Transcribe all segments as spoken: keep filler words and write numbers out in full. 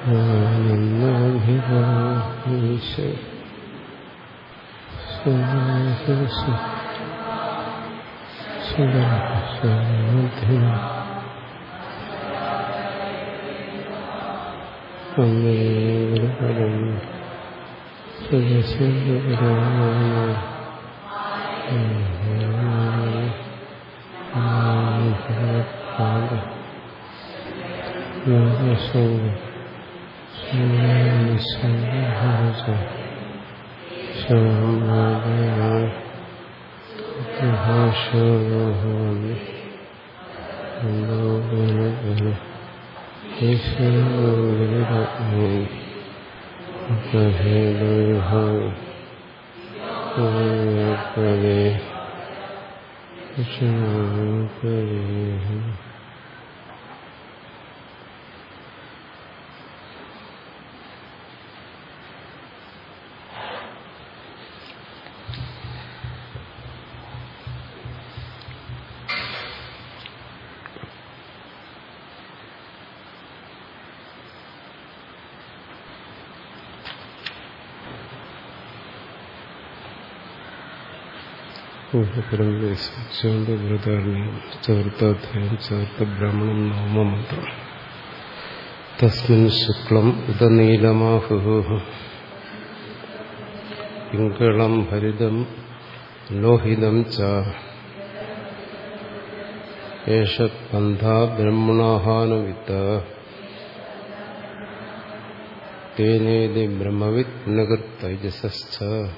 ചതുർത്ഥാധ്യായം ചതുർത്ഥ ബ്രാഹ്മണം നവമമന്ത്രം. തസ്മിൻ ശുക്ലം ഉദ നീലമാഹു പിംഗളം ഹരിതം ലോഹിതം ച ഏഷ പന്ഥാ ബ്രഹ്മണാഹാനുവിത്ത തേനേതി ബ്രഹ്മവിത് പുനകൃത്തൈജസശ്ച.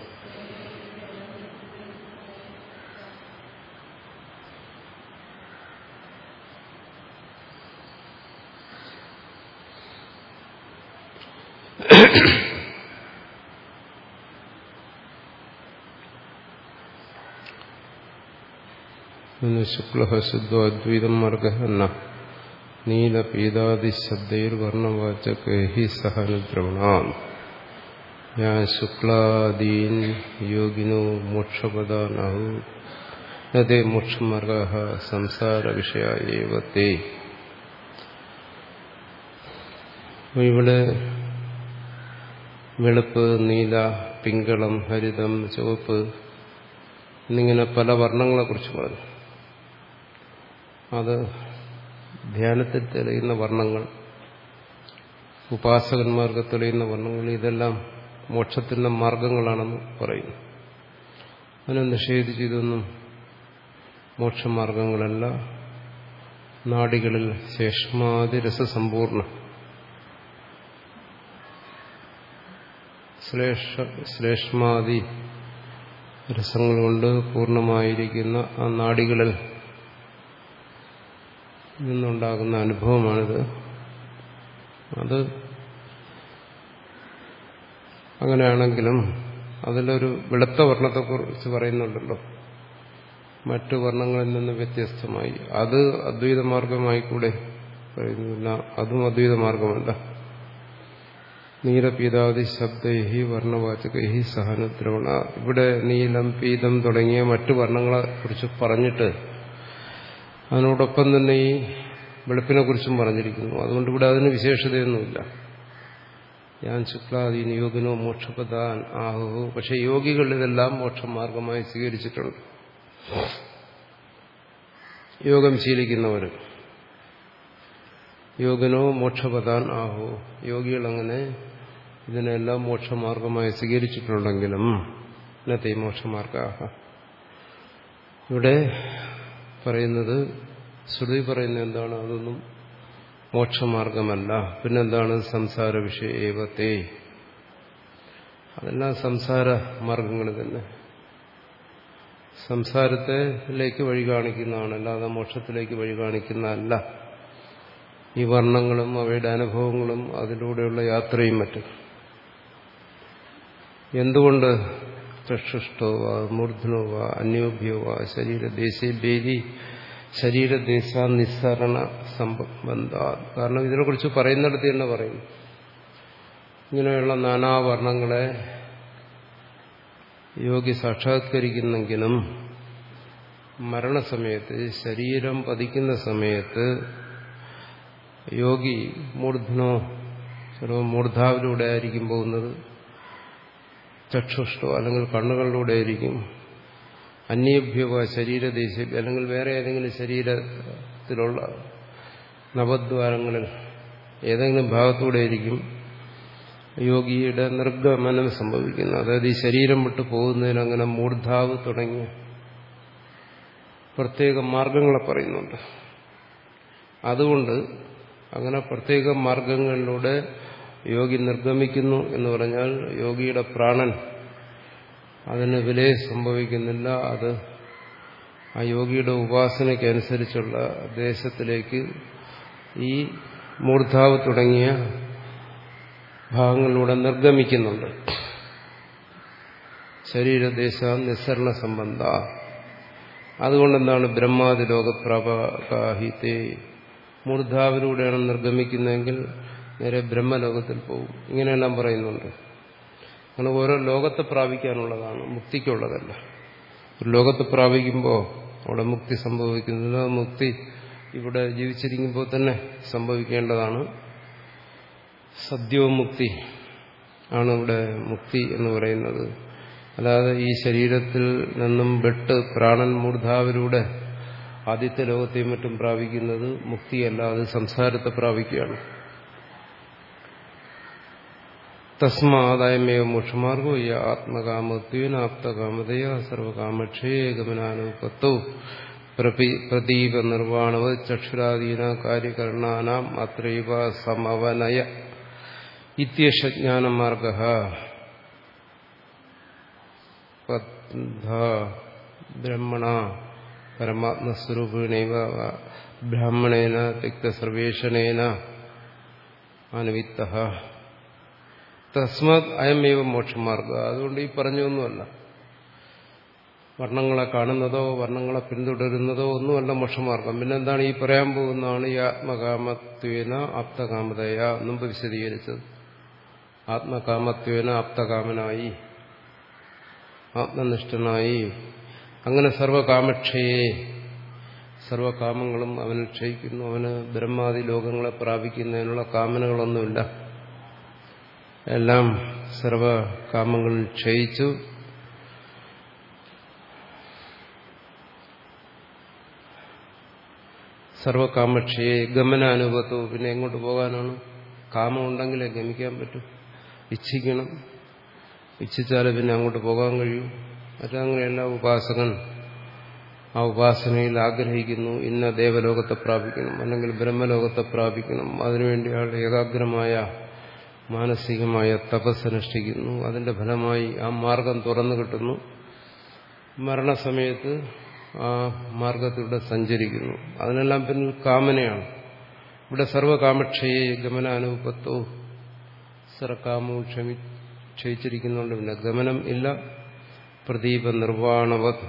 ശുക്ലഃ ശുദ്ധോ അദ്വൈതം മാർഗഃ ന നീലപീതാദിശബ്ദൈർവർണ്ണവാചകൈഃ സഹ അനുദ്രവണാം യാ ശുക്ലാദീൻ യോഗിനോ മോക്ഷപദാനാഹു നതേ മോക്ഷമാർഗഃ സംസാരവിഷയാ ഏവ തേ. ഇവിടെ വെളുപ്പ്, നീല, പിങ്കളം, ഹരിതം, ചുവപ്പ് എന്നിങ്ങനെ പല വർണ്ണങ്ങളെക്കുറിച്ച് പറഞ്ഞു. അത് ധ്യാനത്തിൽ തെളിയുന്ന വർണ്ണങ്ങൾ, ഉപാസകന്മാർക്ക് തെളിയുന്ന വർണ്ണങ്ങൾ, ഇതെല്ലാം മോക്ഷത്തിന്റെ മാർഗങ്ങളാണെന്ന് പറയുന്നു. അതിനെ നിഷേധിച്ച് ഇതൊന്നും മോക്ഷമാർഗങ്ങളല്ല, നാഡികളിൽ ശേഷ്മാതി രസസമ്പൂർണ്ണ ശ്ലേഷ്മാതി രസങ്ങൾ കൊണ്ട് പൂർണ്ണമായിരിക്കുന്ന ആ നാഡികളിൽ നിന്നുണ്ടാകുന്ന അനുഭവമാണിത്. അത് അങ്ങനെയാണെങ്കിലും അതിലൊരു വെളുത്ത വർണ്ണത്തെക്കുറിച്ച് പറയുന്നുണ്ടല്ലോ, മറ്റു വർണ്ണങ്ങളിൽ നിന്ന് വ്യത്യസ്തമായി. അത് അദ്വൈതമാർഗമായി കൂടെ പറയുന്നില്ല, അതും അദ്വൈതമാർഗമല്ല. നീലപീതാദി ശബ്ദൈഹി വർണ്ണവാചകൈഹി സഹനുദ്രവണ. ഇവിടെ നീലം, പീതം തുടങ്ങിയ മറ്റു വർണ്ണങ്ങളെ കുറിച്ച് പറഞ്ഞിട്ട് അതിനോടൊപ്പം തന്നെ ഈ വെളുപ്പിനെ കുറിച്ചും പറഞ്ഞിരിക്കുന്നു. അതുകൊണ്ട് ഇവിടെ അതിന് വിശേഷതയൊന്നുമില്ല. ഞാൻ ശുക്ലാദീൻ യോഗിനോ മോക്ഷപദാൻ ആഹു. പക്ഷെ യോഗികൾ ഇതെല്ലാം മോക്ഷമാർഗമായി സ്വീകരിച്ചിട്ടുണ്ട്. യോഗം ശീലിക്കുന്നവർ യോഗിനോ മോക്ഷപദാൻ ആഹു. യോഗികൾ അങ്ങനെ ഇതിനെല്ലാം മോക്ഷമാർഗമായി സ്വീകരിച്ചിട്ടുണ്ടെങ്കിലും ഇന്നത്തെ മോക്ഷമാർഗ. ഇവിടെ പറയുന്നത്, ശ്രുതി പറയുന്നത് എന്താണ്? അതൊന്നും മോക്ഷമാർഗമല്ല. പിന്നെന്താണ്? സംസാര വിഷയ ഏവത്തെ. അതെല്ലാം സംസാര മാർഗങ്ങൾ തന്നെ, സംസാരത്തിലേക്ക് വഴി കാണിക്കുന്നതാണ്, അല്ലാതെ മോക്ഷത്തിലേക്ക് വഴി കാണിക്കുന്നതല്ല. ഈ വർണ്ണങ്ങളും അവയുടെ അനുഭവങ്ങളും അതിലൂടെയുള്ള യാത്രയും മറ്റും. എന്തുകൊണ്ട് ചക്ഷുഷ്ടോ വാ മൂർധനോ വാ അന്യോഭ്യോ വാ ശരീരദേശേഭേദി ശരീരദേശ നിസ്സരണ സംബന്ധ. കാരണം ഇതിനെക്കുറിച്ച് പറയുന്നിടത്ത് തന്നെ പറയും, ഇങ്ങനെയുള്ള നാനാവർണ്ണങ്ങളെ യോഗി സാക്ഷാത്കരിക്കുന്നെങ്കിലും മരണസമയത്ത്, ശരീരം പതിക്കുന്ന സമയത്ത് യോഗി മൂർധനോ സർവം മൂർധാവിലൂടെ ആയിരിക്കും പോകുന്നത്, ചക്ഷുഷ്ടോ അല്ലെങ്കിൽ കണ്ണുകളിലൂടെ ആയിരിക്കും, അന്യേഭ്യവ ശരീരദേശ അല്ലെങ്കിൽ വേറെ ഏതെങ്കിലും ശരീരത്തിലുള്ള നവദ്വാരങ്ങളിൽ ഏതെങ്കിലും ഭാഗത്തൂടെ ആയിരിക്കും യോഗിയുടെ നിർഗമനം സംഭവിക്കുന്നത്. അതായത് ഈ ശരീരം വിട്ടു പോകുന്നതിന് അങ്ങനെ മൂർധാവ് തുടങ്ങിയ പ്രത്യേക മാർഗങ്ങളെ പറയുന്നുണ്ട്. അതുകൊണ്ട് അങ്ങനെ പ്രത്യേക മാർഗങ്ങളിലൂടെ യോഗി നിർഗമിക്കുന്നു എന്ന് പറഞ്ഞാൽ യോഗിയുടെ പ്രാണൻ അതിന് വിലയം സംഭവിക്കുന്നില്ല. അത് ആ യോഗിയുടെ ഉപാസനയ്ക്കനുസരിച്ചുള്ള ദേശത്തിലേക്ക് ഈ മൂർധാവ് തുടങ്ങിയ ഭാഗങ്ങളിലൂടെ നിർഗമിക്കുന്നുണ്ട്. ശരീരദേശ നിസ്സരണ സംബന്ധ. അതുകൊണ്ടെന്താണ് ബ്രഹ്മാദി ലോകപ്രാപകാഹിതേ, മൂർധാവിലൂടെയാണ് നിർഗമിക്കുന്നതെങ്കിൽ നേരെ ബ്രഹ്മലോകത്തിൽ പോകും. ഇങ്ങനെയെല്ലാം പറയുന്നുണ്ട്. അങ്ങനെ ഓരോ ലോകത്തെ പ്രാപിക്കാനുള്ളതാണ്, മുക്തിക്കുള്ളതല്ല. ഒരു ലോകത്തെ പ്രാപിക്കുമ്പോൾ അവിടെ മുക്തി സംഭവിക്കുന്നില്ല. മുക്തി ഇവിടെ ജീവിച്ചിരിക്കുമ്പോൾ തന്നെ സംഭവിക്കേണ്ടതാണ്. സദ്യോമുക്തി ആണ് ഇവിടെ മുക്തി എന്ന് പറയുന്നത്. അല്ലാതെ ഈ ശരീരത്തിൽ നിന്നും വിട്ട് പ്രാണൻ മൂർധാവിലൂടെ ആദിത്യ ലോകത്തെയും മറ്റും പ്രാപിക്കുന്നത് മുക്തിയല്ല, അത് സംസാരത്തെ പ്രാപിക്കുകയാണ്. തസ്മാദായമേവ മോക്ഷമാർഗോ യ ആത്മകാമത്വേന ആപ്തകാമതയ സർവകാമക്ഷേ ഗമനാനുപത്തോ പ്രതീപ നിർവാണവ ചക്ഷുരാദീന കാര്യകരണാനാം അത്രൈവ സമവനയ ഇത്യേഷ ജ്ഞാനമാർഗഃ പന്ഥ ബ്രഹ്മണ പരമാത്മസ്വരൂപേണൈവ ബ്രാഹ്മണേന തിക്തസർവേഷണേന അനുവിത്തഃ തസ്മാത് അയമേവ മോക്ഷമാർഗ. അതുകൊണ്ട് ഈ പറഞ്ഞൊന്നുമല്ല, വർണ്ണങ്ങളെ കാണുന്നതോ വർണ്ണങ്ങളെ പിന്തുടരുന്നതോ ഒന്നുമല്ല മോക്ഷമാർഗം. പിന്നെന്താണ് ഈ പറയാൻ പോകുന്നതാണ് ഈ ആത്മകാമത്വേന ആപ്തകാമതയ. മുമ്പ് വിശദീകരിച്ചത് ആത്മകാമത്വേന ആപ്തകാമനായി, ആത്മനിഷ്ഠനായി, അങ്ങനെ സർവകാമക്ഷയെ, സർവകാമങ്ങളും അവന് ക്ഷയിക്കുന്നു. അവന് ബ്രഹ്മാദി ലോകങ്ങളെ പ്രാപിക്കുന്നതിനുള്ള കാമനകളൊന്നുമില്ല. എല്ലാം സർവകാമങ്ങളിൽ ക്ഷയിച്ചു. സർവകാമക്ഷയെ ഗമനാനുഭവത്തോ. പിന്നെ എങ്ങോട്ട് പോകാനാണ്? കാമമുണ്ടെങ്കിലേ ഗമിക്കാൻ പറ്റും. ഇച്ഛിക്കണം, ഇച്ഛിച്ചാലേ പിന്നെ അങ്ങോട്ട് പോകാൻ കഴിയൂ. മറ്റങ്ങനെയല്ല, ഉപാസകൻ ആ ഉപാസനയിൽ ആഗ്രഹിക്കുന്നു, ഇന്ന ദേവലോകത്തെ പ്രാപിക്കണം അല്ലെങ്കിൽ ബ്രഹ്മലോകത്തെ പ്രാപിക്കണം. അതിനുവേണ്ടി അയാൾ ഏകാഗ്രമായ മാനസികമായ തപസ്സനുഷ്ഠിക്കുന്നു. അതിന്റെ ഫലമായി ആ മാർഗം തുറന്നു കിട്ടുന്നു. മരണസമയത്ത് ആ മാർഗത്തിലൂടെ സഞ്ചരിക്കുന്നു. അതിനെല്ലാം പിന്നിൽ കാമനയാണ്. ഇവിടെ സർവകാമക്ഷയെ ഗമനാനുപത്തോ, സർവകാമവും ക്ഷമി ക്ഷയിച്ചിരിക്കുന്നുണ്ട്. പിന്നെ ഗമനം ഇല്ല. പ്രദീപ നിർവാണവത്.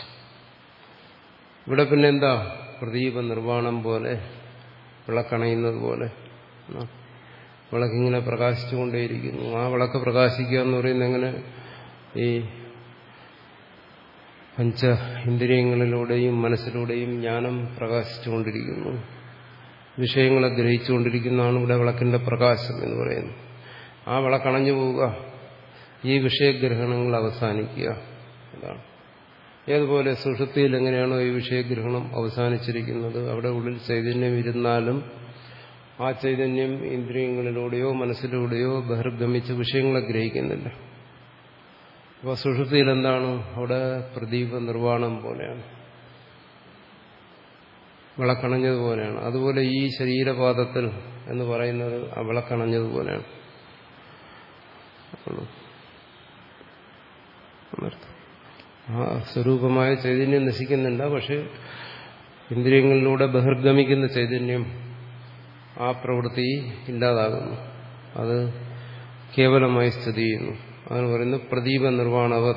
ഇവിടെ പിന്നെ എന്താ? പ്രദീപ നിർവാണം പോലെ, വിളക്കണയുന്നത് പോലെ വിളക്കിങ്ങനെ പ്രകാശിച്ചുകൊണ്ടേയിരിക്കുന്നു. ആ വിളക്ക് പ്രകാശിക്കുക എന്ന് പറയുന്നത് എങ്ങനെ? ഈ പഞ്ച ഇന്ദ്രിയങ്ങളിലൂടെയും മനസ്സിലൂടെയും ജ്ഞാനം പ്രകാശിച്ചുകൊണ്ടിരിക്കുന്നു. വിഷയങ്ങളെ ഗ്രഹിച്ചുകൊണ്ടിരിക്കുന്നതാണ് ഇവിടെ വിളക്കിന്റെ പ്രകാശം എന്ന് പറയുന്നത്. ആ വിളക്കണഞ്ഞു പോവുക, ഈ വിഷയഗ്രഹണങ്ങൾ അവസാനിക്കുക. അതാണ്. ഏതുപോലെ സുഷുപ്തിയിൽ എങ്ങനെയാണോ ഈ വിഷയഗ്രഹണം അവസാനിച്ചിരിക്കുന്നത്, അവിടെ ഉള്ളിൽ ചൈതന്യം ഇരുന്നാലും ആ ചൈതന്യം ഇന്ദ്രിയങ്ങളിലൂടെയോ മനസ്സിലൂടെയോ ബഹിർഗമിച്ച് വിഷയങ്ങളെ ഗ്രഹിക്കുന്നില്ല. അപ്പോൾ സുഷുപ്തിയിൽ എന്താണ്? അവിടെ പ്രദീപ നിർവാണം പോലെയാണ്, വിളക്കണഞ്ഞതുപോലെയാണ്. അതുപോലെ ഈ ശരീരപാദത്തിൽ എന്ന് പറയുന്നത് ആ വിളക്കണഞ്ഞതുപോലെയാണ്. ആ സ്വരൂപമായ ചൈതന്യം നശിക്കുന്നില്ല. പക്ഷെ ഇന്ദ്രിയങ്ങളിലൂടെ ബഹിർഗമിക്കുന്ന ചൈതന്യം, ആ പ്രവൃത്തി ഇല്ലാതാകുന്നു. അത് കേവലമായി സ്ഥിതി ചെയ്യുന്നു. അതിന് പറയുന്നു പ്രദീപ നിർവാണവർ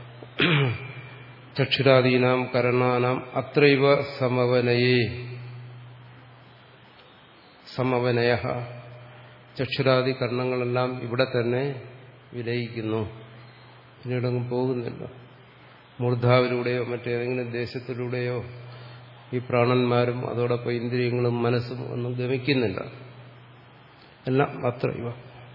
ചക്ഷുരാദീനാം കരണാനാം അത്രൈവ സമവനയേ. സമവനയ. ചക്ഷുരാദി കർണങ്ങളെല്ലാം ഇവിടെ തന്നെ വിലയിക്കുന്നു, പിന്നീടങ്ങ് പോകുന്നില്ല. മൂർധാവിലൂടെയോ മറ്റേതെങ്കിലും ദേശത്തിലൂടെയോ ഈ പ്രാണന്മാരും അതോടൊപ്പം ഇന്ദ്രിയങ്ങളും മനസ്സും ഒന്നും ഗമിക്കുന്നില്ല. എല്ലാം അത്ര ഇവ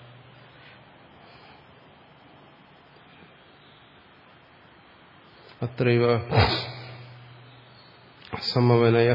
അത്രൈവ സമവനയ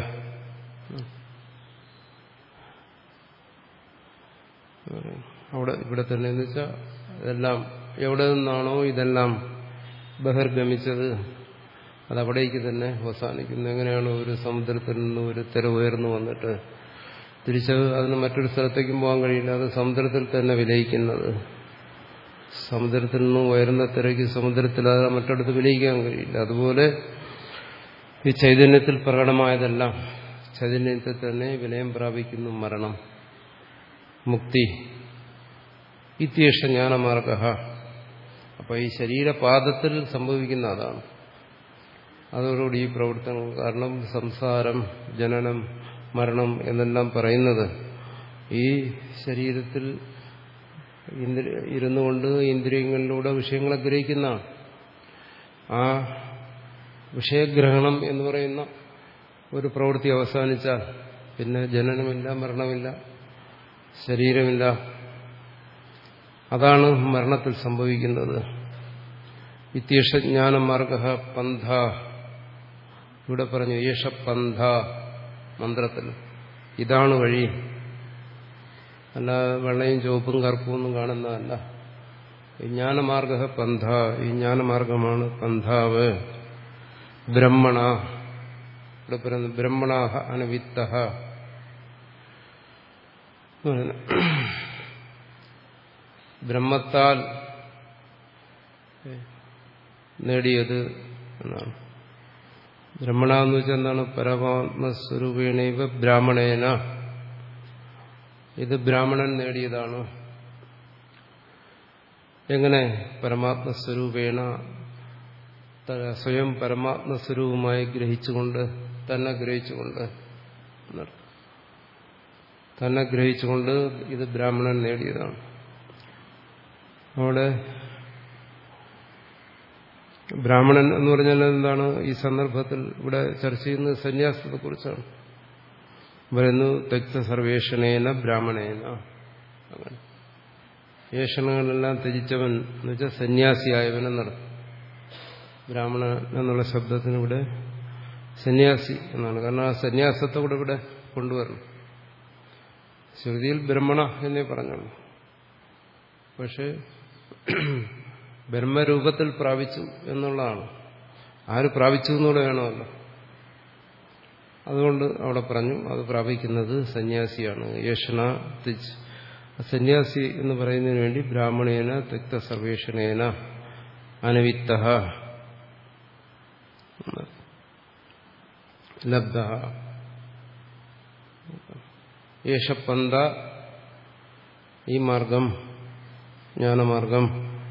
അവിടെ ഇവിടെ തന്നെ എന്ന് വെച്ചാൽ ഇതെല്ലാം എവിടെ നിന്നാണോ ഇതെല്ലാം ബഹിർഗമിച്ചത് അതവിടേക്ക് തന്നെ അവസാനിക്കുന്നു. എങ്ങനെയാണ് ഒരു സമുദ്രത്തിൽ നിന്ന് ഒരു തിര ഉയർന്നു വന്നിട്ട് തിരിച്ചത് അതിന് മറ്റൊരു സ്ഥലത്തേക്കും പോകാൻ കഴിയില്ല, അത് സമുദ്രത്തിൽ തന്നെ വിലയിക്കുന്നത്. സമുദ്രത്തിൽ നിന്ന് ഉയർന്ന തിരക്ക് സമുദ്രത്തിൽ അത് മറ്റടുത്ത് വിലയിക്കാൻ കഴിയില്ല. അതുപോലെ ഈ ചൈതന്യത്തിൽ പ്രകടമായതെല്ലാം ചൈതന്യത്തിൽ തന്നെ വിലയം പ്രാപിക്കുന്നു. മരണം, മുക്തി, ഇത്യേഷ ജ്ഞാനമാർഗ. അപ്പൊ ഈ ശരീരപാദത്തിൽ സംഭവിക്കുന്ന അതാണ്. അതോടുകൂടി ഈ പ്രവർത്തനങ്ങൾ, കാരണം സംസാരം, ജനനം, മരണം എന്നെല്ലാം പറയുന്നത് ഈ ശരീരത്തിൽ ഇരുന്നു കൊണ്ട് ഇന്ദ്രിയങ്ങളിലൂടെ വിഷയങ്ങളെ ഗ്രഹിക്കുന്നതാണ്. ആ വിഷയഗ്രഹണം എന്ന് പറയുന്ന ഒരു പ്രവൃത്തി അവസാനിച്ചാൽ പിന്നെ ജനനമില്ല, മരണമില്ല, ശരീരമില്ല. അതാണ് മരണത്തിൽ സംഭവിക്കുന്നത്. ഇത്യേഷ ജ്ഞാനമാർഗ പന്ഥ. ഇവിടെ പറഞ്ഞു യേശ പന്ഥ മന്ത്രത്തിൽ, ഇതാണ് വഴി. അല്ല വെള്ളയും ചുവപ്പും കറുപ്പും ഒന്നും കാണുന്നതല്ല. ഈ ജ്ഞാനമാർഗ പന്ഥ, ഈ ജ്ഞാനമാർഗമാണ്. പന്ഥാവ് ബ്രഹ്മണ. ഇവിടെ പറയുന്നത് ബ്രഹ്മണാഹ അനവിത്തഹ. ബ്രഹ്മത്താൽ നേടിയത് എന്നാണ്. ബ്രഹ്മണ എന്ന് വെച്ചാൽ എന്താണ്? പരമാത്മസ്വരൂപേണൈവ ബ്രാഹ്മണേന. ഇത് ബ്രാഹ്മണൻ നേടിയതാണ്. എങ്ങനെ? പരമാത്മസ്വരൂപേണ, സ്വയം പരമാത്മസ്വരൂപമായി ഗ്രഹിച്ചുകൊണ്ട്, തന്നെ ഗ്രഹിച്ചുകൊണ്ട് തന്നെ ഗ്രഹിച്ചുകൊണ്ട് ഇത് ബ്രാഹ്മണൻ നേടിയതാണ്. അവിടെ ബ്രാഹ്മണൻ എന്ന് പറഞ്ഞാൽ എന്താണ്? ഈ സന്ദർഭത്തിൽ ഇവിടെ ചർച്ച ചെയ്യുന്നത് സന്യാസത്തെ കുറിച്ചാണ്. പറയുന്നു തെക്ത സർവേഷണേന ബ്രാഹ്മണേന. അങ്ങനെ ഏഷണങ്ങളെല്ലാം ത്യജിച്ചവൻ എന്ന് വെച്ചാൽ സന്യാസിയായവനെ നടത്തും. ബ്രാഹ്മണൻ എന്നുള്ള ശബ്ദത്തിന് ഇവിടെ സന്യാസി എന്നാണ്. കാരണം ആ സന്യാസത്തെ കൂടെ ഇവിടെ കൊണ്ടുവരണം. ശ്രുതിയിൽ ബ്രഹ്മണ എന്നേ പറഞ്ഞുള്ളൂ. പക്ഷെ ബ്രഹ്മരൂപത്തിൽ പ്രാപിച്ചു എന്നുള്ളതാണ്. ആര് പ്രാപിച്ചു എന്നൂടെ വേണമല്ലോ. അതുകൊണ്ട് അവിടെ പറഞ്ഞു അത് പ്രാപിക്കുന്നത് സന്യാസിയാണ്. യേശന തിജ്. സന്യാസി എന്ന് പറയുന്നതിന് വേണ്ടി ബ്രാഹ്മണേന തെക്ത സർവേഷണേന അനവിത്ത ലബ്ധ. യേശപ്പന്ത, ഈ മാർഗം, ജ്ഞാനമാർഗം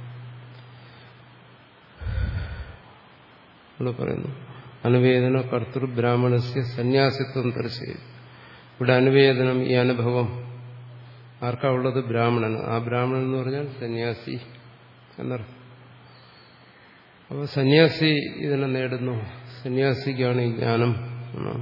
ഇവിടെ പറയുന്നു. അനുവേദന കർത്തൃ ബ്രാഹ്മണസ്യ സന്യാസിത്വം ദർശിക്കും. ഇവിടെ അനുവേദനം, ഈ അനുഭവം ആർക്കാ ഉള്ളത്? ബ്രാഹ്മണന്. ആ ബ്രാഹ്മണൻ എന്ന് പറഞ്ഞാൽ സന്യാസി എന്നർത്ഥം. അപ്പോൾ സന്യാസി ഇതിനെ നേടുന്നു. സന്യാസിക്കാണ് ഈ ജ്ഞാനം എന്നാണ്.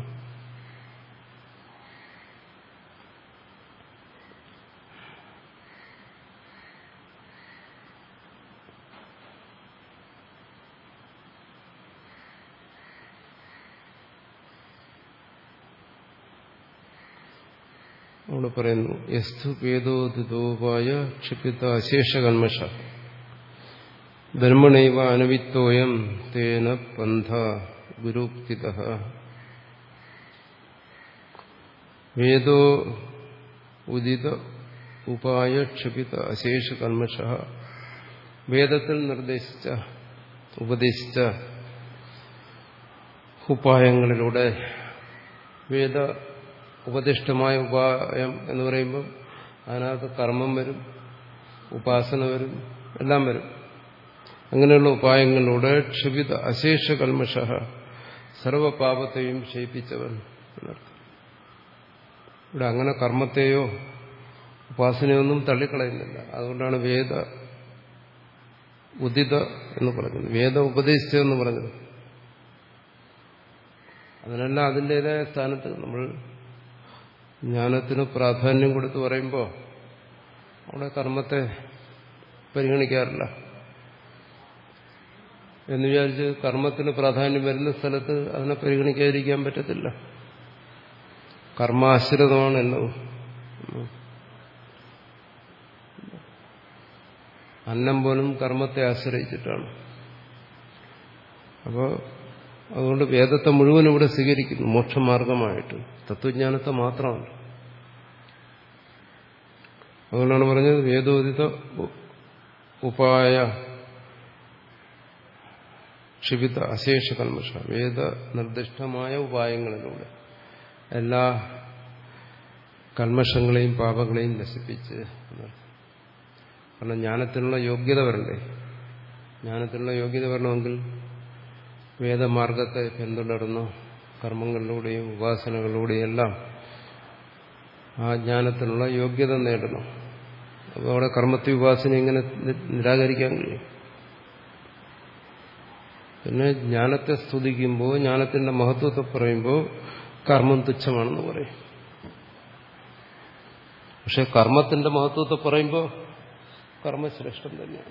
അവിടെ പറയുന്നു യസ്തു വേദോദിതോപായ ക്ഷിപിത അശേഷകന്മഷ ബ്രഹ്മണൈവ അനവിത്തോയം തേന പന്ഥ ഗുരുക്തിതഃ. വേദോ ഉദിത ഉപായ ക്ഷിപിത അശേഷകന്മഷ. വേദത്തിൽ നിർദ്ദേശിച്ച, ഉപദേശിച്ച ഉപായങ്ങളിലൂടെ, വേദ ഉപദിഷ്ടമായ ഉപായം എന്ന് പറയുമ്പോൾ അതിനകത്ത് കർമ്മം വരും, ഉപാസന വരും, എല്ലാം വരും. അങ്ങനെയുള്ള ഉപായങ്ങളിലൂടെ ക്ഷുഭിത അശേഷ കൽമഷ, സർവപാപത്തെയും ക്ഷയിപ്പിച്ചവൻ എന്നർത്ഥം. ഇവിടെ അങ്ങനെ കർമ്മത്തെയോ ഉപാസനയൊന്നും തള്ളിക്കളയുന്നില്ല. അതുകൊണ്ടാണ് വേദ ഉദിത എന്ന് പറഞ്ഞത്, വേദ ഉപദേശിച്ചതെന്ന് പറഞ്ഞത്. അതിനെല്ലാം അതിൻ്റെതായ സ്ഥാനത്ത് നമ്മൾ ജ്ഞാനത്തിന് പ്രാധാന്യം കൊടുത്ത് പറയുമ്പോൾ അവിടെ കർമ്മത്തെ പരിഗണിക്കാറില്ല. എന്ന് വിചാരിച്ച് കർമ്മത്തിന് പ്രാധാന്യം വരുന്ന സ്ഥലത്ത് അതിനെ പരിഗണിക്കാതിരിക്കാൻ പറ്റത്തില്ല. കർമാശ്രിതമാണ് എന്നത്. അന്നം പോലും കർമ്മത്തെ ആശ്രയിച്ചിട്ടാണ്. അപ്പോൾ അതുകൊണ്ട് വേദത്തെ മുഴുവൻ ഇവിടെ സ്വീകരിക്കുന്നു മോക്ഷമാർഗമായിട്ട്, തത്വജ്ഞാനത്തെ മാത്രമാണ്. അതുകൊണ്ടാണ് പറഞ്ഞത് വേദോദിത ഉപായ ക്ഷിപിത അശേഷ കൽമഷ. വേദ നിർദ്ദിഷ്ടമായ ഉപായങ്ങളിലൂടെ എല്ലാ കൽമഷങ്ങളെയും പാപങ്ങളെയും നശിപ്പിച്ച്. കാരണം ജ്ഞാനത്തിനുള്ള യോഗ്യത വരണ്ടേ. ജ്ഞാനത്തിനുള്ള യോഗ്യത വരണമെങ്കിൽ വേദമാർഗത്തെ പിന്തുടർന്ന കർമ്മങ്ങളിലൂടെയും ഉപാസനകളിലൂടെയും എല്ലാം ആ ജ്ഞാനത്തിനുള്ള യോഗ്യത നേടണം. അപ്പോൾ അവിടെ കർമ്മത്തെ ഉപാസന എങ്ങനെ നിരാകരിക്കാൻ കഴിയും? പിന്നെ ജ്ഞാനത്തെ സ്തുതിക്കുമ്പോൾ, ജ്ഞാനത്തിന്റെ മഹത്വത്തെ പറയുമ്പോൾ കർമ്മം തുച്ഛമാണെന്ന് പറയും. പക്ഷെ കർമ്മത്തിന്റെ മഹത്വത്തെ പറയുമ്പോൾ കർമ്മശ്രേഷ്ഠം തന്നെയാണ്.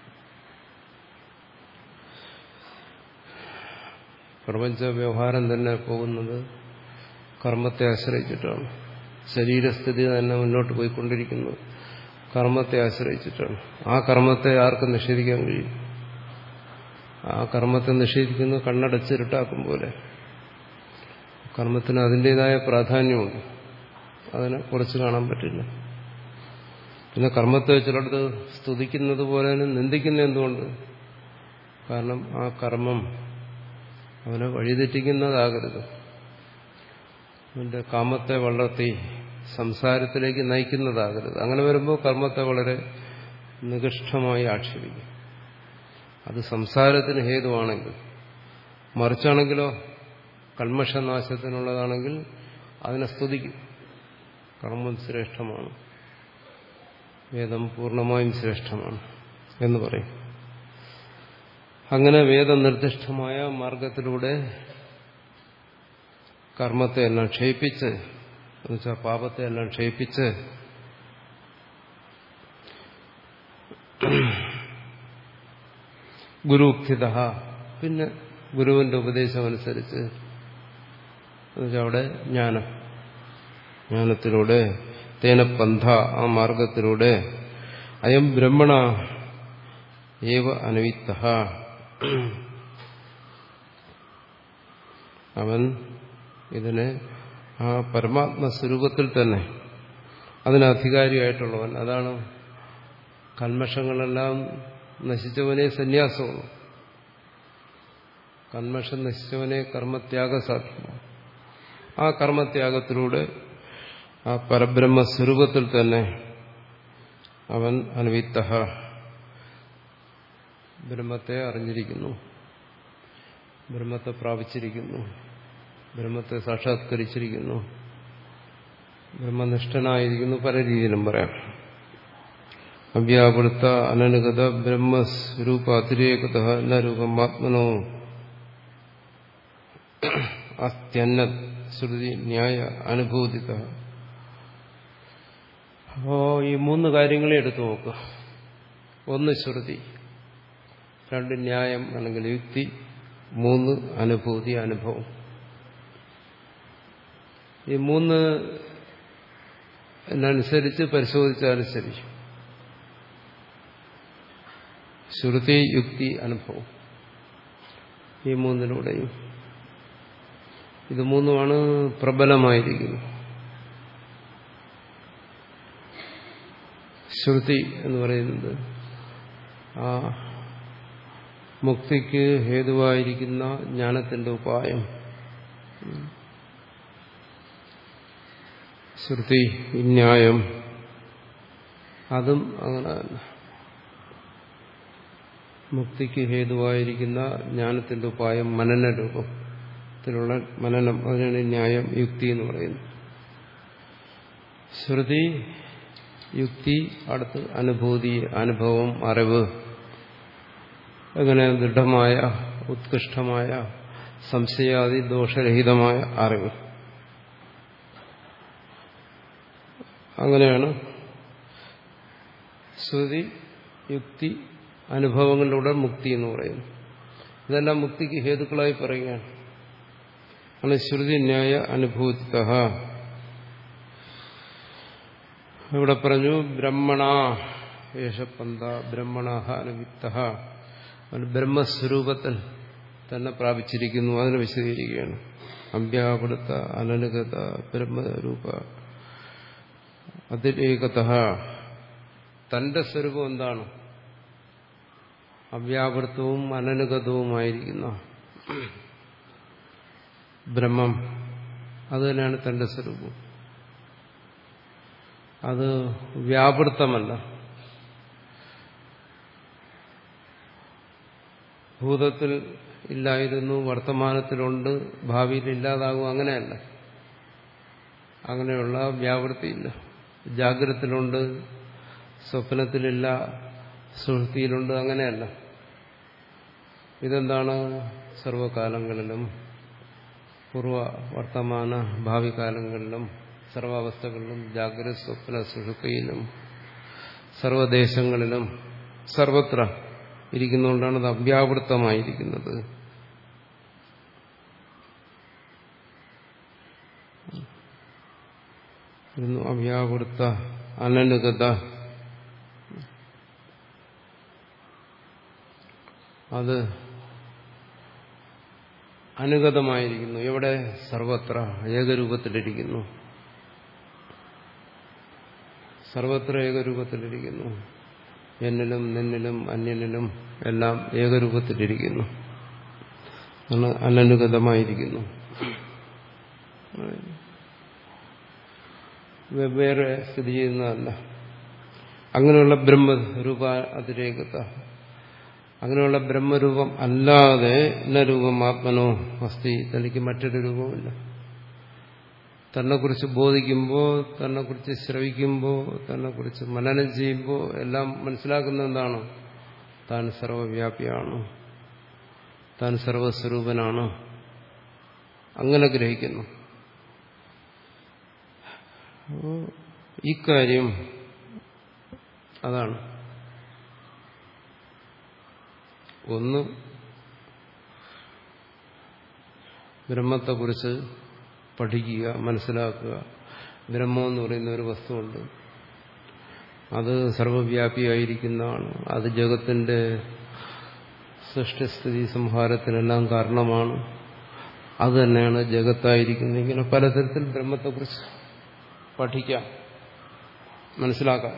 പ്രപഞ്ച വ്യവഹാരം തന്നെ പോകുന്നത് കർമ്മത്തെ ആശ്രയിച്ചിട്ടാണ്. ശരീരസ്ഥിതി തന്നെ മുന്നോട്ട് പോയിക്കൊണ്ടിരിക്കുന്നത് കർമ്മത്തെ ആശ്രയിച്ചിട്ടാണ്. ആ കർമ്മത്തെ ആർക്കും നിഷേധിക്കാൻ കഴിയും? ആ കർമ്മത്തെ നിഷേധിക്കുന്നത് കണ്ണടച്ചിരുട്ടാക്കും പോലെ. കർമ്മത്തിന് അതിൻ്റെതായ പ്രാധാന്യമുണ്ട്, അതിനെ കുറച്ച് കാണാൻ പറ്റില്ല. പിന്നെ കർമ്മത്തെ ചിലടത്ത് സ്തുതിക്കുന്നത് പോലെ നിന്ദിക്കുന്ന എന്തുകൊണ്ട്? കാരണം ആ കർമ്മം അവനെ വഴിതെറ്റിക്കുന്നതാകരുത്. അവന്റെ കാമത്തെ വളർത്തി സംസാരത്തിലേക്ക് നയിക്കുന്നതാകരുത്. അങ്ങനെ വരുമ്പോൾ കർമ്മത്തെ വളരെ നികൃഷ്ടമായി ആക്ഷേപിക്കും. അത് സംസാരത്തിന് ഹേതുവാണെങ്കിൽ. മറിച്ചാണെങ്കിലോ കൽമഷനാശത്തിനുള്ളതാണെങ്കിൽ അതിനെ സ്തുതിക്കും. കർമ്മം ശ്രേഷ്ഠമാണ്, വേദം പൂർണ്ണമായും ശ്രേഷ്ഠമാണ് എന്ന് പറയും. അങ്ങനെ വേദനിർദ്ദിഷ്ടമായ മാർഗത്തിലൂടെ കർമ്മത്തെ എല്ലാം ക്ഷയിപ്പിച്ച്, എന്നുവെച്ചാൽ പാപത്തെ എല്ലാം ക്ഷയിപ്പിച്ച് ഗുരുക്തിത, പിന്നെ ഗുരുവിന്റെ ഉപദേശമനുസരിച്ച്, എന്നുവെച്ചാൽ അവിടെ ജ്ഞാനം, ജ്ഞാനത്തിലൂടെ തേന പന്ഥ, ആ മാർഗത്തിലൂടെ അയം ബ്രഹ്മണ ഏവ അനുവിത്ത, അവൻ ഇതിനെ ആ പരമാത്മസ്വരൂപത്തിൽ തന്നെ അതിന് അധികാരിയായിട്ടുള്ളവൻ. അതാണ് കൽമഷങ്ങളെല്ലാം നശിച്ചവനെ സന്യാസമുള്ളൂ. കൽമഷം നശിച്ചവനെ കർമ്മത്യാഗം സാധ്യമാണ്. ആ കർമ്മത്യാഗത്തിലൂടെ ആ പരബ്രഹ്മസ്വരൂപത്തിൽ തന്നെ അവൻ അനുവിത്ത, ബ്രഹ്മത്തെ അറിഞ്ഞിരിക്കുന്നു, ബ്രഹ്മത്തെ പ്രാപിച്ചിരിക്കുന്നു, ബ്രഹ്മത്തെ സാക്ഷാത്കരിച്ചിരിക്കുന്നു, ബ്രഹ്മനിഷ്ഠനായിരിക്കുന്നു. പല രീതിയിലും പറയാം. അവ്യാപൃത്ത അനനുഗത ബ്രഹ്മസ്വരൂപ അതിരേകത ന രൂപം ആത്മനോ അസ്ത്യന്ന ശ്രുതി ന്യായ അനുഭൂതിത. അപ്പോ ഈ മൂന്ന് കാര്യങ്ങളെ എടുത്തു നോക്കുക. ഒന്ന് ശ്രുതി, രണ്ട് ന്യായം അല്ലെങ്കിൽ യുക്തി, മൂന്ന് അനുഭൂതി, അനുഭവം. ഈ മൂന്ന് എന്നനുസരിച്ച് പരിശോധിച്ചാലും ശരി, ശ്രുതി, യുക്തി, അനുഭവം, ഈ മൂന്നിലൂടെയും ഇത് മൂന്നുമാണ് പ്രബലമായിരിക്കുന്നത്. ശ്രുതി എന്ന് പറയുന്നത് ആ മുക്തിക്ക് ഹേതുവായിരിക്കുന്ന ജ്ഞാനത്തിന്റെ ഉപായം. ശ്രുതി, ന്യായം, അതും അങ്ങനെ തന്നെ. മുക്തിക്ക് ഹേതുവായിരിക്കുന്ന ജ്ഞാനത്തിന്റെ ഉപായം മനന രൂപത്തിലുള്ള മനനം, അതിനാണ് ന്യായം, യുക്തി എന്ന് പറയുന്നത്. ശ്രുതി, യുക്തി, അടുത്ത് അനുഭൂതി, അനുഭവം, അറിവ്. അങ്ങനെ ദൃഢമായ, ഉത്കൃഷ്ടമായ, സംശയാദി ദോഷരഹിതമായ അറിവ്. അങ്ങനെയാണ് ശ്രുതി യുക്തി അനുഭവങ്ങളിലൂടെ മുക്തി എന്ന് പറയുന്നു. ഇതെല്ലാം മുക്തിക്ക് ഹേതുക്കളായി പറയുകയാണ്. ആണ് ശ്രുതി ന്യായ അനുഭൂതിത. ഇവിടെ പറഞ്ഞു ബ്രഹ്മണ യേശപന്ത ബ്രഹ്മണ അനുവിത്ത, ബ്രഹ്മസ്വരൂപത്തിൽ തന്നെ പ്രാപിച്ചിരിക്കുന്നു. അതിനെ വിശദീകരിക്കുകയാണ്. അവ്യാപൃത അനനുഗത ബ്രഹ്മരൂപ അതിരേകത. തന്റെ സ്വരൂപം എന്താണ്? അവ്യാപൃതവും അനനുഗതവുമായിരിക്കുന്ന ബ്രഹ്മം. അത് തന്നെയാണ് തന്റെ സ്വരൂപം. അത് വ്യാപൃതമല്ല. ഭൂതത്തിൽ ഇല്ലായിരുന്നു, വർത്തമാനത്തിലുണ്ട്, ഭാവിയിൽ ഇല്ലാതാകും, അങ്ങനെയല്ല. അങ്ങനെയുള്ള വ്യാവൃത്തിയില്ല. ജാഗ്രതത്തിലുണ്ട്, സ്വപ്നത്തിലില്ല, സുഷുപ്തിയിലുണ്ട്, അങ്ങനെയല്ല. ഇതെന്താണ്? സർവകാലങ്ങളിലും പൂർവ വർത്തമാന ഭാവി കാലങ്ങളിലും സർവാവസ്ഥകളിലും ജാഗ്രത സ്വപ്ന സുഷുപ്തിയിലും സർവദേശങ്ങളിലും സർവത്ര ഇരിക്കുന്നതുകൊണ്ടാണ് അത് അവ്യാവൃത്തമായിരിക്കുന്നത്. അവ്യാവൃത്ത അനനുഗത. അത് അനുഗതമായിരിക്കുന്നു. എവിടെ? സർവത്ര ഏകരൂപത്തിലിരിക്കുന്നു. സർവത്ര ഏകരൂപത്തിലിരിക്കുന്നു. എന്നിലും നിന്നിലും അന്യനിലും എല്ലാം ഏകരൂപത്തിലിരിക്കുന്നു. അനനുഗതമായിരിക്കുന്നു. വെവ്വേറെ സ്ഥിതി ചെയ്യുന്നതല്ല. അങ്ങനെയുള്ള ബ്രഹ്മരൂപ അതിരേകത. അങ്ങനെയുള്ള ബ്രഹ്മരൂപം അല്ലാതെ ന രൂപം ആത്മനോ അസ്തി. തനിക്ക് മറ്റൊരു രൂപമില്ല. തന്നെക്കുറിച്ച് ബോധിക്കുമ്പോൾ, തന്നെക്കുറിച്ച് ശ്രവിക്കുമ്പോൾ, തന്നെക്കുറിച്ച് മനനം ചെയ്യുമ്പോൾ എല്ലാം മനസ്സിലാക്കുന്ന എന്താണ്? താൻ സർവവ്യാപിയാണ്, താൻ സർവസ്വരൂപനാണ്. അങ്ങനെ ഗ്രഹിക്കുന്നു. ഇക്കാര്യം അതാണ്. ഒന്ന്, ബ്രഹ്മത്തെക്കുറിച്ച് പഠിക്കുക, മനസ്സിലാക്കുക. ബ്രഹ്മം എന്ന് പറയുന്ന ഒരു വസ്തുവുണ്ട്. അത് സർവവ്യാപിയായിരിക്കുന്നതാണ്. അത് ജഗത്തിന്റെ സൃഷ്ടിസ്ഥിതി സംഹാരത്തിനെല്ലാം കാരണമാണ്. അത് തന്നെയാണ് ജഗത്തായിരിക്കുന്നത്. ഇങ്ങനെ പലതരത്തിൽ ബ്രഹ്മത്തെക്കുറിച്ച് പഠിക്കാം, മനസ്സിലാക്കാം.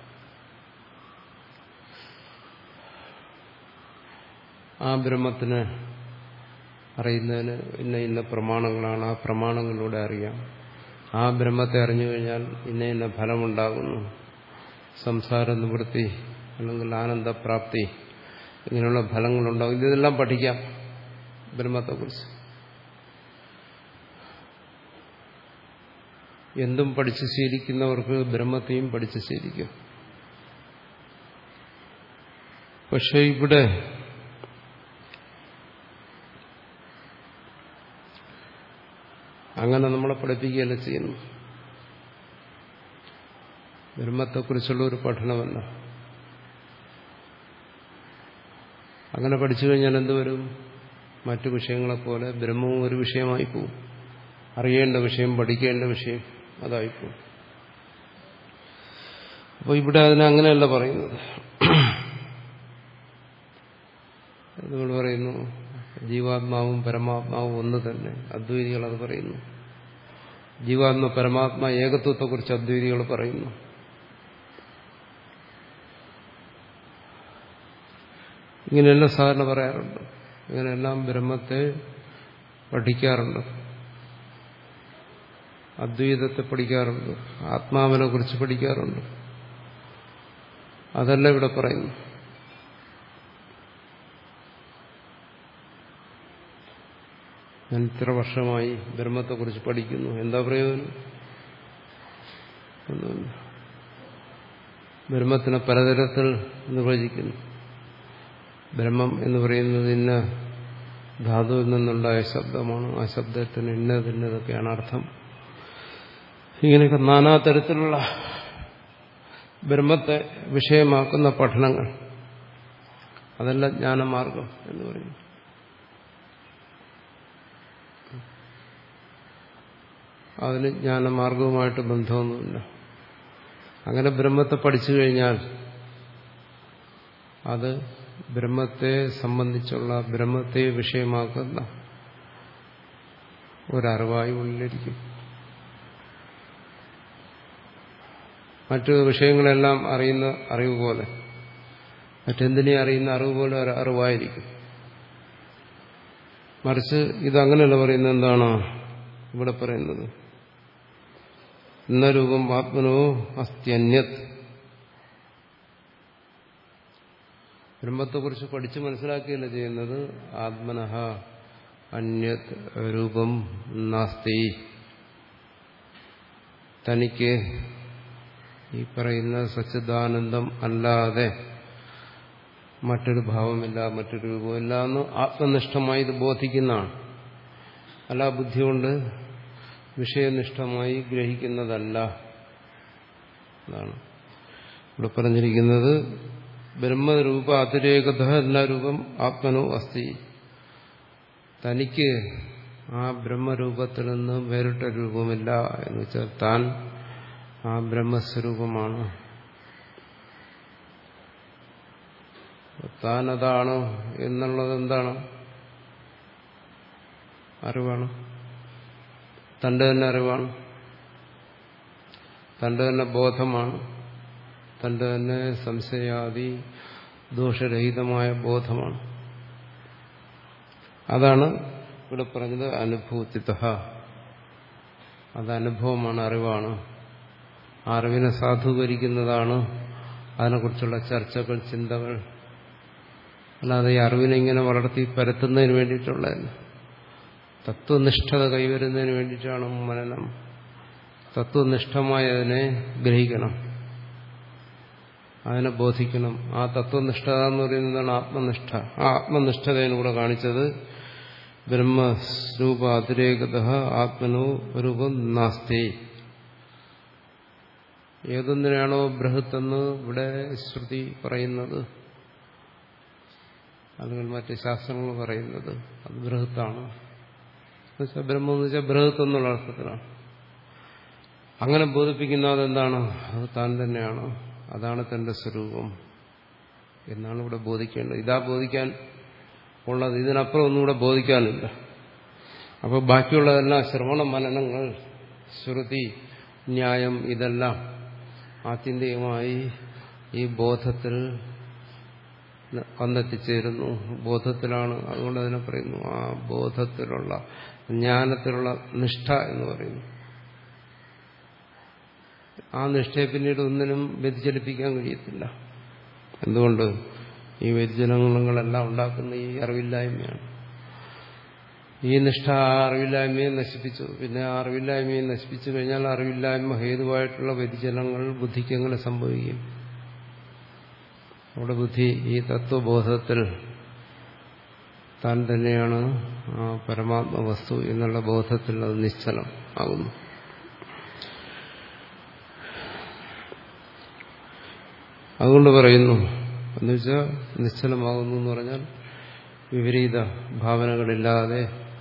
ആ ബ്രഹ്മത്തിനെ അറിയുന്നതിന് ഇന്ന ഇന്ന പ്രമാണങ്ങളാണ്. ആ പ്രമാണങ്ങളിലൂടെ അറിയാം. ആ ബ്രഹ്മത്തെ അറിഞ്ഞു കഴിഞ്ഞാൽ ഇന്ന ഇന്ന ഫലമുണ്ടാകുന്നു. സംസാര നിവൃത്തി അല്ലെങ്കിൽ ആനന്ദപ്രാപ്തി, ഇങ്ങനെയുള്ള ഫലങ്ങളുണ്ടാകും. ഇതെല്ലാം പഠിക്കാം ബ്രഹ്മത്തെക്കുറിച്ച്. എന്തും പഠിച്ചു ശീലിക്കുന്നവർക്ക് ബ്രഹ്മത്തെയും പഠിച്ചു ശീലിക്കും. പക്ഷെ ഇവിടെ അങ്ങനെ നമ്മളെ പഠിപ്പിക്കുകയല്ല ചെയ്യുന്നു. ബ്രഹ്മത്തെക്കുറിച്ചുള്ള ഒരു പഠനമല്ല. അങ്ങനെ പഠിച്ചു കഴിഞ്ഞാൽ എന്തുവരും? മറ്റു വിഷയങ്ങളെപ്പോലെ ബ്രഹ്മവും ഒരു വിഷയമായി പോകും. അറിയേണ്ട വിഷയം, പഠിക്കേണ്ട വിഷയം അതായിപ്പോകും. അപ്പോൾ ഇവിടെ അതിനെ അങ്ങനെയല്ല പറയുന്നത്. നമ്മൾ പറയുന്നു ജീവാത്മാവും പരമാത്മാവും ഒന്ന് തന്നെ. അദ്വൈതികൾ അത് പറയുന്നു. ജീവാത്മ പരമാത്മാ ഏകത്വത്തെക്കുറിച്ച് അദ്വൈതികൾ പറയുന്നു. ഇങ്ങനെയെല്ലാം സാധാരണ പറയാറുണ്ട്. ഇങ്ങനെയെല്ലാം ബ്രഹ്മത്തെ പഠിക്കാറുണ്ട്, അദ്വൈതത്തെ പഠിക്കാറുണ്ട്, ആത്മാവിനെ കുറിച്ച് പഠിക്കാറുണ്ട്. അതല്ല ഇവിടെ പറയുന്നു. ഞാൻ ഇത്ര വർഷമായി ബ്രഹ്മത്തെക്കുറിച്ച് പഠിക്കുന്നു, എന്താ പ്രയോജനം? ബ്രഹ്മത്തിനെ പലതരത്തിൽ നിർവചിക്കുന്നു. ബ്രഹ്മം എന്ന് പറയുന്നത് ഇന്ന ധാതുവിൽ നിന്നുണ്ടായ ശബ്ദമാണ്. ആ ശബ്ദത്തിന് ഇന്നതിന്നതൊക്കെയാണ് അർത്ഥം. ഇങ്ങനെയൊക്കെ നാനാതരത്തിലുള്ള ബ്രഹ്മത്തെ വിഷയമാക്കുന്ന പഠനങ്ങൾ, അതല്ല ജ്ഞാനമാർഗം എന്ന് പറയുന്നു. അതിന് ജ്ഞാനമാർഗവുമായിട്ട് ബന്ധമൊന്നുമില്ല. അങ്ങനെ ബ്രഹ്മത്തെ പഠിച്ചു കഴിഞ്ഞാൽ അത് ബ്രഹ്മത്തെ സംബന്ധിച്ചുള്ള, ബ്രഹ്മത്തെ വിഷയമാക്കുന്ന ഒരറിവായി ഉള്ളിലിരിക്കും. മറ്റു വിഷയങ്ങളെല്ലാം അറിയുന്ന അറിവ് പോലെ, മറ്റെന്തിനെ അറിയുന്ന അറിവ് പോലെ ഒരു അറിവായിരിക്കും. മറിച്ച് ഇതങ്ങനെയല്ല പറയുന്നത്. എന്താണ് ഇവിടെ പറയുന്നത്? ഇന്നരൂപം ആത്മനോ അസ്ത്യന്യത്. ബ്രഹ്മത്തെക്കുറിച്ച് പഠിച്ച് മനസ്സിലാക്കുകയല്ല ചെയ്യുന്നത്. ആത്മനഃ അന്യത് രൂപം നാസ്തി. തനിക്ക് ഈ പറയുന്ന സച്ചിദാനന്ദം അല്ലാതെ മറ്റൊരു ഭാവമില്ല, മറ്റൊരു രൂപമില്ല എന്ന് ആത്മനിഷ്ഠമായി ഇത് ബോധിക്കുന്നതാണ്. അല്ല ബുദ്ധി കൊണ്ട് വിഷയനിഷ്ഠമായി ഗ്രഹിക്കുന്നതല്ല. അതാണ് ഇവിടെ പറഞ്ഞിരിക്കുന്നത്. ബ്രഹ്മരൂപ അതിരേകത എല്ലാ രൂപം ആത്മനോ അസ്തി. തനിക്ക് ആ ബ്രഹ്മരൂപത്തിൽ നിന്ന് വേറിട്ട രൂപമില്ല എന്ന് വെച്ചാൽ താൻ ആ ബ്രഹ്മസ്വരൂപമാണ്. താൻ അതാണ് എന്നുള്ളത് എന്താണ്? അറിവാണ്. തന്റെ തന്നെ അറിവാണ്, തന്റെ തന്നെ ബോധമാണ്, തന്റെ തന്നെ സംശയാദി ദോഷരഹിതമായ ബോധമാണ്. അതാണ് ഇവിടെ പറഞ്ഞത് അനുഭൂതിതഃ. അത് അനുഭവമാണ്, അറിവാണ്. അറിവിനെ സാധൂകരിക്കുന്നതാണ് അതിനെക്കുറിച്ചുള്ള ചർച്ചകൾ, ചിന്തകൾ. അല്ലാതെ ഈ അറിവിനെ ഇങ്ങനെ വളർത്തി പരത്തുന്നതിന് വേണ്ടിയിട്ടുള്ളതല്ല. തത്വനിഷ്ഠത കൈവരുന്നതിന് വേണ്ടിയിട്ടാണ് മനനം. തത്വനിഷ്ഠമായി അതിനെ ഗ്രഹിക്കണം, അതിനെ ബോധിക്കണം. ആ തത്വനിഷ്ഠത എന്ന് പറയുന്നതാണ് ആത്മനിഷ്ഠ. ആ ആത്മനിഷ്ഠതയാണ് ഇവിടെ കാണിച്ചത്. ബ്രഹ്മസ്വരൂപ അതിരേകത ആത്മനോ രൂപം നാസ്തി. ഏതൊന്നിനാണോ ബൃഹത്തെന്ന് ഇവിടെ ശ്രുതി പറയുന്നത്, അല്ലെങ്കിൽ മറ്റ് ശാസ്ത്രങ്ങൾ പറയുന്നത്, അത് ബൃഹത്താണ്. ബ്രഹ്മം എന്ന് വെച്ചാൽ ബൃഹത്ത് എന്നുള്ള അർത്ഥത്തിലാണ്. അങ്ങനെ ബോധിപ്പിക്കുന്ന അതെന്താണ്? അത് താൻ തന്നെയാണ്, അതാണ് തന്റെ സ്വരൂപം എന്നാണ് ഇവിടെ ബോധിക്കേണ്ടത്. ഇതാ ബോധിക്കാൻ ഉള്ളത്. ഇതിനപ്പുറം ഒന്നുകൂടെ ബോധിക്കാനില്ല. അപ്പോൾ ബാക്കിയുള്ളതെല്ലാം ശ്രവണ മനനങ്ങൾ, ശ്രുതി, ന്യായം, ഇതെല്ലാം ആത്യന്തികമായി ഈ ബോധത്തിൽ വന്നെത്തിച്ചേരുന്നു. ബോധത്തിലാണ്. അതുകൊണ്ട് അതിനെ പറയുന്നു ആ ബോധത്തിലുള്ള, ജ്ഞാനത്തിലുള്ള നിഷ്ഠ എന്ന് പറയുന്നു. ആ നിഷ്ഠയെ പിന്നീട് ഒന്നിനും വ്യതിചലിപ്പിക്കാൻ കഴിയത്തില്ല. എന്തുകൊണ്ട്? ഈ വ്യതിചലനങ്ങളെല്ലാം ഉണ്ടാക്കുന്ന ഈ അറിവില്ലായ്മയാണ്. ഈ നിഷ്ഠ ആ അറിവില്ലായ്മയെ നശിപ്പിച്ചു. പിന്നെ ആ അറിവില്ലായ്മയെ നശിപ്പിച്ചു കഴിഞ്ഞാൽ അറിവില്ലായ്മ ഹേതുവായിട്ടുള്ള വ്യതിചലനങ്ങൾ ബുദ്ധിക്ക് എങ്ങനെ സംഭവിക്കും? അവിടെ ബുദ്ധി ഈ തത്വബോധത്തിൽ താൻ തന്നെയാണ് ആ പരമാത്മ വസ്തു എന്നുള്ള ബോധത്തിൽ അത് നിശ്ചലം ആകുന്നു. അതുകൊണ്ട് പറയുന്നു എന്നുവെച്ചാൽ നിശ്ചലമാകുന്നു എന്ന് പറഞ്ഞാൽ വിപരീത ഭാവനകളില്ലാതെ,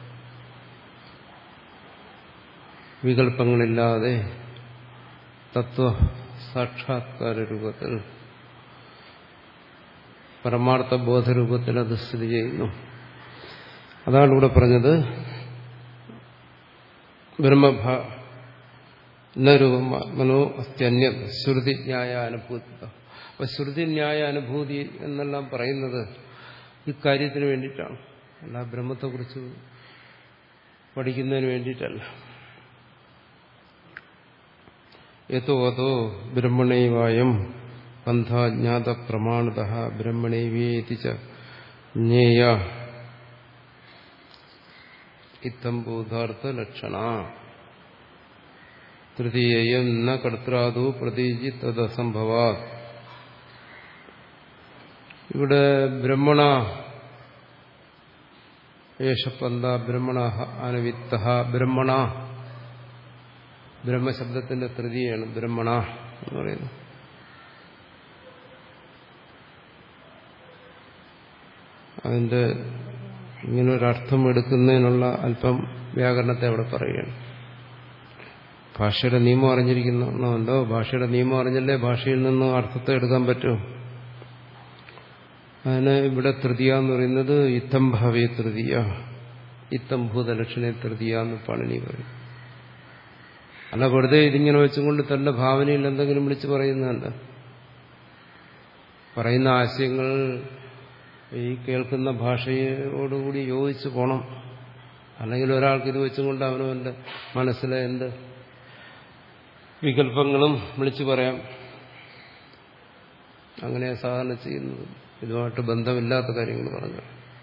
വികല്പങ്ങളില്ലാതെ തത്വ സാക്ഷാത്കാര രൂപത്തിൽ, പരമാർത്ഥ ബോധരൂപത്തിൽ അത് സ്ഥിതി ചെയ്യുന്നു. അതാണ് ഇവിടെ പറഞ്ഞത് ബ്രഹ്മഭ രൂപം മനോ അസ്ത്യന്യ ശ്രുതിന്യായ അനുഭൂതി. അപ്പൊ ശ്രുതിന്യായ അനുഭൂതി എന്നെല്ലാം പറയുന്നത് ഇക്കാര്യത്തിന് വേണ്ടിയിട്ടാണ്, അല്ല ബ്രഹ്മത്തെക്കുറിച്ച് പഠിക്കുന്നതിന് വേണ്ടിയിട്ടല്ല. യതോ അതോ ബ്രഹ്മണൈവായം പന്ഥാജ്ഞാത പ്രമാണത ബ്രഹ്മണൈവേതി ച ജ്ഞേയ ഇത്തം ബോധാർത്ഥ ലക്ഷണ തൃതീയം ന കർത്താദോ പ്രതീജി തദസംഭവാ. ഇവിടെ ബ്രഹ്മണ യേശപന്ത ബ്രഹ്മണ അനുവിത്ത. ബ്രഹ്മണ ബ്രഹ്മശബ്ദത്തിന്റെ തൃതീയാണ് ബ്രഹ്മണ എന്ന് പറയുന്നത്. അതിന്റെ ഇങ്ങനൊരർത്ഥം എടുക്കുന്നതിനുള്ള അല്പം വ്യാകരണത്തെ അവിടെ പറയുകയാണ്. ഭാഷയുടെ നിയമം അറിഞ്ഞിരിക്കുന്നുണ്ടോ? ഭാഷയുടെ നിയമം അറിഞ്ഞല്ലേ ഭാഷയിൽ നിന്ന് അർത്ഥത്തെ എടുക്കാൻ പറ്റുമോ? അതിന് ഇവിടെ തൃതീയ എന്ന് പറയുന്നത് ഇത്തം ഭാവേ തൃതീയ, ഇത്തം ഭൂതലക്ഷണേ തൃതീയ എന്ന് പാണിനി പറയും. അല്ല വെറുതെ ഇതിങ്ങനെ വെച്ചുകൊണ്ട് തന്റെ ഭാവനയിൽ എന്തെങ്കിലും വിളിച്ച് പറയുന്നതല്ല. പറയുന്ന ആശയങ്ങൾ ഈ കേൾക്കുന്ന ഭാഷയോടുകൂടി യോജിച്ച് പോണം. അല്ലെങ്കിൽ ഒരാൾക്ക് ഇത് വെച്ചുകൊണ്ട് അവനവന്റെ മനസ്സിലെ എന്ത് വികല്പങ്ങളും വിളിച്ചു പറയാം. അങ്ങനെ സാധാരണ ചെയ്യുന്നത്. ഇതുമായിട്ട് ബന്ധമില്ലാത്ത കാര്യങ്ങൾ പറഞ്ഞു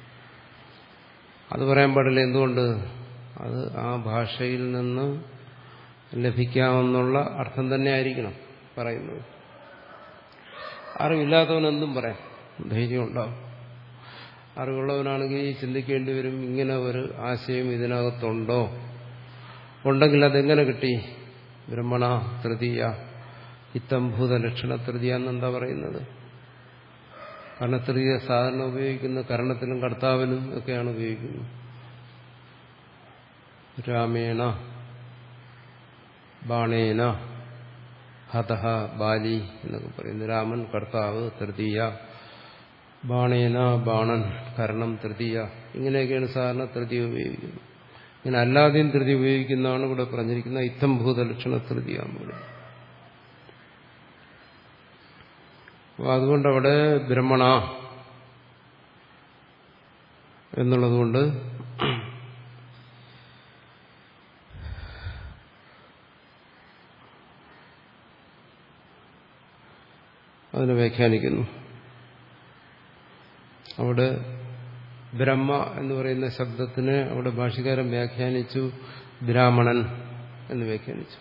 അത് പറയാൻ പാടില്ല. എന്തുകൊണ്ട്? അത് ആ ഭാഷയിൽ നിന്ന് ലഭിക്കാമെന്നുള്ള അർത്ഥം തന്നെ ആയിരിക്കണം പറയുന്നത്. അറിവില്ലാത്തവൻ എന്തും പറയാം, ധൈര്യം ഉണ്ടാവും. അറിവുള്ളവനാണെങ്കിൽ ചിന്തിക്കേണ്ടി വരും, ഇങ്ങനെ ഒരു ആശയം ഇതിനകത്തുണ്ടോ? ഉണ്ടെങ്കിൽ അതെങ്ങനെ കിട്ടി? ബ്രഹ്മണ തൃതീയ ഇത്തം ഭൂതലക്ഷണ തൃതീയ എന്നെന്താ പറയുന്നത്? കാരണം തൃതീയ സാധാരണ ഉപയോഗിക്കുന്ന കരണത്തിനും കർത്താവിനും ഒക്കെയാണ് ഉപയോഗിക്കുന്നത്. രാമേണ ബാണേന ഹതഹ ബാലി എന്നൊക്കെ പറയുന്നു. രാമൻ കർത്താവ് തൃതീയ, ബാണേന ബാണൻ കരണം തൃതീയ, ഇങ്ങനെയൊക്കെയാണ് സാധാരണ തൃതീയ ഉപയോഗിക്കുന്നത്. ഇങ്ങനെ അല്ലാതെയും തൃതീയ ഉപയോഗിക്കുന്നതാണ് ഇവിടെ പറഞ്ഞിരിക്കുന്ന ഇത്തം ഭൂതലക്ഷണ തൃതീയ എന്ന്. അപ്പോൾ അതുകൊണ്ടവിടെ ബ്രഹ്മണ എന്നുള്ളതുകൊണ്ട് അതിനെ വ്യാഖ്യാനിക്കുന്നു. അവിടെ ബ്രഹ്മ എന്ന് പറയുന്ന ശബ്ദത്തിന് അവിടെ ഭാഷ്യകാരൻ വ്യാഖ്യാനിച്ചു ബ്രാഹ്മണൻ എന്ന് വ്യാഖ്യാനിച്ചു.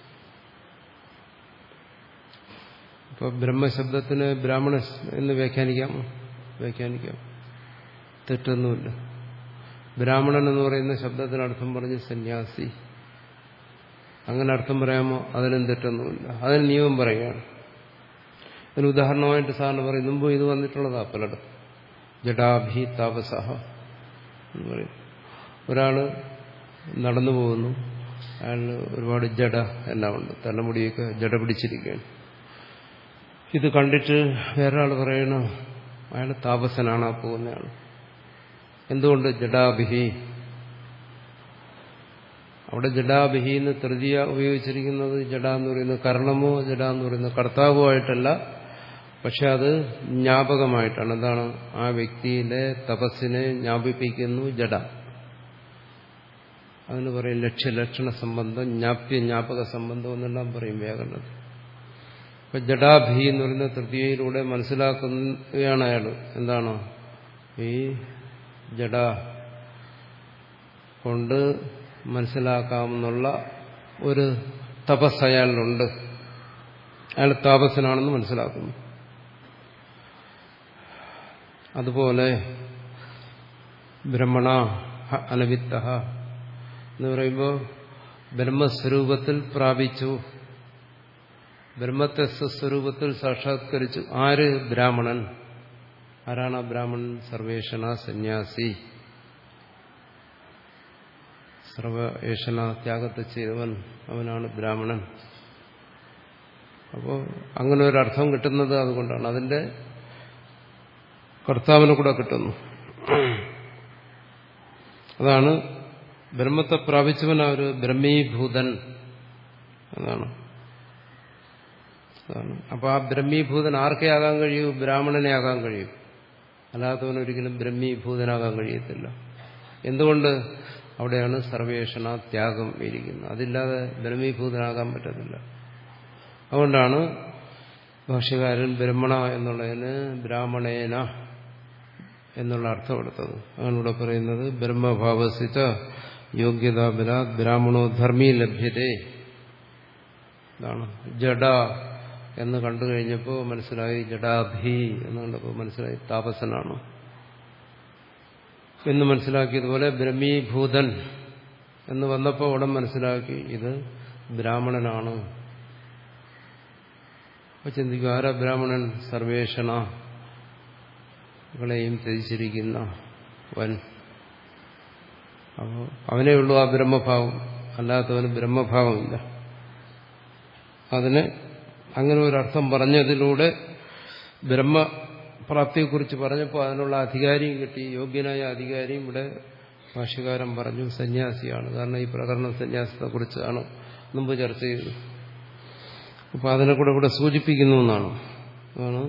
അപ്പൊ ബ്രഹ്മശബ്ദത്തിന് ബ്രാഹ്മണ എന്ന് വ്യാഖ്യാനിക്കാമോ? വ്യാഖ്യാനിക്കാം, തെറ്റൊന്നുമില്ല. ബ്രാഹ്മണൻ എന്ന് പറയുന്ന ശബ്ദത്തിനർത്ഥം പറഞ്ഞ് സന്യാസി, അങ്ങനെ അർത്ഥം പറയാമോ? അതിനും തെറ്റൊന്നുമില്ല. അതിന് നിയമം പറയുകയാണ്. അതിന് ഉദാഹരണമായിട്ട് സാറിന് പറയും, മുമ്പ് ഇത് വന്നിട്ടുള്ളതാ പലയിടത്തും. ജഡാഭി താപസഹ എന്ന് പറയും. ഒരാള് നടന്നു പോകുന്നു, അയാൾ ഒരുപാട് ജഡ എല്ലാം ഉണ്ട്, തലമുടിയൊക്കെ ജഡ പിടിച്ചിരിക്കുകയാണ്. ഇത് കണ്ടിട്ട് വേറൊരാൾ പറയണു അയാൾ താപസനാണ് ആ പോകുന്നയാൾ. എന്തുകൊണ്ട്? ജഡാഭിഹി. അവിടെ ജഡാഭിഹി എന്ന് തൃതീയ ഉപയോഗിച്ചിരിക്കുന്നത് ജഡ എന്ന് പറയുന്നത് കർണമോ ജഡ എന്ന് പറയുന്നത് കർത്താവോ ആയിട്ടല്ല, പക്ഷെ അത് ജ്ഞാപകമായിട്ടാണ്. എന്താണ്? ആ വ്യക്തിയിലെ തപസ്സിനെ ജ്ഞാപിപ്പിക്കുന്നു ജഡ. അതിന് പറയും ലക്ഷ്യലക്ഷണ സംബന്ധം, ജ്ഞാപ്യ ജ്ഞാപക സംബന്ധം എന്നെല്ലാം പറയും വ്യാകരണത്തിൽ. അപ്പൊ ജഡാഭി എന്ന് പറയുന്ന തൃതീയയിലൂടെ മനസ്സിലാക്കുകയാണ് അയാൾ എന്താണ് ഈ ജഡ കൊണ്ട് മനസ്സിലാക്കാമെന്നുള്ള ഒരു തപസ് അയാളിലുണ്ട്, അയാൾ താപസനാണെന്ന് മനസ്സിലാക്കുന്നു. അതുപോലെ ബ്രഹ്മണ അനവിത്ത എന്ന് പറയുമ്പോൾ ബ്രഹ്മസ്വരൂപത്തിൽ പ്രാപിച്ചു, ബ്രഹ്മത്തെ സ്വസ്വരൂപത്തിൽ സാക്ഷാത്കരിച്ചു. ആര്? ബ്രാഹ്മണൻ. ആരാണ് ആ ബ്രാഹ്മണൻ? സർവേഷണ സന്യാസി, സർവേഷണ ത്യാഗത്തെ ചെയ്തവൻ, അവനാണ് ബ്രാഹ്മണൻ. അപ്പോൾ അങ്ങനെ ഒരർത്ഥം കിട്ടുന്നത് അതുകൊണ്ടാണ്. അതിന്റെ കർത്താവിനെ കൂടെ കിട്ടുന്നു. അതാണ് ബ്രഹ്മത്തെ പ്രാപിച്ചവൻ, ഒരു ബ്രഹ്മീഭൂതൻ. അതാണ് അതാണ് അപ്പൊ ആ ബ്രഹ്മീഭൂതൻ ആർക്കേ ആകാൻ കഴിയൂ? ബ്രാഹ്മണനെ ആകാൻ കഴിയും. അല്ലാത്തവനൊരിക്കലും ബ്രഹ്മീഭൂതനാകാൻ കഴിയത്തില്ല. എന്തുകൊണ്ട്? അവിടെയാണ് സർവേഷണ ത്യാഗം ഇരിക്കുന്നത്. അതില്ലാതെ ബ്രഹ്മീഭൂതനാകാൻ പറ്റത്തില്ല. അതുകൊണ്ടാണ് ഭാഷ്യകാരൻ ബ്രഹ്മണ എന്നുള്ളതിന് ബ്രാഹ്മണേന എന്നുള്ള അർത്ഥം എടുത്തത്. അതാണ് ഇവിടെ പറയുന്നത് ബ്രഹ്മഭാവസിത യോഗ്യതാബല ബ്രാഹ്മണോ ധർമ്മീ ലഭ്യതേ. ഇതാണ് ജഡ എന്ന് കണ്ടു കഴിഞ്ഞപ്പോൾ മനസ്സിലായി ജഡാഭി എന്ന് കണ്ടപ്പോൾ മനസ്സിലായി താപസനാണ് എന്ന് മനസ്സിലാക്കിയതുപോലെ ബ്രഹ്മീഭൂതൻ എന്ന് വന്നപ്പോൾ ഉടൻ മനസ്സിലാക്കി ഇത് ബ്രാഹ്മണനാണ്. അപ്പൊ ചിന്തിക്കും, ആരാ ബ്രാഹ്മണൻ? സർവേഷണ കളെയും ത്യജിച്ചിരിക്കുന്ന വൻ. അപ്പോൾ അവനേ ഉള്ളൂ ആ ബ്രഹ്മഭാവം, അല്ലാത്തവന് ബ്രഹ്മഭാവമില്ല. അതിന് അങ്ങനെ ഒരർത്ഥം പറഞ്ഞതിലൂടെ ബ്രഹ്മപ്രാപ്തിയെക്കുറിച്ച് പറഞ്ഞപ്പോൾ അതിനുള്ള അധികാരിയും കിട്ടി. യോഗ്യനായ അധികാരിയും ഇവിടെ ഭാഷ്യകാരൻ പറഞ്ഞു സന്യാസിയാണ്. കാരണം ഈ പ്രകരണം സന്യാസത്തെക്കുറിച്ചാണ് മുമ്പ് ചർച്ച ചെയ്തത്. അപ്പോൾ അതിനെ കൂടെ ഇവിടെ സൂചിപ്പിക്കുന്നു എന്നാണ്. അതാണ്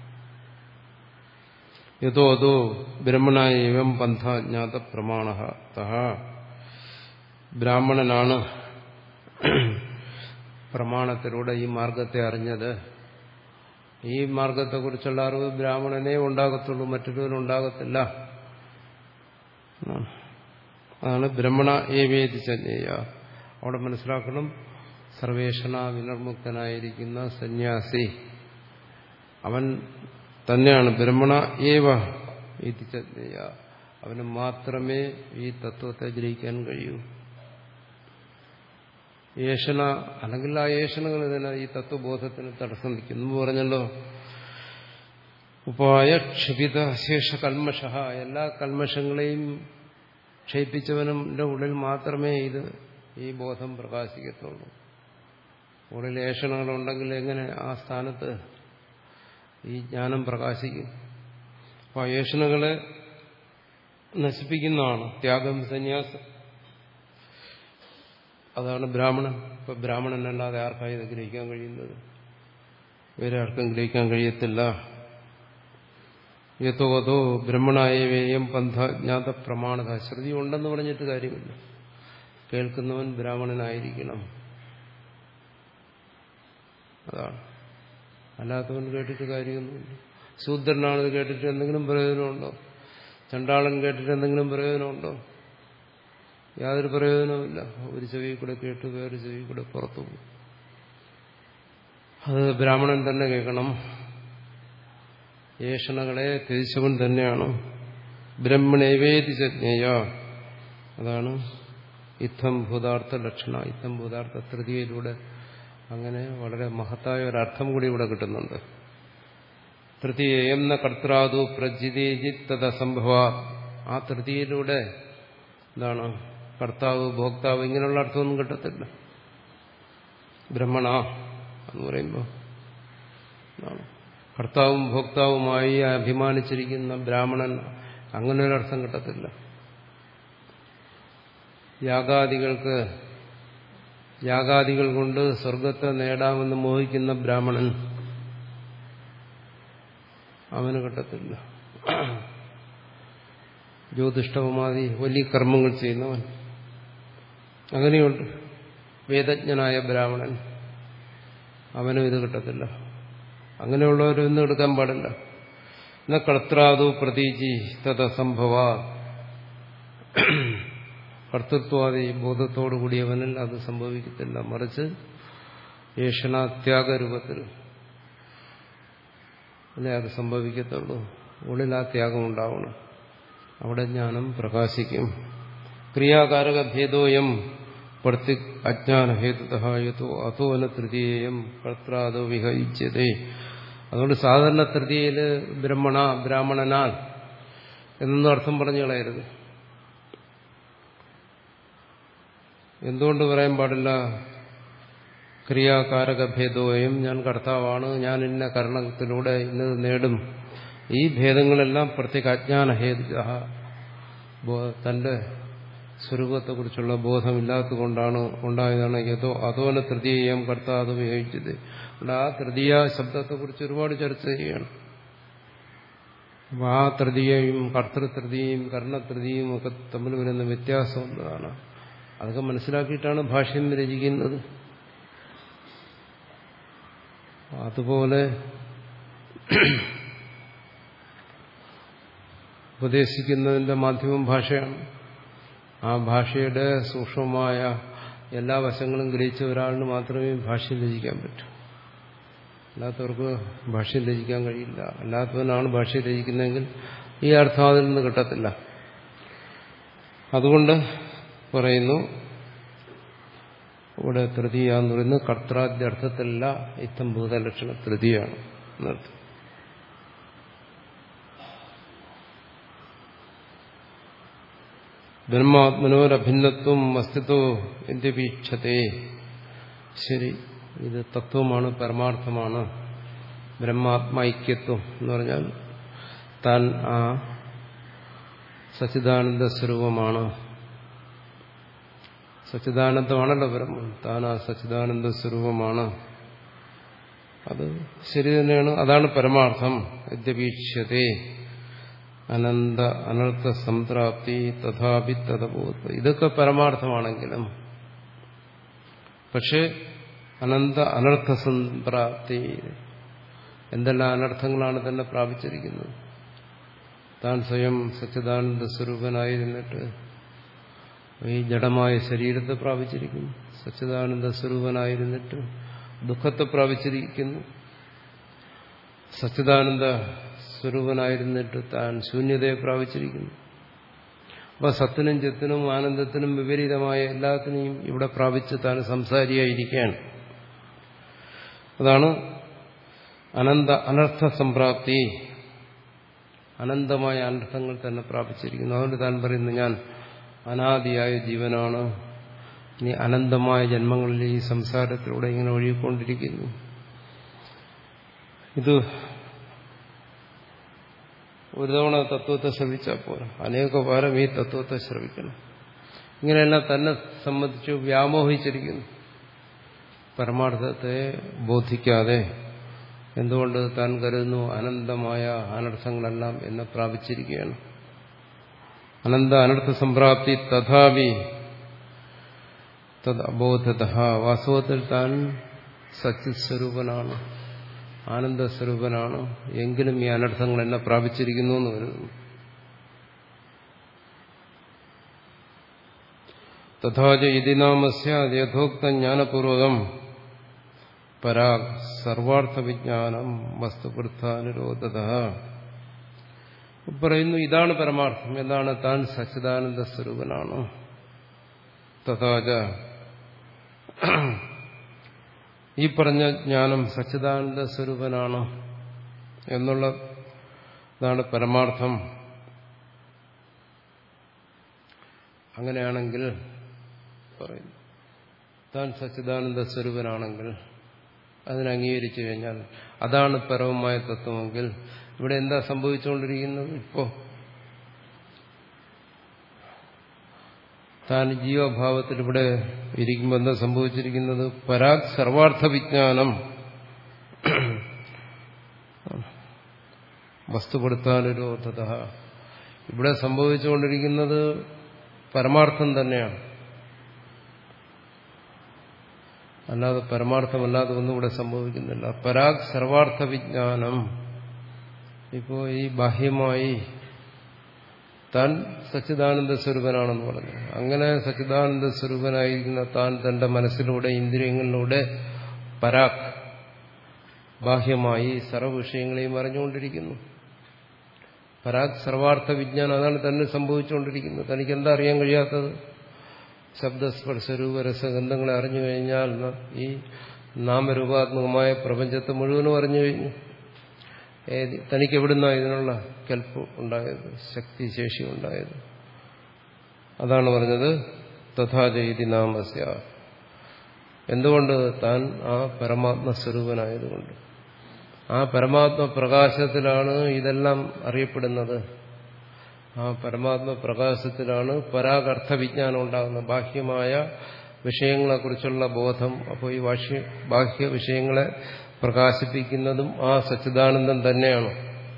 യതോ അതോ ബ്രഹ്മണായ ഏവം പന്ഥ ജ്ഞാത പ്രമാണ. തഹ ബ്രാഹ്മണനാണ് പ്രമാണത്തിലൂടെ ഈ മാർഗത്തെ അറിഞ്ഞത്. ഈ മാർഗത്തെക്കുറിച്ചുള്ള അറിവ് ബ്രാഹ്മണനെ ഉണ്ടാകത്തുള്ളൂ, മറ്റൊരുവനുണ്ടാകത്തില്ല. അതാണ് ബ്രഹ്മണ ഏവേതി സഞ്ജയ. അവിടെ മനസ്സിലാക്കണം, സർവേഷണ വിനിർമുക്തനായിരിക്കുന്ന സന്യാസി അവൻ തന്നെയാണ് ബ്രഹ്മണ ഏവ ഇതി സഞ്ജയ. അവന് മാത്രമേ ഈ തത്വത്തെ ഗ്രഹിക്കാൻ കഴിയൂ. ഏഷണ അല്ലെങ്കിൽ ആ ഏഷണകൾ തന്നെ ഈ തത്വബോധത്തിന് തടസ്സം നിൽക്കുന്നു പറഞ്ഞല്ലോ. ഉപായ ക്ഷിപിത ശേഷ കൽമഷ, എല്ലാ കൽമഷങ്ങളെയും ക്ഷയിപ്പിച്ചവന്റെ ഉള്ളിൽ മാത്രമേ ഇത് ഈ ബോധം പ്രകാശിക്കത്തുള്ളൂ. ഉള്ളിൽ ഏഷണങ്ങളുണ്ടെങ്കിൽ എങ്ങനെ ആ സ്ഥാനത്ത് ഈ ജ്ഞാനം പ്രകാശിക്കും? അപ്പോൾ ആ ഏഷണകളെ നശിപ്പിക്കുന്നതാണ് ത്യാഗം, സന്യാസം. അതാണ് ബ്രാഹ്മണൻ. ഇപ്പൊ ബ്രാഹ്മണനല്ലാതെ ആർക്കായി ഇത് ഗ്രഹിക്കാൻ കഴിയുന്നത്? വേറെ ആർക്കും ഗ്രഹിക്കാൻ കഴിയത്തില്ല. യതോ അതോ ബ്രഹ്മണായവേയം പന്ഥ ജ്ഞാത പ്രമാണത. ശ്രുതി ഉണ്ടെന്ന് പറഞ്ഞിട്ട് കാര്യമില്ല. കേൾക്കുന്നവൻ ബ്രാഹ്മണനായിരിക്കണം. അതാണ്. അല്ലാത്തവൻ കേട്ടിട്ട് കാര്യമൊന്നുമില്ല. ശൂദ്രനാണത് കേട്ടിട്ട് എന്തെങ്കിലും പ്രയോജനമുണ്ടോ? ചണ്ടാളൻ കേട്ടിട്ട് എന്തെങ്കിലും പ്രയോജനമുണ്ടോ? യാതൊരു പ്രയോജനവുമില്ല. ഒരു ചെവി കൂടെ കേട്ട് വേറെ ചെവി കൂടെ പുറത്തു പോകും. അത് ബ്രാഹ്മണൻ തന്നെ കേൾക്കണം. ഏഷണകളെ ത്യജിച്ചവൻ തന്നെയാണ് ബ്രഹ്മണേവേതി ജ്ഞേയ. അതാണ് ഇത്തം ഭൂതാർത്ഥ ലക്ഷണ. ഇത്തം ഭൂതാർത്ഥ തൃതീയയിലൂടെ അങ്ങനെ വളരെ മഹത്തായ ഒരർത്ഥം കൂടി ഇവിടെ കിട്ടുന്നുണ്ട്. തൃതീയം ന കർത്താതു പ്രജിതേജി തദസംഭവ. ആ തൃതീയയിലൂടെ എന്താണ് കർത്താവ്, ഭോക്താവ് ഇങ്ങനെയുള്ള അർത്ഥമൊന്നും കിട്ടത്തില്ല. ബ്രഹ്മണ എന്ന് പറയുമ്പോൾ കർത്താവും ഭോക്താവുമായി അഭിമാനിച്ചിരിക്കുന്ന ബ്രാഹ്മണൻ, അങ്ങനെ ഒരർത്ഥം കിട്ടത്തില്ല. യാഗാദികൾക്ക് യാഗാദികൾ കൊണ്ട് സ്വർഗത്തെ നേടാമെന്ന് മോഹിക്കുന്ന ബ്രാഹ്മണൻ, അവന് കിട്ടത്തില്ല. ജ്യോതിഷ്ടവുമാതി വലിയ കർമ്മങ്ങൾ ചെയ്യുന്നവൻ, അങ്ങനെയുണ്ട്. വേദജ്ഞനായ ബ്രാഹ്മണൻ, അവനും ഇത് കിട്ടത്തില്ല. അങ്ങനെയുള്ളവരൊന്നും എടുക്കാൻ പാടില്ല. എന്ന കർത്താതു പ്രതീചി തദസംഭവ. കർത്തൃത്വാദി ബോധത്തോടുകൂടിയവനിൽ അത് സംഭവിക്കത്തില്ല. മറിച്ച് ഏഷണാത്യാഗരൂപത്തിൽ അല്ലേ അത് സംഭവിക്കത്തുള്ളൂ. ഉള്ളിൽ ആ ത്യാഗം ഉണ്ടാവണം. അവിടെ ജ്ഞാനം പ്രകാശിക്കും. ക്രിയാകാരക ഭേദോയം പ്രത്യ അജ്ഞാനഹേതുതോ അതോന തൃതീയം കർത്താദോ വിഹയിച്ചതേ. അതുകൊണ്ട് സാധാരണ തൃതീയയില് ബ്രഹ്മണ ബ്രാഹ്മണനാൽ എന്നൊന്നും അർത്ഥം പറഞ്ഞു കളയരുത്. എന്തുകൊണ്ട് പറയാൻ പാടില്ല? ക്രിയാകാരക ഭേദോയം, ഞാൻ കർത്താവാണ്, ഞാൻ ഇന്ന കർണത്തിലൂടെ ഇന്നത് നേടും. ഈ ഭേദങ്ങളെല്ലാം പ്രത്യേക അജ്ഞാനഹേതു, തന്റെ സ്വരൂപത്തെക്കുറിച്ചുള്ള ബോധമില്ലാത്തതുകൊണ്ടാണ് ഉണ്ടായതാണ്. യഥോ അതോന തൃതീയം കർത്താവ് വിഹയിച്ചത്. ആ തൃതീയ ശബ്ദത്തെക്കുറിച്ച് ഒരുപാട് ചർച്ച ചെയ്യുകയാണ്. അപ്പൊ ആ തൃതീയയും കർത്തൃതൃതീയയും കർണതൃതീയയും ഒക്കെ തമ്മിൽ വരുന്ന വ്യത്യാസം എന്നതാണ്. അതൊക്കെ മനസ്സിലാക്കിയിട്ടാണ് ഭാഷ്യം രചിക്കുന്നത്. അതുപോലെ ഉപദേശിക്കുന്നതിന്റെ മാധ്യമം ഭാഷയാണ്. ആ ഭാഷയുടെ സൂക്ഷ്മമായ എല്ലാ വശങ്ങളും ഗ്രഹിച്ച ഒരാളിന് മാത്രമേ ഭാഷ്യം രചിക്കാൻ പറ്റൂ. അല്ലാത്തവർക്ക് ഭാഷ്യം രചിക്കാൻ കഴിയില്ല. അല്ലാത്തവനാണ് ഭാഷ്യം രചിക്കുന്നതെങ്കിൽ ഈ അർത്ഥം അതിൽ നിന്ന് കിട്ടത്തില്ല. അതുകൊണ്ട് പറയുന്നു ഇവിടെ തൃതീയ എന്ന് പറയുന്നത് കർത്താദ്യ അർത്ഥത്തിലല്ല, ഇത്തം ഭൂതലക്ഷണ തൃതീയാണ് എന്നർത്ഥം. ബ്രഹ്മാത്മനോരഭിന്നത്വം അസ്തിത്വ എന്ത്യപീക്ഷത്തെ. ശരി, ഇത് തത്വമാണ്, പരമാർത്ഥമാണ്. ബ്രഹ്മാത്മൈക്യത്വം എന്ന് പറഞ്ഞാൽ താൻ ആ സച്ചിദാനന്ദ സ്വരൂപമാണ്. സച്ചിദാനന്ദമാണല്ലോ ബ്രഹ്മം, താൻ ആ സച്ചിദാനന്ദ സ്വരൂപമാണ്. അത് ശരി തന്നെയാണ്, അതാണ് പരമാർത്ഥം. യദ്യപീക്ഷ്യത്തെ അനന്ത അനർത്ഥ സംപ്രാപ്തി തഥാപി തദബോധ. ഇതൊക്കെ പരമാർത്ഥമാണെങ്കിലും പക്ഷെ അനന്ത അനർത്ഥ സംപ്രാപ്തി, എന്തെല്ലാം അനർത്ഥങ്ങളാണ് തന്നെ പ്രാപിച്ചിരിക്കുന്നത്. താൻ സ്വയം സച്ചിദാനന്ദ സ്വരൂപനായിരുന്നിട്ട് ഈ ജഡമായ ശരീരത്തെ പ്രാപിച്ചിരിക്കുന്നു. സച്ചിദാനന്ദ സ്വരൂപനായിരുന്നിട്ട് ദുഃഖത്തെ പ്രാപിച്ചിരിക്കുന്നു. സച്ചിദാനന്ദ സ്വരൂപനായിരുന്നിട്ട് താൻ ശൂന്യതയെ പ്രാപിച്ചിരിക്കുന്നു. അപ്പൊ സത്തിനും ചിത്തിനും ആനന്ദത്തിനും വിപരീതമായ എല്ലാത്തിനെയും ഇവിടെ പ്രാപിച്ച് താൻ സംസാരിയായിരിക്കുകയാണ്. അതാണ് അനന്ത അനർത്ഥ സംപ്രാപ്തി. അനന്തമായ അനർത്ഥങ്ങൾ തന്നെ പ്രാപിച്ചിരിക്കുന്നു. അതുകൊണ്ട് താൻ പറയുന്നു, ഞാൻ അനാദിയായ ജീവനാണ്, ഇനി അനന്തമായ ജന്മങ്ങളിൽ ഈ സംസാരത്തിലൂടെ ഇങ്ങനെ ഒഴുകിക്കൊണ്ടിരിക്കുന്നു. ഇത് ഒരു തവണ തത്വത്തെ ശ്രവിച്ചാൽ പോരാ, അനേക വാരം ഈ തത്വത്തെ ശ്രവിക്കണം. ഇങ്ങനെയെല്ലാം തന്നെ സംബന്ധിച്ച് വ്യാമോഹിച്ചിരിക്കുന്നു. പരമാർത്ഥത്തെ ബോധിക്കാതെ എന്തുകൊണ്ട് താൻ കരുതുന്നു അനന്തമായ അനർത്ഥങ്ങളെല്ലാം എന്നെ പ്രാപിച്ചിരിക്കുകയാണ്. അനന്ത അനർത്ഥ സംപ്രാപ്തി തഥാപി തദ് അബോധത. വാസ്തവത്തിൽ താൻ സച്ചിസ്വരൂപനാണ്, ആനന്ദസ്വരൂപനാണ്, എങ്കിലും ഈ അനർത്ഥങ്ങൾ എന്നെ പ്രാപിച്ചിരിക്കുന്നു എന്ന് കരുതുന്നു. തഥാച ഇതി നാമസ്യ യഥോക്ത ജ്ഞാനപൂർവകം പരാഗ് സർവാർത്ഥ വിജ്ഞാനം വസ്തുവൃത്താനുരോധത. പറയുന്നു, ഇതാണ് പരമാർത്ഥം. എന്താണ്? താൻ സച്ചിദാനന്ദ സ്വരൂപനാണ്. തഥാച, ഈ പറഞ്ഞ ജ്ഞാനം സച്ചിദാനന്ദ സ്വരൂപനാണ് എന്നുള്ളതാണ് പരമാർത്ഥം. അങ്ങനെയാണെങ്കിൽ പറയുന്നു, താൻ സച്ചിദാനന്ദ സ്വരൂപനാണെങ്കിൽ അതിനെ അംഗീകരിച്ചു കഴിഞ്ഞാൽ അതാണ് പരമമായ തത്വമെങ്കിൽ ഇവിടെ എന്താ സംഭവിച്ചുകൊണ്ടിരിക്കുന്നത്? ഇപ്പോ താൻ ജീവഭാവത്തിൽ ഇവിടെ ഇരിക്കുമ്പോൾ എന്താ സംഭവിച്ചിരിക്കുന്നത്? പരാഗ് സർവാർത്ഥ വിജ്ഞാനം വസ്തുപ്പെടുത്താനുരോധത. ഇവിടെ സംഭവിച്ചുകൊണ്ടിരിക്കുന്നത് പരമാർത്ഥം തന്നെയാണ്, അല്ലാതെ പരമാർത്ഥമല്ലാതെ ഒന്നും ഇവിടെ സംഭവിക്കുന്നില്ല. പരാഗ് സർവാർത്ഥ വിജ്ഞാനം. ഇപ്പോ ഈ ബാഹ്യമായി താൻ സച്ചിദാനന്ദ സ്വരൂപനാണെന്ന് പറഞ്ഞു. അങ്ങനെ സച്ചിദാനന്ദ സ്വരൂപനായിരിക്കുന്ന താൻ തന്റെ മനസ്സിലൂടെ ഇന്ദ്രിയങ്ങളിലൂടെ പരാഗ് ബാഹ്യമായി സർവ്വ വിഷയങ്ങളെയും അറിഞ്ഞുകൊണ്ടിരിക്കുന്നു. പരാഗ് സർവാർത്ഥ വിജ്ഞാനം, അതാണ് തന്നെ സംഭവിച്ചുകൊണ്ടിരിക്കുന്നത്. തനിക്ക് എന്താ അറിയാൻ കഴിയാത്തത്? ശബ്ദസ്പർശരൂപ രസഗന്ധങ്ങളെ അറിഞ്ഞു കഴിഞ്ഞാൽ ഈ നാമരൂപാത്മകമായ പ്രപഞ്ചത്തെ മുഴുവനും അറിഞ്ഞു കഴിഞ്ഞു. തനിക്ക് എവിടുന്നാണ് ഇതിനുള്ള കെൽപ്പ് ഉണ്ടായത്, ശക്തിശേഷി ഉണ്ടായത്? അതാണ് പറഞ്ഞത് തഥാച ഇതി നാമസ്യ. എന്തുകൊണ്ട്? താൻ ആ പരമാത്മസ്വരൂപനായതുകൊണ്ട്. ആ പരമാത്മ പ്രകാശത്തിലാണ് ഇതെല്ലാം അറിയപ്പെടുന്നത്. ആ പരമാത്മ പ്രകാശത്തിലാണ് പരാഗർത്ഥ വിജ്ഞാനം ഉണ്ടാകുന്നത്, ബാഹ്യമായ വിഷയങ്ങളെക്കുറിച്ചുള്ള ബോധം. അപ്പോൾ ഈ ബാഹ്യ ബാഹ്യ വിഷയങ്ങളെ പ്രകാശിപ്പിക്കുന്നതും ആ സച്ചിദാനന്ദം തന്നെയാണ്.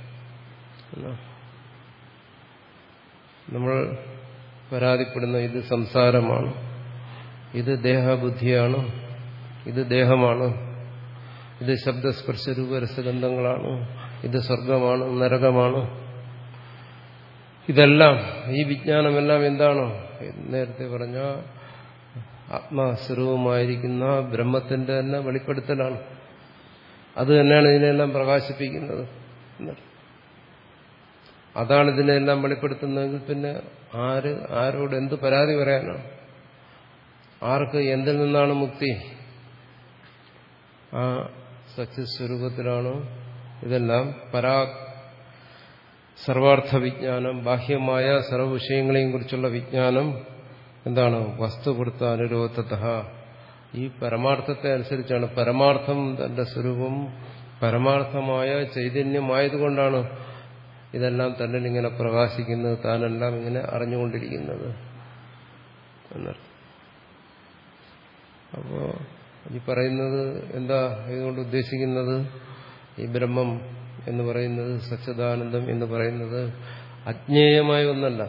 നമ്മൾ പരാതിപ്പെടുന്ന ഇത് സംസാരമാണ്, ഇത് ദേഹബുദ്ധിയാണ്, ഇത് ദേഹമാണ്, ഇത് ശബ്ദസ്പർശരൂപ രസഗന്ധങ്ങളാണ്, ഇത് സ്വർഗമാണ്, നരകമാണ്. ഇതെല്ലാം, ഈ വിജ്ഞാനമെല്ലാം എന്താണ്? നേരത്തെ പറഞ്ഞ ആത്മസ്വരൂപമായിരിക്കുന്ന ബ്രഹ്മത്തിന്റെ തന്നെ വെളിപ്പെടുത്തലാണ്. അത് തന്നെയാണ് ഇതിനെല്ലാം പ്രകാശിപ്പിക്കുന്നത്. അതാണ് ഇതിനെല്ലാം വെളിപ്പെടുത്തുന്നതെങ്കിൽ പിന്നെ ആര് ആരോട് എന്ത് പരാതി പറയാനാണ്? ആർക്ക് എന്തിൽ നിന്നാണ് മുക്തി? ആ സത്യസ്വരൂപത്തിലാണ് ഇതെല്ലാം പരാ സർവാർത്ഥ വിജ്ഞാനം, ബാഹ്യമായ സർവ്വ വിഷയങ്ങളെയും കുറിച്ചുള്ള വിജ്ഞാനം എന്താണ്? വസ്തുവൃത്ത അനുരോധത. ഈ പരമാർത്ഥത്തെ അനുസരിച്ചാണ്. പരമാർത്ഥം തന്റെ സ്വരൂപം പരമാർത്ഥമായ ചൈതന്യമായതുകൊണ്ടാണ് ഇതെല്ലാം തന്നിൽ ഇങ്ങനെ പ്രകാശിക്കുന്നത്, താനെല്ലാം ഇങ്ങനെ അറിഞ്ഞുകൊണ്ടിരിക്കുന്നത് എന്നർത്ഥം. അപ്പോ ഈ പറയുന്നത് എന്താ ഇതുകൊണ്ട് ഉദ്ദേശിക്കുന്നത്? ഈ ബ്രഹ്മം എന്ന് പറയുന്നത്, സച്ചിദാനന്ദം എന്ന് പറയുന്നത് അജ്ഞേയമായ ഒന്നല്ല.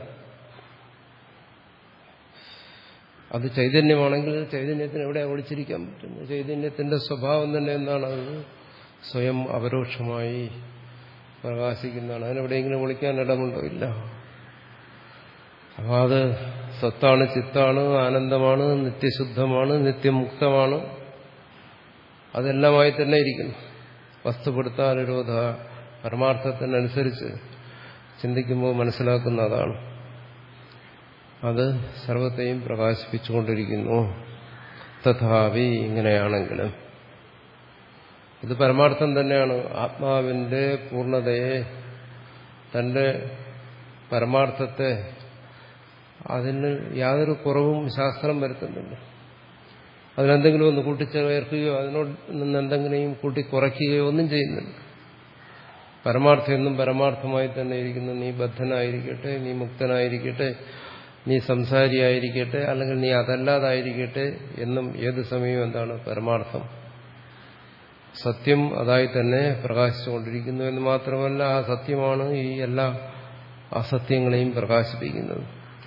അത് ചൈതന്യമാണെങ്കിൽ ചൈതന്യത്തിന് എവിടെ ഒളിച്ചിരിക്കാൻ പറ്റുന്നു? ചൈതന്യത്തിന്റെ സ്വഭാവം തന്നെ എന്താണ്? അത് സ്വയം അപരോക്ഷമായി പ്രകാശിക്കുന്നതാണ്. അതിനെവിടെയെങ്കിലും ഒളിക്കാൻ ഇടമുണ്ടോ? ഇല്ല. അപ്പോൾ അത് സത്താണ്, ചിത്താണ്, ആനന്ദമാണ്, നിത്യശുദ്ധമാണ്, നിത്യമുക്തമാണ്. അതെല്ലാമായി തന്നെ ഇരിക്കുന്നു. വസ്തുപ്പെടുത്താനുരോധ, പരമാർത്ഥത്തിനനുസരിച്ച് ചിന്തിക്കുമ്പോൾ മനസ്സിലാക്കുന്ന അതാണ്. അത് സർവത്തെയും പ്രകാശിപ്പിച്ചുകൊണ്ടിരിക്കുന്നു. തഥാപി, ഇങ്ങനെയാണെങ്കിലും ഇത് പരമാർത്ഥം തന്നെയാണ്. ആത്മാവിന്റെ പൂർണ്ണതയെ, തന്റെ പരമാർത്ഥത്തെ, അതിന് യാതൊരു കുറവും ശാസ്ത്രം വരുത്തുന്നില്ല. അതിനെന്തെങ്കിലും ഒന്ന് കൂട്ടിച്ചേർക്കുകയോ അതിനോട് നിന്ന് എന്തെങ്കിലും കൂട്ടിക്കുറയ്ക്കുകയോ ഒന്നും ചെയ്യുന്നില്ല. പരമാർത്ഥം എന്നും പരമാർത്ഥമായി തന്നെ ഇരിക്കുന്നു. നീ ബദ്ധനായിരിക്കട്ടെ, നീ മുക്തനായിരിക്കട്ടെ, നീ സംസാരിയായിരിക്കട്ടെ, അല്ലെങ്കിൽ നീ അതല്ലാതായിരിക്കട്ടെ, എന്നും ഏത് സമയവും എന്താണ്? പരമാർത്ഥം സത്യം അതായി തന്നെ പ്രകാശിച്ചുകൊണ്ടിരിക്കുന്നു എന്ന് മാത്രമല്ല, ആ സത്യമാണ് ഈ എല്ലാ അസത്യങ്ങളെയും പ്രകാശിപ്പിക്കുന്നത്.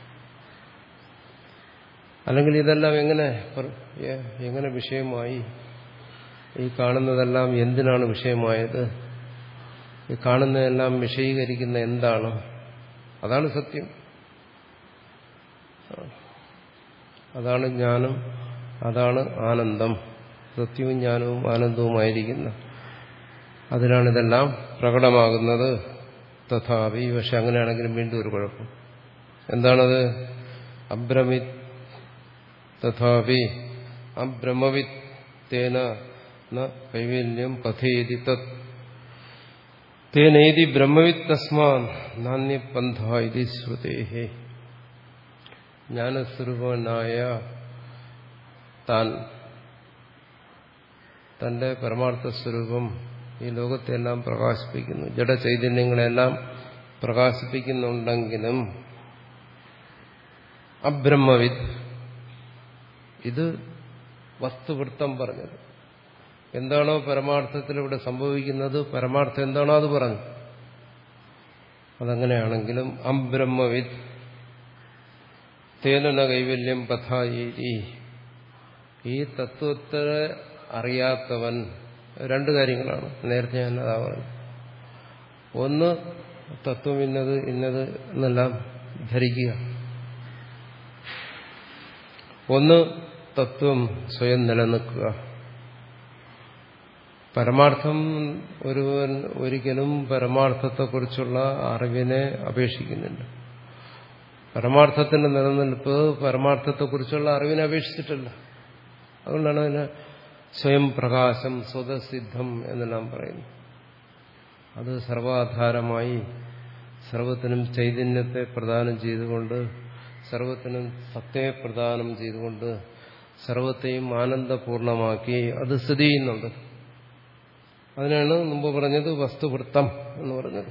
അല്ലെങ്കിൽ ഇതെല്ലാം എങ്ങനെ എങ്ങനെ വിഷയമായി? ഈ കാണുന്നതെല്ലാം എന്തിനാണ് വിഷയമായത്? ഈ കാണുന്നതെല്ലാം വിഷയീകരിക്കുന്ന എന്താണ്? അതാണ് സത്യം, അതാണ് ജ്ഞാനം, അതാണ് ആനന്ദം. സത്യവും ജ്ഞാനവും ആനന്ദവുമായിരിക്കുന്ന അതിനാണിതെല്ലാം പ്രകടമാകുന്നത്. തഥാപി, പക്ഷെ അങ്ങനെയാണെങ്കിലും വീണ്ടും ഒരു കുഴപ്പം. എന്താണത്? അബ്രമിത് തഥാപി അബ്രഹ്മവിത് തേന ന കൈവല്യം കഥേതി തത് തേനേതി ബ്രഹ്മവിത് തസ്മാൻ നാന്യപന്ഥ ഇതി ശ്രുതേഹേ. ജ്ഞാനസ്വരൂപനായ താൻ, തന്റെ പരമാർത്ഥ സ്വരൂപം ഈ ലോകത്തെല്ലാം പ്രകാശിപ്പിക്കുന്നു, ജഡചൈതന്യങ്ങളെല്ലാം പ്രകാശിപ്പിക്കുന്നുണ്ടെങ്കിലും അബ്രഹ്മവിത്, ഇത് വസ്തുവൃത്തം പറഞ്ഞത്. എന്താണോ പരമാർത്ഥത്തിൽ ഇവിടെ സംഭവിക്കുന്നത്, പരമാർത്ഥം എന്താണോ അത് പറഞ്ഞു. അതങ്ങനെയാണെങ്കിലും അബ്രഹ്മവിത് തേന കൈവല്യം പഥായി, ഈ തത്വത്തെ അറിയാത്തവൻ, രണ്ട് കാര്യങ്ങളാണ് നേരത്തെ ഞാൻ അതാ പറഞ്ഞു. ഒന്ന്, തത്വം ഇന്നത് ഇന്നത് എന്നെല്ലാം ധരിക്കുക. ഒന്ന്, തത്വം സ്വയം നിലനിൽക്കുക. പരമാർത്ഥം ഒരുവൻ ഒരിക്കലും പരമാർത്ഥത്തെക്കുറിച്ചുള്ള അറിവിനെ അപേക്ഷിക്കുന്നില്ല. പരമാർത്ഥത്തിന്റെ നിലനിൽപ്പ് പരമാർത്ഥത്തെക്കുറിച്ചുള്ള അറിവിനെ അപേക്ഷിച്ചിട്ടില്ല. അതുകൊണ്ടാണ് അതിന് സ്വയം പ്രകാശം, സ്വതസിദ്ധം എന്നെല്ലാം പറയുന്നു. അത് സർവാധാരമായി സർവത്തിനും ചൈതന്യത്തെ പ്രദാനം ചെയ്തുകൊണ്ട്, സർവത്തിനും സത്യത്തെ പ്രദാനം ചെയ്തുകൊണ്ട്, സർവത്തെയും ആനന്ദപൂർണമാക്കി അത് സ്ഥിതി ചെയ്യുന്നുണ്ട്. അതിനാണ് മുമ്പ് പറഞ്ഞത് വസ്തുവൃത്തം എന്ന് പറഞ്ഞത്.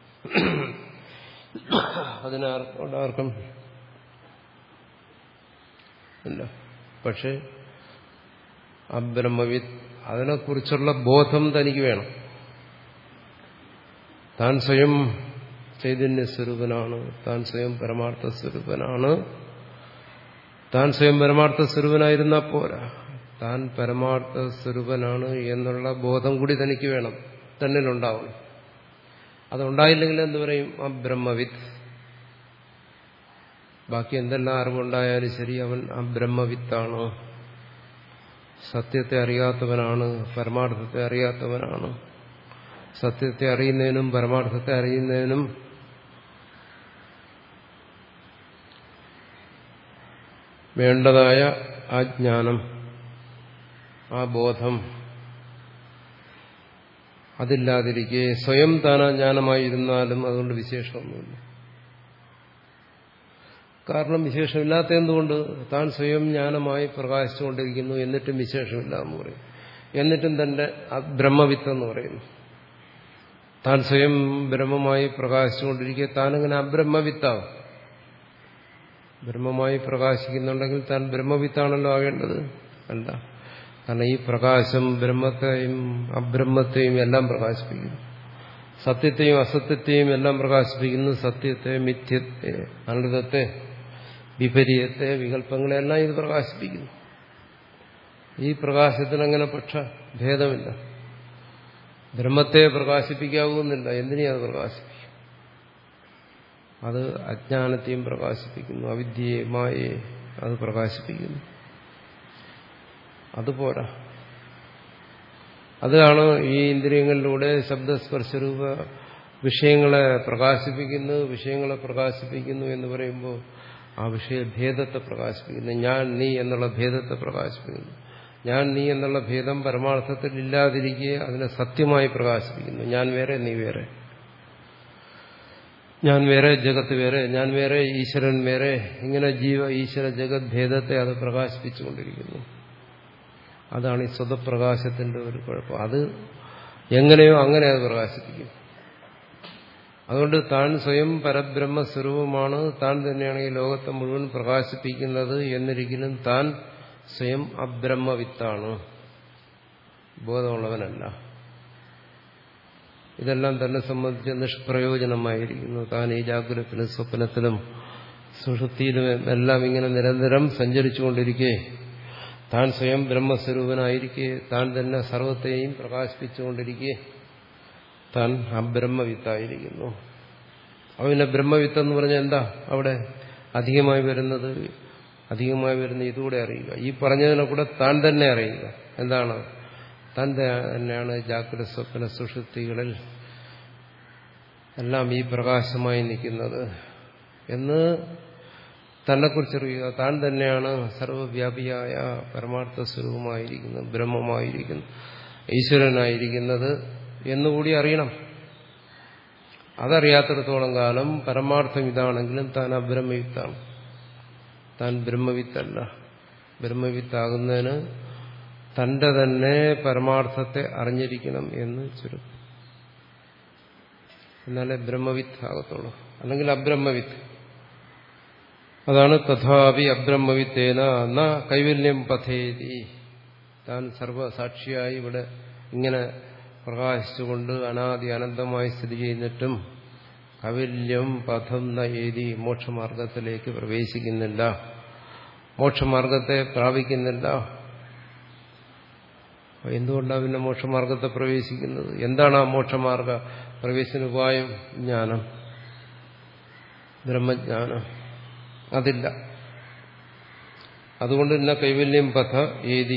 അതിനാർക്കും ഇല്ല. പക്ഷെ അബ്രഹ്മവിത്, അതിനെക്കുറിച്ചുള്ള ബോധം തനിക്ക് വേണം. താൻ സ്വയം ചൈതന്യസ്വരൂപനാണ്, താൻ സ്വയം പരമാർത്ഥ സ്വരൂപനാണ്. താൻ സ്വയം പരമാർത്ഥ സ്വരൂപനായിരുന്നാൽ പോരാ, താൻ പരമാർത്ഥ സ്വരൂപനാണ് എന്നുള്ള ബോധം കൂടി തനിക്ക് വേണം, തന്നിലുണ്ടാവണം. അതുണ്ടായില്ലെങ്കിൽ എന്ത് പറയും? അബ്രഹ്മവിത്. ബാക്കി എന്തെല്ലാം അറിവുണ്ടായാലും ശരി, അവൻ അബ്രഹ്മവിത്താണ്, സത്യത്തെ അറിയാത്തവനാണ്, പരമാർത്ഥത്തെ അറിയാത്തവനാണ്. സത്യത്തെ അറിയുന്നതിനും പരമാർത്ഥത്തെ അറിയുന്നതിനും വേണ്ടതായ ആ ജ്ഞാനം, ആ ബോധം, അതില്ലാതിരിക്കെ സ്വയം താനാ ജ്ഞാനമായിരുന്നാലും അതുകൊണ്ട് വിശേഷമൊന്നുമില്ല. കാരണം വിശേഷമില്ലാത്ത എന്തുകൊണ്ട്? താൻ സ്വയം ജ്ഞാനമായി പ്രകാശിച്ചുകൊണ്ടിരിക്കുന്നു, എന്നിട്ടും വിശേഷമില്ല എന്ന് പറയും. എന്നിട്ടും തന്റെ ബ്രഹ്മവിത്തെന്ന് പറയുന്നു. താൻ സ്വയം ബ്രഹ്മമായി പ്രകാശിച്ചുകൊണ്ടിരിക്കെ താനെങ്ങനെ അബ്രഹ്മവിത്താവും? ബ്രഹ്മമായി പ്രകാശിക്കുന്നുണ്ടെങ്കിൽ താൻ ബ്രഹ്മവിത്താണല്ലോ ആകേണ്ടത്. അല്ല. കാരണം ഈ പ്രകാശം ബ്രഹ്മത്തെയും അബ്രഹ്മത്തെയും എല്ലാം പ്രകാശിപ്പിക്കുന്നു. സത്യത്തെയും അസത്യത്തെയും എല്ലാം പ്രകാശിപ്പിക്കുന്നു. സത്യത്തെ, മിഥ്യത്തെ, അനൃതത്തെ, വിപരീയത്തെ, വികല്പങ്ങളെല്ലാം ഇത് പ്രകാശിപ്പിക്കുന്നു. ഈ പ്രകാശത്തിനങ്ങനെ പക്ഷ ഭേദമില്ല. ബ്രഹ്മത്തെ പ്രകാശിപ്പിക്കാവുന്നില്ല. എന്തിനേ അത് പ്രകാശിപ്പിക്കും? അത് അജ്ഞാനത്തെയും പ്രകാശിപ്പിക്കുന്നു, അവിദ്യയെ, മായയെ അത് പ്രകാശിപ്പിക്കുന്നു. അതുപോരാ. അതാണ് ഈ ഇന്ദ്രിയങ്ങളിലൂടെ ശബ്ദസ്പർശരൂപ വിഷയങ്ങളെ പ്രകാശിപ്പിക്കുന്നു. വിഷയങ്ങളെ പ്രകാശിപ്പിക്കുന്നു എന്ന് പറയുമ്പോൾ ആ വിഷയഭേദത്തെ പ്രകാശിപ്പിക്കുന്നു. ഞാൻ നീ എന്നുള്ള ഭേദത്തെ പ്രകാശിപ്പിക്കുന്നു. ഞാൻ നീ എന്നുള്ള ഭേദം പരമാർത്ഥത്തിൽ ഇല്ലാതിരിക്കെ അതിനെ സത്യമായി പ്രകാശിപ്പിക്കുന്നു. ഞാൻ വേറെ, നീ വേറെ. ഞാൻ വേറെ, ജഗത്ത് വേറെ. ഞാൻ വേറെ, ഈശ്വരൻ വേറെ. ഇങ്ങനെ ജീവ ഈശ്വര ജഗത് ഭേദത്തെ അത് പ്രകാശിപ്പിച്ചുകൊണ്ടിരിക്കുന്നു. അതാണ് ഈ സ്വതപ്രകാശത്തിന്റെ ഒരു കുഴപ്പം. അത് എങ്ങനെയോ അങ്ങനെ അത് പ്രകാശിപ്പിക്കും. അതുകൊണ്ട് താൻ സ്വയം പരബ്രഹ്മസ്വരൂപമാണ്, താൻ തന്നെയാണ് ഈ ലോകത്തെ മുഴുവൻ പ്രകാശിപ്പിക്കുന്നത് എന്നിരിക്കലും താൻ സ്വയം അബ്രഹ്മവിത്താണ്, ബോധമുള്ളവനല്ല. ഇതെല്ലാം തന്നെ സംബന്ധിച്ച് നിഷ്പ്രയോജനമായിരിക്കുന്നു. താൻ ഈ ജാഗ്രതത്തിലും സ്വപ്നത്തിലും സുഷുപ്തിയിലും എല്ലാം ഇങ്ങനെ നിരന്തരം സഞ്ചരിച്ചുകൊണ്ടിരിക്കെ, താൻ സ്വയം ബ്രഹ്മസ്വരൂപനായിരിക്കെ, താൻ തന്നെ സർവത്തെയും പ്രകാശിപ്പിച്ചുകൊണ്ടിരിക്കെ താൻ അബ്രഹ്മവിത്തായിരിക്കുന്നു. അവന്റെ ബ്രഹ്മവിത്ത് എന്ന് പറഞ്ഞാൽ എന്താ അവിടെ അധികമായി വരുന്നത്? അധികമായി വരുന്ന ഇതുകൂടെ അറിയുക. ഈ പറഞ്ഞതിനെ കൂടെ താൻ തന്നെ അറിയുക. എന്താണ്? താൻ തന്നെയാണ് ജാഗ്രത സ്വപ്ന സുഷുപ്തികളിൽ എല്ലാം ഈ പ്രകാശമായി നിൽക്കുന്നത് എന്ന് തന്നെക്കുറിച്ചറിയുക. താൻ തന്നെയാണ് സർവവ്യാപിയായ പരമാർത്ഥ സ്വരൂപമായിരിക്കുന്നത്, ബ്രഹ്മമായിരിക്കുന്നത്, ഈശ്വരനായിരിക്കുന്നത് എന്നുകൂടി അറിയണം. അതറിയാത്തിടത്തോളം കാലം പരമാർത്ഥം ഇതാണെങ്കിലും താൻ അബ്രഹ്മവിത്താണ്. താൻ ബ്രഹ്മവിത്തല്ല. ബ്രഹ്മവിത്താകുന്നതിന് തന്റെ തന്നെ പരമാർത്ഥത്തെ അറിഞ്ഞിരിക്കണം എന്ന് ചുരുക്കം. എന്നാലേ ബ്രഹ്മവിത്ത് ആകത്തുള്ളൂ. അല്ലെങ്കിൽ അബ്രഹ്മവിത്ത്. അതാണ് തഥാപി അബ്രഹ്മവിത്തേന ന കൈവല്യം പഥേതി. താൻ സർവസാക്ഷിയായി ഇവിടെ ഇങ്ങനെ പ്രകാശിച്ചുകൊണ്ട് അനാദി അനന്തമായി സ്ഥിതി ചെയ്യുന്നിട്ടും കൈവല്യം പഥം ന ഏതി, മോക്ഷമാർഗത്തിലേക്ക് പ്രവേശിക്കുന്നില്ല, മോക്ഷമാർഗത്തെ പ്രാപിക്കുന്നില്ല. എന്തുകൊണ്ടാണ് പിന്നെ മോക്ഷമാർഗത്തെ പ്രവേശിക്കുന്നത്? എന്താണ് ആ മോക്ഷമാർഗ പ്രവേശന ഉപായം? ജ്ഞാനം, ബ്രഹ്മജ്ഞാനം. അതില്ല. അതുകൊണ്ട് തന്നെ കൈവല്യം പഥ ഏതി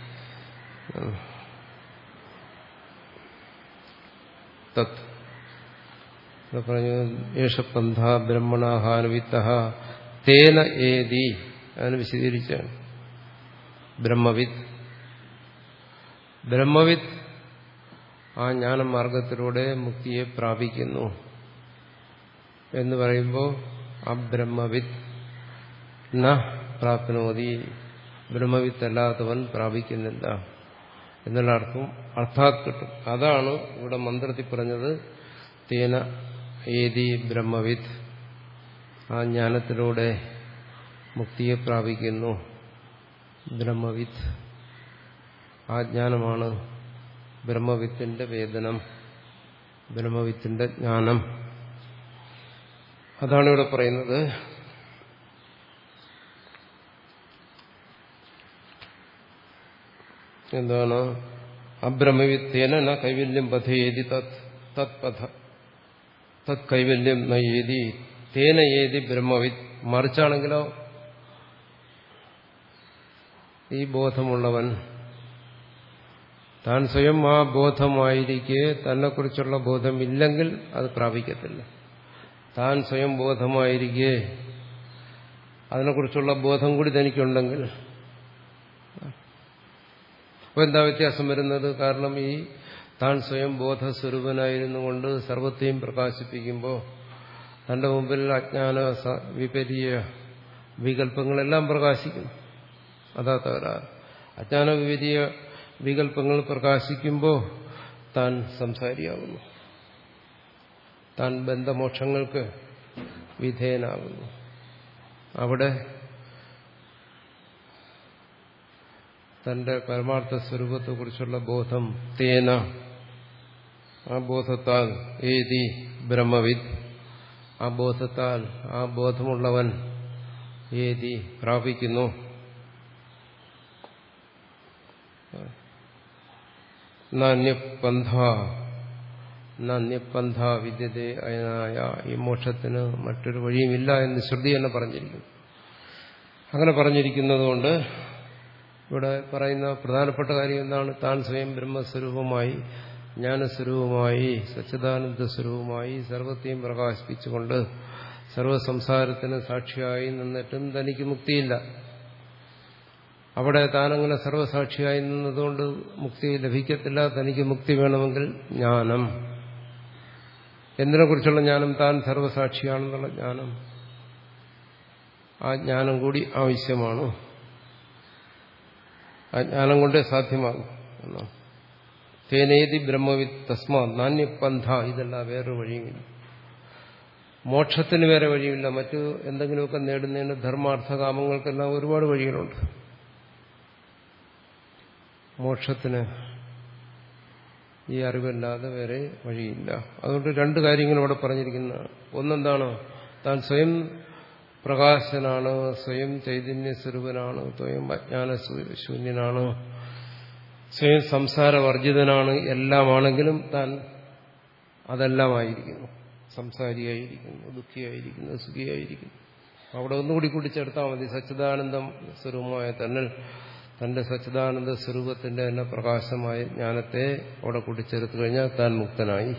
തത് പറഞ്ഞു. യേശപന്ഥ ബ്രഹ്മണാഹാനുവിത്ത തേന ഏതി. അതിന് വിശദീകരിച്ചാണ്. ബ്രഹ്മവിത്ത് ബ്രഹ്മവിത്ത് ആ ജ്ഞാനമാർഗത്തിലൂടെ മുക്തിയെ പ്രാപിക്കുന്നു എന്ന് പറയുമ്പോൾ അബ്രഹ്മവിത്ത് ന പ്രാപ്നോതി, ബ്രഹ്മവിത്തല്ലാത്തവൻ പ്രാപിക്കുന്നില്ല എന്നുള്ള അർത്ഥം അർത്ഥാത് കിട്ടും. അതാണ് ഇവിടെ മന്ത്രത്തിൽ പറഞ്ഞത്. തേന ഏതി ബ്രഹ്മവിത്ത്, ആ ജ്ഞാനത്തിലൂടെ മുക്തിയെ പ്രാപിക്കുന്നു. ബ്രഹ്മവിത്ത്, ആ ജ്ഞാനമാണ് ബ്രഹ്മവിത്തിന്റെ വേദനം, ബ്രഹ്മവിത്തിന്റെ ജ്ഞാനം. അതാണ് ഇവിടെ പറയുന്നത്. എന്താണ്? അബ്രഹ്മവിത്തേന ന കൈവല്യം പഥയേതി തത് തത് പഥ തത് കൈവല്യം ന ഏതി തേന ഏതി ബ്രഹ്മവിത്ത്. മറിച്ചാണെങ്കിലോ ഈ ബോധമുള്ളവൻ താൻ സ്വയം ആ ബോധമായിരിക്കെ തന്നെക്കുറിച്ചുള്ള ബോധമില്ലെങ്കിൽ അത് പ്രാപിക്കത്തില്ല. താൻ സ്വയം ബോധമായിരിക്കെ അതിനെക്കുറിച്ചുള്ള ബോധം കൂടി തനിക്കുണ്ടെങ്കിൽ അപ്പോൾ എന്താ വ്യത്യാസം വരുന്നത്? കാരണം ഈ താൻ സ്വയം ബോധസ്വരൂപനായിരുന്നു കൊണ്ട് സർവത്തെയും പ്രകാശിപ്പിക്കുമ്പോൾ തന്റെ മുമ്പിൽ അജ്ഞാന വിപരീയ വികല്പങ്ങളെല്ലാം പ്രകാശിക്കുന്നു. അതാ തകരാറ്. അജ്ഞാന വിപരീയ വികല്പങ്ങൾ പ്രകാശിക്കുമ്പോൾ താൻ സംസാരിയാകുന്നു, താൻ ബന്ധമോക്ഷങ്ങൾക്ക് വിധേയനാകുന്നു. അവിടെ തന്റെ പരമാർത്ഥ സ്വരൂപത്തെക്കുറിച്ചുള്ള ബോധം തേന, ആ ബോധത്താൽ, ഏതി ബ്രഹ്മവിദ്, ആ ബോധത്താൽ, ആ ബോധമുള്ളവൻ ഏതി പ്രാപിക്കുന്നു. നാന്യപന്ഥ നാന്യപന്ഥ വിദ്യതേ അയനായ, ഈ മോക്ഷത്തിന് മറ്റൊരു വഴിയുമില്ല എന്ന് ശ്രുതി തന്നെ പറഞ്ഞിരിക്കുന്നു. അങ്ങനെ പറഞ്ഞിരിക്കുന്നതുകൊണ്ട് ഇവിടെ പറയുന്ന പ്രധാനപ്പെട്ട കാര്യം എന്താണ്? താൻ സ്വയം ബ്രഹ്മസ്വരൂപമായി, ജ്ഞാനസ്വരൂപമായി, സച്ചിദാനന്ദ സ്വരൂപമായി സർവത്തെയും പ്രകാശിപ്പിച്ചുകൊണ്ട് സർവസംസാരത്തിന് സാക്ഷിയായി നിന്നിട്ടും തനിക്ക് മുക്തിയില്ല. അവിടെ താനങ്ങനെ സർവസാക്ഷിയായി നിന്നതുകൊണ്ട് മുക്തി ലഭിക്കത്തില്ല. തനിക്ക് മുക്തി വേണമെങ്കിൽ ജ്ഞാനം. എന്തിനെക്കുറിച്ചുള്ള ജ്ഞാനം? താൻ സർവസാക്ഷിയാണെന്നുള്ള ജ്ഞാനം. ആ ജ്ഞാനം കൂടി ആവശ്യമാണ്. ആ ജ്ഞാനം കൊണ്ടേ സാധ്യമാകും എന്നാണ്. തേനേതി ബ്രഹ്മവിദ് തസ്മാ നാന്യപന്ഥ, ഇതല്ല വേറൊരു വഴിയുമില്ല. മോക്ഷത്തിന് വേറെ വഴിയില്ല. മറ്റു എന്തെങ്കിലുമൊക്കെ നേടുന്നതിന് ധർമാർത്ഥകാമങ്ങൾക്കെല്ലാം ഒരുപാട് വഴികളുണ്ട്. മോക്ഷത്തിന് ഈ അറിവല്ലാതെ വേറെ വഴിയില്ല. അതുകൊണ്ട് രണ്ട് കാര്യങ്ങൾ ഇവിടെ പറഞ്ഞിരിക്കുന്നതാണ്. ഒന്നെന്താണ്? താൻ സ്വയം പ്രകാശനാണ്, സ്വയം ചൈതന്യസ്വരൂപനാണ്, സ്വയം അജ്ഞാന ശൂന്യനാണ്, സ്വയം സംസാരവർജിതനാണ്. എല്ലാമാണെങ്കിലും താൻ അതെല്ലാമായിരിക്കുന്നു. സംസാരിയായിരിക്കുന്നു, ദുഃഖിയായിരിക്കുന്നു, സുഖിയായിരിക്കുന്നു. അവിടെ ഒന്നുകൂടി കൂട്ടിച്ചേർത്താൽ മതി. സച്ചിദാനന്ദം സ്വരൂപമായ തന്നെ, തന്റെ സച്ചിദാനന്ദ സ്വരൂപത്തിന്റെ തന്നെ പ്രകാശമായ ജ്ഞാനത്തെ അവിടെ കൂട്ടിച്ചേർത്ത് കഴിഞ്ഞാൽ താൻ മുക്തനായി.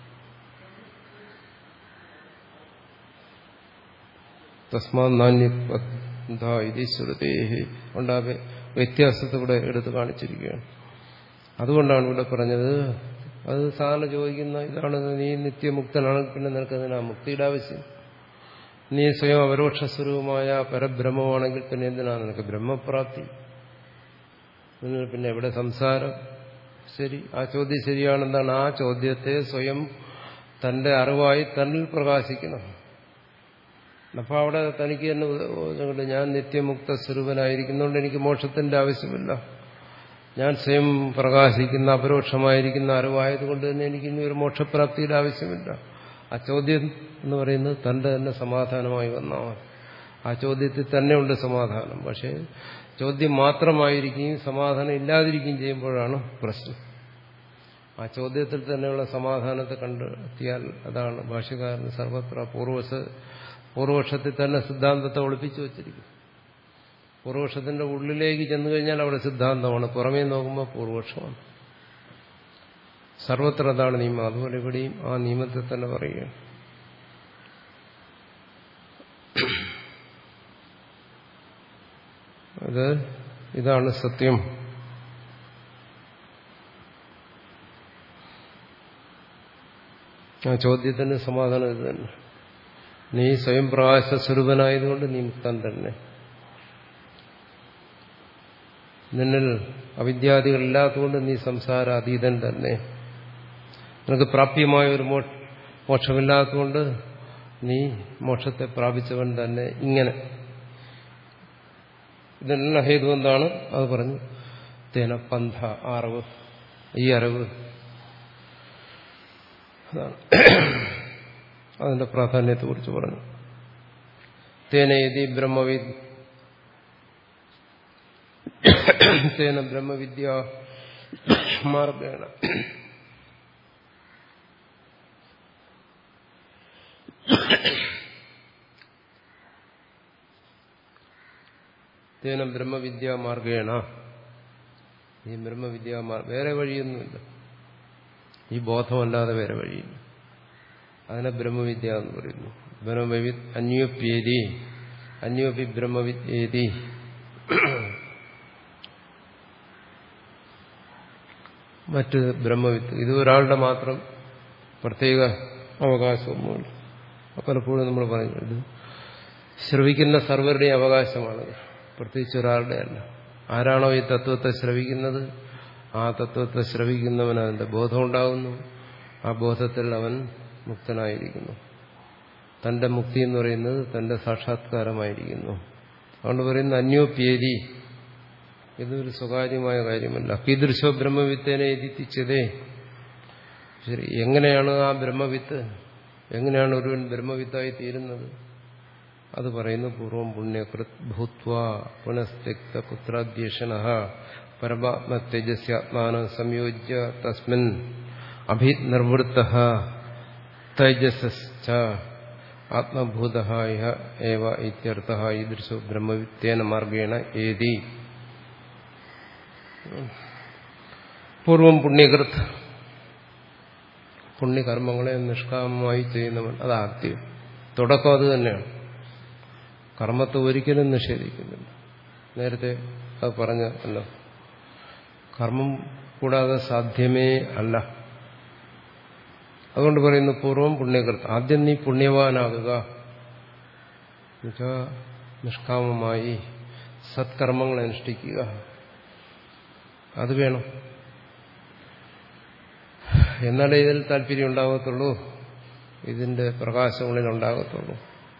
തസ്മാ നാന്യപന്ഥ ഇതി ശ്രുതേഹി. കൊണ്ട് ആ വ്യത്യാസത്തെ ഇവിടെ എടുത്ത് കാണിച്ചിരിക്കുകയാണ്. അതുകൊണ്ടാണ് ഇവിടെ പറഞ്ഞത്. അത് സാധാരണ ചോദിക്കുന്ന ഇതാണ്, നീ നിത്യമുക്തനാണെങ്കിൽ പിന്നെ നിനക്കതിനാ മുക്തിയുടെ ആവശ്യം? നീ സ്വയം അപരോക്ഷ സ്വരൂപമായ പരബ്രഹ്മമാണെങ്കിൽ പിന്നെ എന്തിനാണ് നിനക്ക് ബ്രഹ്മപ്രാപ്തി? പിന്നെ എവിടെ സംസാരം? ശരി, ആ ചോദ്യം ശരിയാണെന്താണ്? ആ ചോദ്യത്തെ സ്വയം തന്റെ അറിവായി തന്നിൽ പ്രകാശിക്കണം. അപ്പൊ അവിടെ തനിക്ക് തന്നെ ഞാൻ നിത്യമുക്ത സ്വരൂപനായിരിക്കുന്നതുകൊണ്ട് എനിക്ക് മോക്ഷത്തിന്റെ ആവശ്യമില്ല. ഞാൻ സ്വയം പ്രകാശിക്കുന്ന അപരോക്ഷമായിരിക്കുന്ന അറിവായതുകൊണ്ട് തന്നെ എനിക്ക് ഇനി ഒരു മോക്ഷപ്രാപ്തിയുടെ ആവശ്യമില്ല. ആ ചോദ്യം എന്ന് പറയുന്നത് തന്റെ തന്നെ സമാധാനമായി വന്നാൽ ആ ചോദ്യത്തിൽ തന്നെ ഉണ്ട് സമാധാനം. പക്ഷേ ചോദ്യം മാത്രമായിരിക്കുകയും സമാധാനം ഇല്ലാതിരിക്കുകയും ചെയ്യുമ്പോഴാണ് പ്രശ്നം. ആ ചോദ്യത്തിൽ തന്നെയുള്ള സമാധാനത്തെ കണ്ടെത്തിയാൽ അതാണ് ഭാഷ്യകാരൻ സർവത്ര പൂർവശ പൂർവപക്ഷത്തിൽ തന്നെ സിദ്ധാന്തത്തെ ഒളിപ്പിച്ചു വച്ചിരിക്കും. പൂർവപക്ഷത്തിന്റെ ഉള്ളിലേക്ക് ചെന്നു കഴിഞ്ഞാൽ അവിടെ സിദ്ധാന്തമാണ്, പുറമേ നോക്കുമ്പോൾ പൂർവപക്ഷമാണ്. സർവത്ര അതാണ് നിയമം. അതുപോലെ ഇവിടെയും ആ നിയമത്തെ തന്നെ പറയുകയാണ്. അത് ഇതാണ് സത്യം. ആ ചോദ്യത്തിന് സമാധാനം ഇത് തന്നെ. നീ സ്വയം പ്രകാശ സ്വരൂപനായതുകൊണ്ട് നീ മുക്തൻ തന്നെ. നിന്നിൽ അവിദ്യാദികളില്ലാത്തതുകൊണ്ട് നീ സംസാര അതീതൻ തന്നെ. നിനക്ക് പ്രാപ്യമായ ഒരു മോക്ഷമില്ലാത്തതുകൊണ്ട് നീ മോക്ഷത്തെ പ്രാപിച്ചവൻ തന്നെ. ഇങ്ങനെ ഇതെല്ലാം ഹേതു എന്താണ്? അത് പറഞ്ഞു. തേന പന്ഥ, അറിവ്, ഈ അറിവ് അതാണ് അതിന്റെ പ്രാധാന്യത്തെ കുറിച്ച് പറഞ്ഞു. തേനേതി ബ്രഹ്മവിദ് തേന ബ്രഹ്മവിദ്യ മാർഗേണ തേന ബ്രഹ്മവിദ്യ മാർഗേണ, ഈ ബ്രഹ്മവിദ്യ വേറെ വഴിയൊന്നുമില്ല. ഈ ബോധമല്ലാതെ വേറെ വഴിയില്ല. അതിനെ ബ്രഹ്മവിദ്യ എന്ന് പറയുന്നു. ബ്രഹ്മവിദ് അന്യോപ്യേതി, അന്യോപി ബ്രഹ്മവിദ് ഏതി. മറ്റ് ബ്രഹ്മവിത്ത് ഇത് ഒരാളുടെ മാത്രം പ്രത്യേക അവകാശമൊന്നുമില്ല. പലപ്പോഴും നമ്മൾ പറയുന്നത് ശ്രവിക്കുന്ന സർവരുടെയും അവകാശമാണത്, പ്രത്യേകിച്ച് ഒരാളുടെ അല്ല. ആരാണോ ഈ തത്വത്തെ ശ്രവിക്കുന്നത് ആ തത്വത്തെ ശ്രവിക്കുന്നവന് അതിന്റെ ബോധമുണ്ടാകുന്നു. ആ ബോധത്തിൽ അവൻ മുക്തനായിരിക്കുന്നു. തന്റെ മുക്തി എന്ന് പറയുന്നത് തന്റെ സാക്ഷാത്കാരമായിരിക്കുന്നു. അതുകൊണ്ട് പറയുന്ന അന്യോപ്യേരി, ഇതൊരു സ്വകാര്യമായ കാര്യമല്ല. കീദൃശോ ബ്രഹ്മവിത്തേനെ എതിത്തിച്ചതേ. ശരി, എങ്ങനെയാണ് ആ ബ്രഹ്മവിത്ത്, എങ്ങനെയാണ് ഒരുവൻ ബ്രഹ്മവിത്തായി തീരുന്നത്? അത് പറയുന്നു പൂർവം പുണ്യകൃത് ഭൂത്വാ പുനസ്ത്യക്ത പുത്രാദ്യേഷണഃ പരമാത്മ തേജസ്യാത്മാനം സംയോജ്യ തസ്മിൻ അഭിനിർവൃത്തഃ തേജസ്സശ്ച ആത്മഭൂതഃ ഇഹ ഏവ ഇത്യർത്ഥഃ ഈദൃശോ ബ്രഹ്മവിത്തേന മാർഗേണ ഏതി. പൂർവം പുണ്യകൃത്, പുണ്യകർമ്മങ്ങളെ നിഷ്കാമമായി ചെയ്യുന്നവൻ, അതാദ്യം തുടക്കം അത് തന്നെയാണ്. കർമ്മത്തെ ഒരിക്കലും നിഷേധിക്കുന്നില്ല. നേരത്തെ അത് പറഞ്ഞ അല്ല, കർമ്മം കൂടാതെ സാധ്യമേ അല്ല. അതുകൊണ്ട് പറയുന്നു പൂർവം പുണ്യകൃത്, ആദ്യം നീ പുണ്യവാനാകുക, എന്നുവെച്ചാൽ നിഷ്കാമമായി സത്കർമ്മങ്ങൾ അനുഷ്ഠിക്കുക, അത് വേണം. എന്നാലേ ഇതിൽ താല്പര്യം ഉണ്ടാകത്തുള്ളൂ, ഇതിന്റെ പ്രകാശങ്ങളിൽ ഉണ്ടാകത്തുള്ളൂ.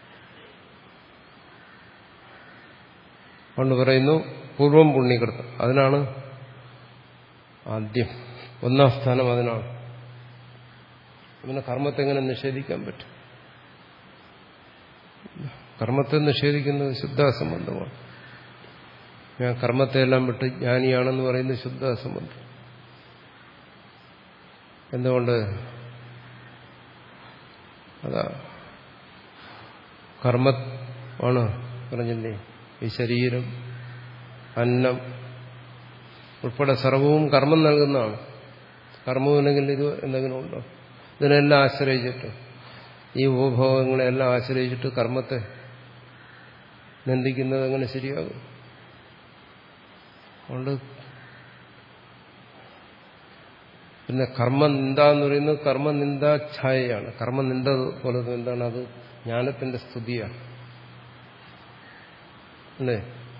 അതുകൊണ്ട് പറയുന്നു പൂർവം പുണ്യകൃത്, അതിനാണ് ആദ്യം, ഒന്നാം സ്ഥാനം അതിനാണ്. പിന്നെ കർമ്മത്തെ എങ്ങനെ നിഷേധിക്കാൻ പറ്റും? കർമ്മത്തെ നിഷേധിക്കുന്നത് ശുദ്ധാസംബന്ധമാണ്. ഞാൻ കർമ്മത്തെ എല്ലാം വിട്ട് ജ്ഞാനിയാണെന്ന് പറയുന്നത് ശുദ്ധാസംബന്ധം. എന്തുകൊണ്ട്? അതാ കർമ്മ ആണ് പറഞ്ഞില്ലേ, ഈ ശരീരം, അന്നം ഉൾപ്പെടെ സർവവും കർമ്മം നൽകുന്നതാണ്. കർമ്മമില്ലെങ്കിൽ ഇത് എന്തെങ്കിലും ഉണ്ടോ? ഇതിനെല്ലാം ആശ്രയിച്ചിട്ട്, ഈ ഉപഭോഗങ്ങളെല്ലാം ആശ്രയിച്ചിട്ട് കർമ്മത്തെ നിന്ദിക്കുന്നത് എങ്ങനെ ശരിയാകും? അതുകൊണ്ട് പിന്നെ കർമ്മനിന്ദ എന്ന് പറയുന്നത് കർമ്മനിന്ദാഛായയാണ്. കർമ്മനിന്ദ പോലെ എന്താണ്? അത് ജ്ഞാനത്തിന്റെ സ്തുതിയാണ്, അല്ലേ?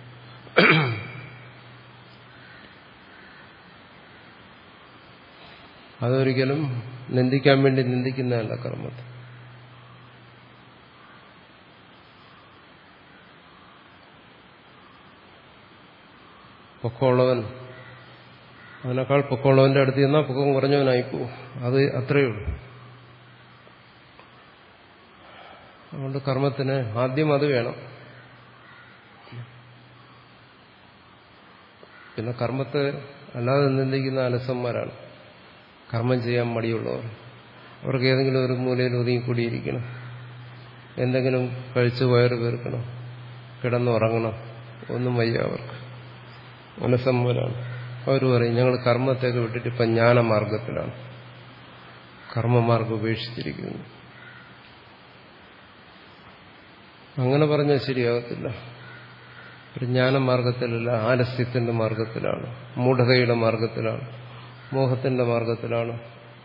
അതൊരിക്കലും നിന്ദിക്കാൻ വേണ്ടി നിന്ദിക്കുന്നതല്ല കർമ്മത്തെ. പൊക്കമുള്ളവൻ അതിനേക്കാൾ പൊക്കമുള്ളവന്റെ അടുത്ത് ചെന്നാൽ പൊക്കം കുറഞ്ഞവനായിപ്പോവും. അത് അത്രയേ ഉള്ളൂ. അതുകൊണ്ട് കർമ്മത്തിന് ആദ്യം അത് വേണം. പിന്നെ കർമ്മത്തെ അല്ലാതെ നിന്ദിക്കുന്ന അലസന്മാരാണ്, കർമ്മം ചെയ്യാൻ മടിയുള്ളവർ. അവർക്ക് ഏതെങ്കിലും ഒരു മൂലയിൽ ഒതുങ്ങിക്കൂടിയിരിക്കണം, എന്തെങ്കിലും കഴിച്ച് വയറ് വീർക്കണം, കിടന്നുറങ്ങണം, ഒന്നും വയ്യ അവർക്ക്. അലസന്മാരാണ്. അവർ പറയും ഞങ്ങൾ കർമ്മത്തേക്ക് വിട്ടിട്ട് ഇപ്പം ജ്ഞാനമാർഗത്തിലാണ്, കർമ്മമാർഗം ഉപേക്ഷിച്ചിരിക്കുന്നു. അങ്ങനെ പറഞ്ഞാൽ ശരിയാകത്തില്ല. ഒരു ജ്ഞാനമാർഗത്തിലല്ല, ആലസ്യത്തിന്റെ മാർഗത്തിലാണ്, മൂഢതയുടെ മാർഗത്തിലാണ്, മോഹത്തിന്റെ മാർഗത്തിലാണ്.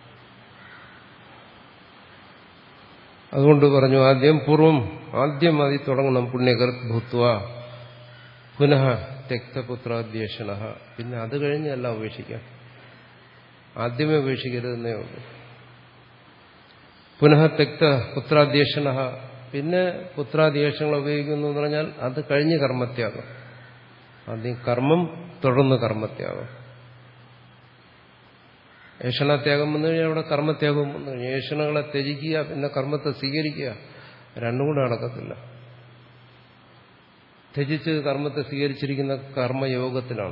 അതുകൊണ്ട് പറഞ്ഞു ആദ്യം പൂർവം, ആദ്യം അതിൽ തുടങ്ങണം. പുണ്യകൃത് ഭൂത്വ പുനഃ തെക്തപുത്രാദ്യേഷണ. പിന്നെ അത് കഴിഞ്ഞ് എല്ലാം ഉപേക്ഷിക്കാം. ആദ്യമേ ഉപേക്ഷിക്കരുതെന്നേ ഉള്ളൂ. പുനഃ തെക്ത പുത്രാദ്യേഷണ, പിന്നെ പുത്രാദ്യേഷങ്ങൾ ഉപയോഗിക്കുന്നു എന്ന് പറഞ്ഞാൽ അത് കഴിഞ്ഞ് കർമ്മത്യാഗം. ആദ്യം കർമ്മം, തുടർന്ന് കർമ്മത്യാഗം. ഏഷണത്യാഗം വന്നു കഴിഞ്ഞാൽ അവിടെ കർമ്മത്യാഗം വന്നു കഴിഞ്ഞാൽ ഏഷണകളെ ത്യജിക്കുക, പിന്നെ കർമ്മത്തെ സ്വീകരിക്കുക, രണ്ടും കൂടെ നടക്കത്തില്ല. ത്യജിച്ച് കർമ്മത്തെ സ്വീകരിച്ചിരിക്കുന്ന കർമ്മയോഗത്തിലാണ്.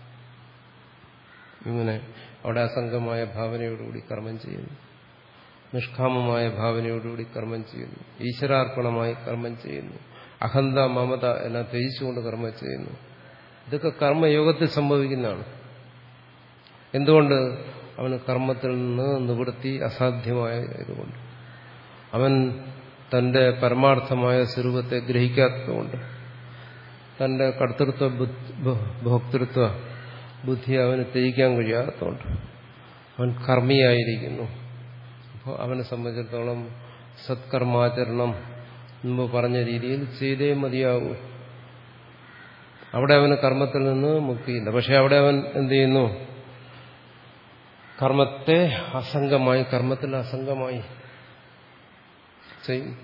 ഇങ്ങനെ അവിടെ അസംഗമായ ഭാവനയോടുകൂടി കർമ്മം ചെയ്യുന്നു, നിഷ്കാമമായ ഭാവനയോടുകൂടി കർമ്മം ചെയ്യുന്നു, ഈശ്വരാർപ്പണമായി കർമ്മം ചെയ്യുന്നു, അഹന്ത മമത എല്ലാം ത്യജിച്ചുകൊണ്ട് കർമ്മം ചെയ്യുന്നു. ഇതൊക്കെ കർമ്മയോഗത്തിൽ സംഭവിക്കുന്നതാണ്. എന്തുകൊണ്ട്? അവന് കർമ്മത്തിൽ നിന്ന് നിവൃത്തി അസാധ്യമായ ഇതുകൊണ്ട്, അവൻ തന്റെ പരമാർത്ഥമായ സ്വരൂപത്തെ ഗ്രഹിക്കാത്തതുകൊണ്ട്, തന്റെ കർത്തൃത്വ ഭോക്തൃത്വ ബുദ്ധി അവന് ത്യജിക്കാൻ കഴിയാത്തതുകൊണ്ട്, അവൻ കർമ്മിയായിരിക്കുന്നു. അപ്പോൾ അവനെ സംബന്ധിച്ചിടത്തോളം സത്കർമാചരണം മുമ്പ് പറഞ്ഞ രീതിയിൽ ചെയ്തേ മതിയാകൂ. അവിടെ അവന് കർമ്മത്തിൽ നിന്ന് മുക്തിയില്ല. പക്ഷെ അവിടെ അവൻ എന്ത് ചെയ്യുന്നു? കർമ്മത്തെ അസംഗമായി, കർമ്മത്തിൽ അസംഗമായി ചെയ്യും.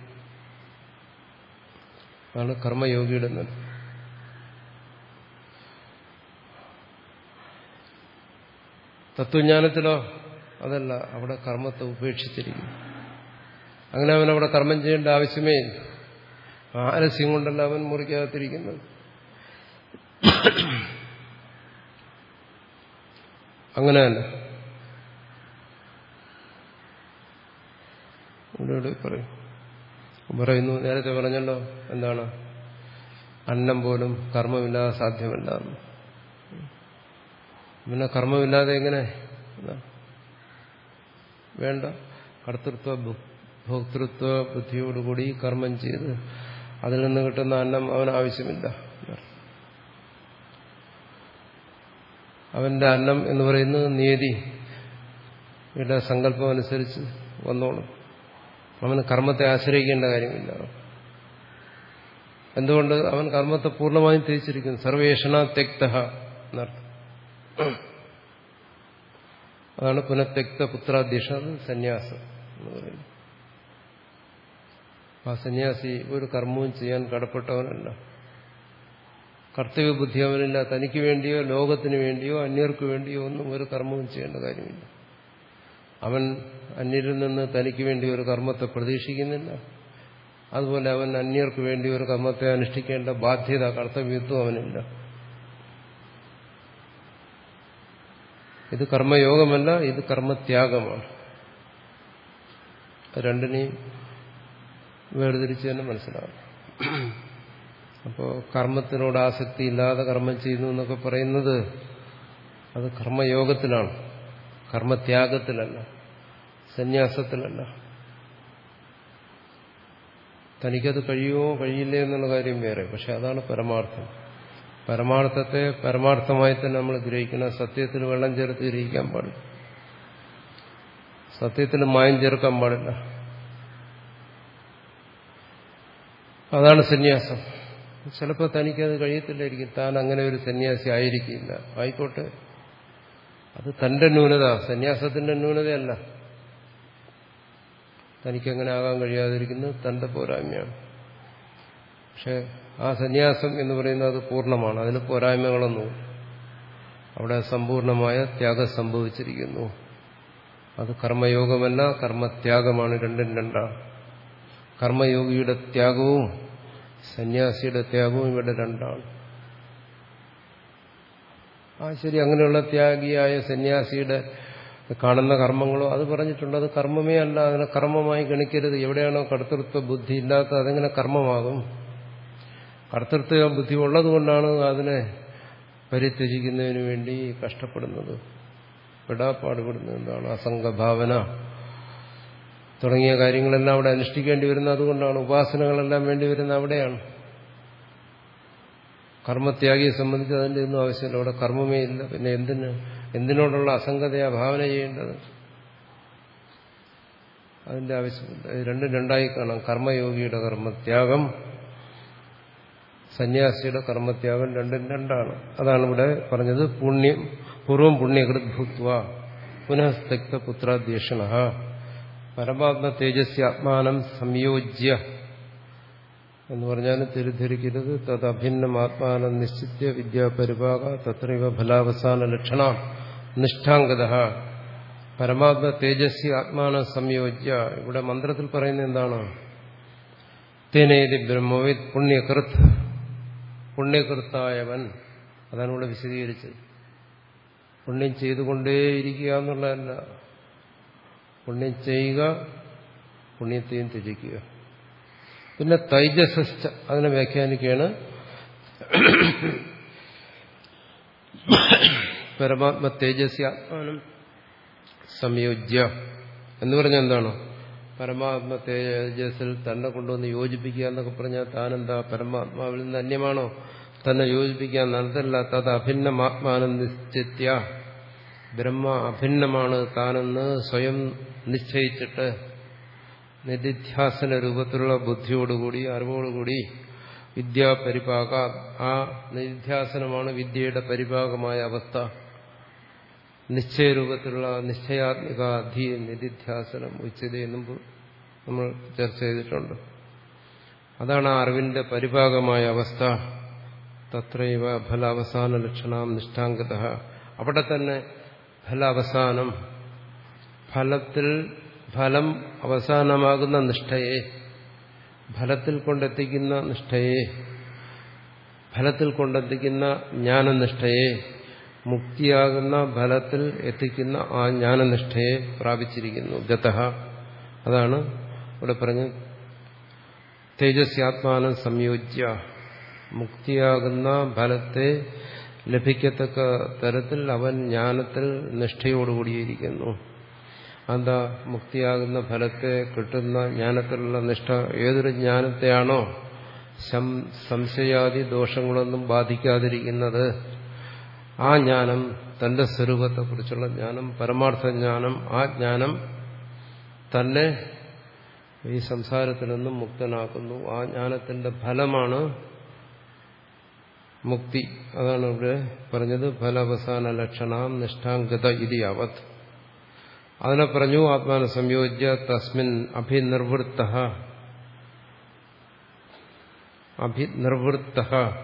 അതാണ് കർമ്മയോഗിയുടെ നില. തത്വജ്ഞാനത്തിലോ അതല്ല, അവിടെ കർമ്മത്തെ ഉപേക്ഷിച്ചിരിക്കും. അങ്ങനെ അവൻ അവിടെ കർമ്മം ചെയ്യേണ്ട ആവശ്യമേ ഇല്ല. ആലസ്യം കൊണ്ടല്ല അവൻ മുറിക്കാതിരിക്കുന്നത്. അങ്ങനെ തന്നെ ഇവിടെ പറയും പറയുന്നു. നേരത്തെ പറഞ്ഞല്ലോ, എന്താണ്? അന്നം പോലും കർമ്മമില്ലാതെ സാധ്യമല്ല. പിന്നെ കർമ്മമില്ലാതെ എങ്ങനെ? വേണ്ട, കർത്തൃത്വ ഭോക്തൃത്വ ബുദ്ധിയോടുകൂടി കർമ്മം ചെയ്ത് അതിൽ നിന്ന് കിട്ടുന്ന അന്നം അവന് ആവശ്യമില്ല. അവന്റെ അന്നം എന്ന് പറയുന്നത് നിയതിയുടെ സങ്കല്പം അനുസരിച്ച് വന്നോളും. അവന് കർമ്മത്തെ ആശ്രയിക്കേണ്ട കാര്യമില്ല. എന്തുകൊണ്ട്? അവൻ കർമ്മത്തെ പൂർണ്ണമായും തിരിച്ചിരിക്കുന്നു. സർവേഷണ തെക്തഃ എന്നർത്ഥം. അതാണ് പുനഃത്യക്ത പുത്രാധ്യക്ഷ സന്യാസം എന്ന് പറയുന്നത്. ആ സന്യാസി ഒരു കർമ്മവും ചെയ്യാൻ കടപ്പെട്ടവനല്ല. കർത്തവ്യബുദ്ധി അവനില്ല. തനിക്ക് വേണ്ടിയോ ലോകത്തിന് വേണ്ടിയോ അന്യർക്ക് വേണ്ടിയോ ഒന്നും ഒരു കർമ്മവും ചെയ്യേണ്ട കാര്യമില്ല. അവൻ അന്യരിൽ നിന്ന് തനിക്ക് വേണ്ടി ഒരു കർമ്മത്തെ പ്രതീക്ഷിക്കുന്നില്ല. അതുപോലെ അവൻ അന്യർക്ക് വേണ്ടി ഒരു കർമ്മത്തെ അനുഷ്ഠിക്കേണ്ട ബാധ്യത, കർത്തവ്യത്വം അവനില്ല. ഇത് കർമ്മയോഗമല്ല, ഇത് കർമ്മത്യാഗമാണ്. രണ്ടിനെയും വേർതിരിച്ച് തന്നെ മനസ്സിലാവും. അപ്പോൾ കർമ്മത്തിനോട് ആസക്തി ഇല്ലാതെ കർമ്മം ചെയ്യുന്നു എന്നൊക്കെ പറയുന്നത് അത് കർമ്മയോഗത്തിലാണ്, കർമ്മത്യാഗത്തിലല്ല, സന്യാസത്തിലല്ല. തനിക്കത് കഴിയുമോ കഴിയില്ലേ എന്നുള്ള കാര്യം വേറെ. പക്ഷെ അതാണ് പരമാർത്ഥം. പരമാർത്ഥത്തെ പരമാർത്ഥമായി തന്നെ നമ്മൾ ഗ്രഹിക്കണം. സത്യത്തിൽ വെള്ളം ചേർത്ത് ഗ്രഹിക്കാൻ പാടില്ല. സത്യത്തിൽ മായം ചേർക്കാൻ പാടില്ല. അതാണ് സന്യാസം. ചിലപ്പോൾ തനിക്കത് കഴിയത്തില്ലായിരിക്കും. താൻ അങ്ങനെ ഒരു സന്യാസി ആയിരിക്കില്ല. ആയിക്കോട്ടെ, അത് തന്റെ ന്യൂനത, സന്യാസത്തിന്റെ ന്യൂനതയല്ല. തനിക്കങ്ങനെ ആകാൻ കഴിയാതിരിക്കുന്നത് തന്റെ പോരായ്മയാണ്. പക്ഷെ ആ സന്യാസം എന്ന് പറയുന്നത് അത് പൂർണ്ണമാണ്. അതിന് പോരായ്മകളൊന്നും. അവിടെ സമ്പൂർണമായ ത്യാഗം സംഭവിച്ചിരിക്കുന്നു. അത് കർമ്മയോഗമല്ല, കർമ്മത്യാഗമാണ്. രണ്ടും രണ്ടാണ്. കർമ്മയോഗിയുടെ ത്യാഗവും സന്യാസിയുടെ ത്യാഗവും ഇവിടെ രണ്ടാണ്. ആ ശരി, അങ്ങനെയുള്ള ത്യാഗിയായ സന്യാസിയുടെ കാണുന്ന കർമ്മങ്ങളോ അത് പറഞ്ഞിട്ടുണ്ട്. അത് കർമ്മമേ അല്ല, അതിനെ കർമ്മമായി ഗണിക്കരുത്. എവിടെയാണോ കർത്തൃത്വ ബുദ്ധി ഇല്ലാത്തത് അതെങ്ങനെ കർമ്മമാകും? കർത്തൃത്വ ബുദ്ധി ഉള്ളതുകൊണ്ടാണ് അതിനെ പരിത്യജിക്കുന്നതിന് വേണ്ടി കഷ്ടപ്പെടുന്നത്, പെടാപ്പാടുപെടുന്നത്. എന്താണ്? അസംഗഭാവന തുടങ്ങിയ കാര്യങ്ങളെല്ലാം അവിടെ അനുഷ്ഠിക്കേണ്ടി വരുന്നത് അതുകൊണ്ടാണ്. ഉപാസനകളെല്ലാം വേണ്ടി വരുന്നത് അവിടെയാണ്. കർമ്മത്യാഗിയെ സംബന്ധിച്ച് അതിൻ്റെ ഒന്നും ആവശ്യമില്ല. അവിടെ കർമ്മമേ ഇല്ല. പിന്നെ എന്തിന് എന്തിനോടുള്ള അസംഗതയാ ഭാവന ചെയ്യേണ്ടത്? അതിന്റെ ആവശ്യമില്ല. ഇത് രണ്ടും രണ്ടായി കാണാം. കർമ്മയോഗിയുടെ കർമ്മത്യാഗം, സന്യാസിയുടെ കർമ്മത്യാഗം രണ്ടും രണ്ടാണ്. അതാണ് ഇവിടെ പറഞ്ഞത്. പുണ്യം പൂർവം പുണ്യകൃത് ഭൂത്വ പുനഃസ്തക്ത പുത്രാധ്യക്ഷണ പരമാത്മ തേജസ്യ ആത്മാനം സംയോജ്യ എന്ന് പറഞ്ഞാൽ തിരിധരിക്കരുത്. തത് അഭിന്നം ആത്മാനം നിശ്ചിത്യ വിദ്യാപരിഭാഗ തത്രൈവ ഫലാവസാന ലക്ഷണ നിഷ്ഠാംഗത പരമാത്മ തേജസ്യ ആത്മാനം സംയോജ്യ. ഇവിടെ മന്ത്രത്തിൽ പറയുന്നത് എന്താണ്? തേനേതി ബ്രഹ്മവേദ് പുണ്യകൃത്, പുണ്യകൃത്തായവൻ. അതാണ് ഇവിടെ വിശദീകരിച്ചത്. പുണ്യം ചെയ്തുകൊണ്ടേയിരിക്കുക എന്നുള്ളതല്ല. പുണ്യം ചെയ്യുക, പുണ്യത്തെയും ത്യജിക്കുക. പിന്നെ തൈജസ്സ അതിനെ വ്യാഖ്യാനിക്കുകയാണ്. പരമാത്മ തേജസ്യ ആത്മാനം സംയോജ്യ എന്ന് പറഞ്ഞാൽ എന്താണ്? പരമാത്മ തേജസ്സിൽ തന്നെ കൊണ്ടുവന്ന് യോജിപ്പിക്കുക എന്നൊക്കെ പറഞ്ഞാൽ താനെന്താ പരമാത്മാവിൽ നിന്ന് അന്യമാണോ? തന്നെ യോജിപ്പിക്കാൻ നടത്തല്ല. തത് അഭിന്നമാത്മാനം നിശ്ചിത്യ ബ്രഹ്മ അഭിന്നമാണ് താനെന്ന് സ്വയം നിശ്ചയിച്ചിട്ട് നിധിധ്യാസന രൂപത്തിലുള്ള ബുദ്ധിയോടുകൂടി അറിവോടുകൂടി വിദ്യാപരിപാക, ആ നിധ്യാസനമാണ് വിദ്യയുടെ പരിപാകമായ അവസ്ഥ. നിശ്ചയരൂപത്തിലുള്ള നിശ്ചയാത്മിക അധി നിധിധ്യാസനം ഉച്ചതി എന്നും നമ്മൾ ചർച്ച ചെയ്തിട്ടുണ്ട്. അതാണ് ആ അറിവിന്റെ പരിപാകമായ അവസ്ഥ. തത്രൈവ ഫലാവസാന ലക്ഷണം നിഷ്ഠാംഗത. അവിടെ തന്നെ ഫലാവസാനം, ഫലത്തിൽ ഫലം അവസാനമാകുന്ന നിഷ്ഠയെ, ഫലത്തിൽ കൊണ്ടെത്തിക്കുന്ന നിഷ്ഠയെ, ഫലത്തിൽ കൊണ്ടെത്തിക്കുന്ന ജ്ഞാനനിഷ്ഠയെ, മുക്തിയാകുന്ന ഫലത്തിൽ എത്തിക്കുന്ന ആ ജ്ഞാനനിഷ്ഠയെ പ്രാപിച്ചിരിക്കുന്നു. ഗതഃ. അതാണ് ഇവിടെ പറഞ്ഞ് തേജസ്യാത്മാനം സംയോജ്യ, മുക്തിയാകുന്ന ഫലത്തെ ലഭിക്കത്തക്ക തരത്തിൽ അവൻ ജ്ഞാനത്തിൽ നിഷ്ഠയോടുകൂടിയിരിക്കുന്നു. എന്താ മുക്തിയാകുന്ന ഫലത്തെ കിട്ടുന്ന ജ്ഞാനത്തിലുള്ള നിഷ്ഠ? ഏതൊരു ജ്ഞാനത്തെയാണോ സംശയാദി ദോഷങ്ങളൊന്നും ബാധിക്കാതിരിക്കുന്നത്, ആ ജ്ഞാനം, തന്റെ സ്വരൂപത്തെക്കുറിച്ചുള്ള ജ്ഞാനം, പരമാർത്ഥ ജ്ഞാനം, ആ ജ്ഞാനം തന്നെ ഈ സംസാരത്തിൽ നിന്നും മുക്തനാക്കുന്നു. ആ ജ്ഞാനത്തിന്റെ ഫലമാണ് മുക്തി. അതാണ് ഇവിടെ പറഞ്ഞത് ഫലാവസാന ലക്ഷണം നിഷ്ഠാംഗത ഇതി യാവത്. അതിനെ പറഞ്ഞു ആത്മാന സംയോജ്യ തസ്മിൻ അഭിനിർവൃത്ത അഭിനിർവൃത്ത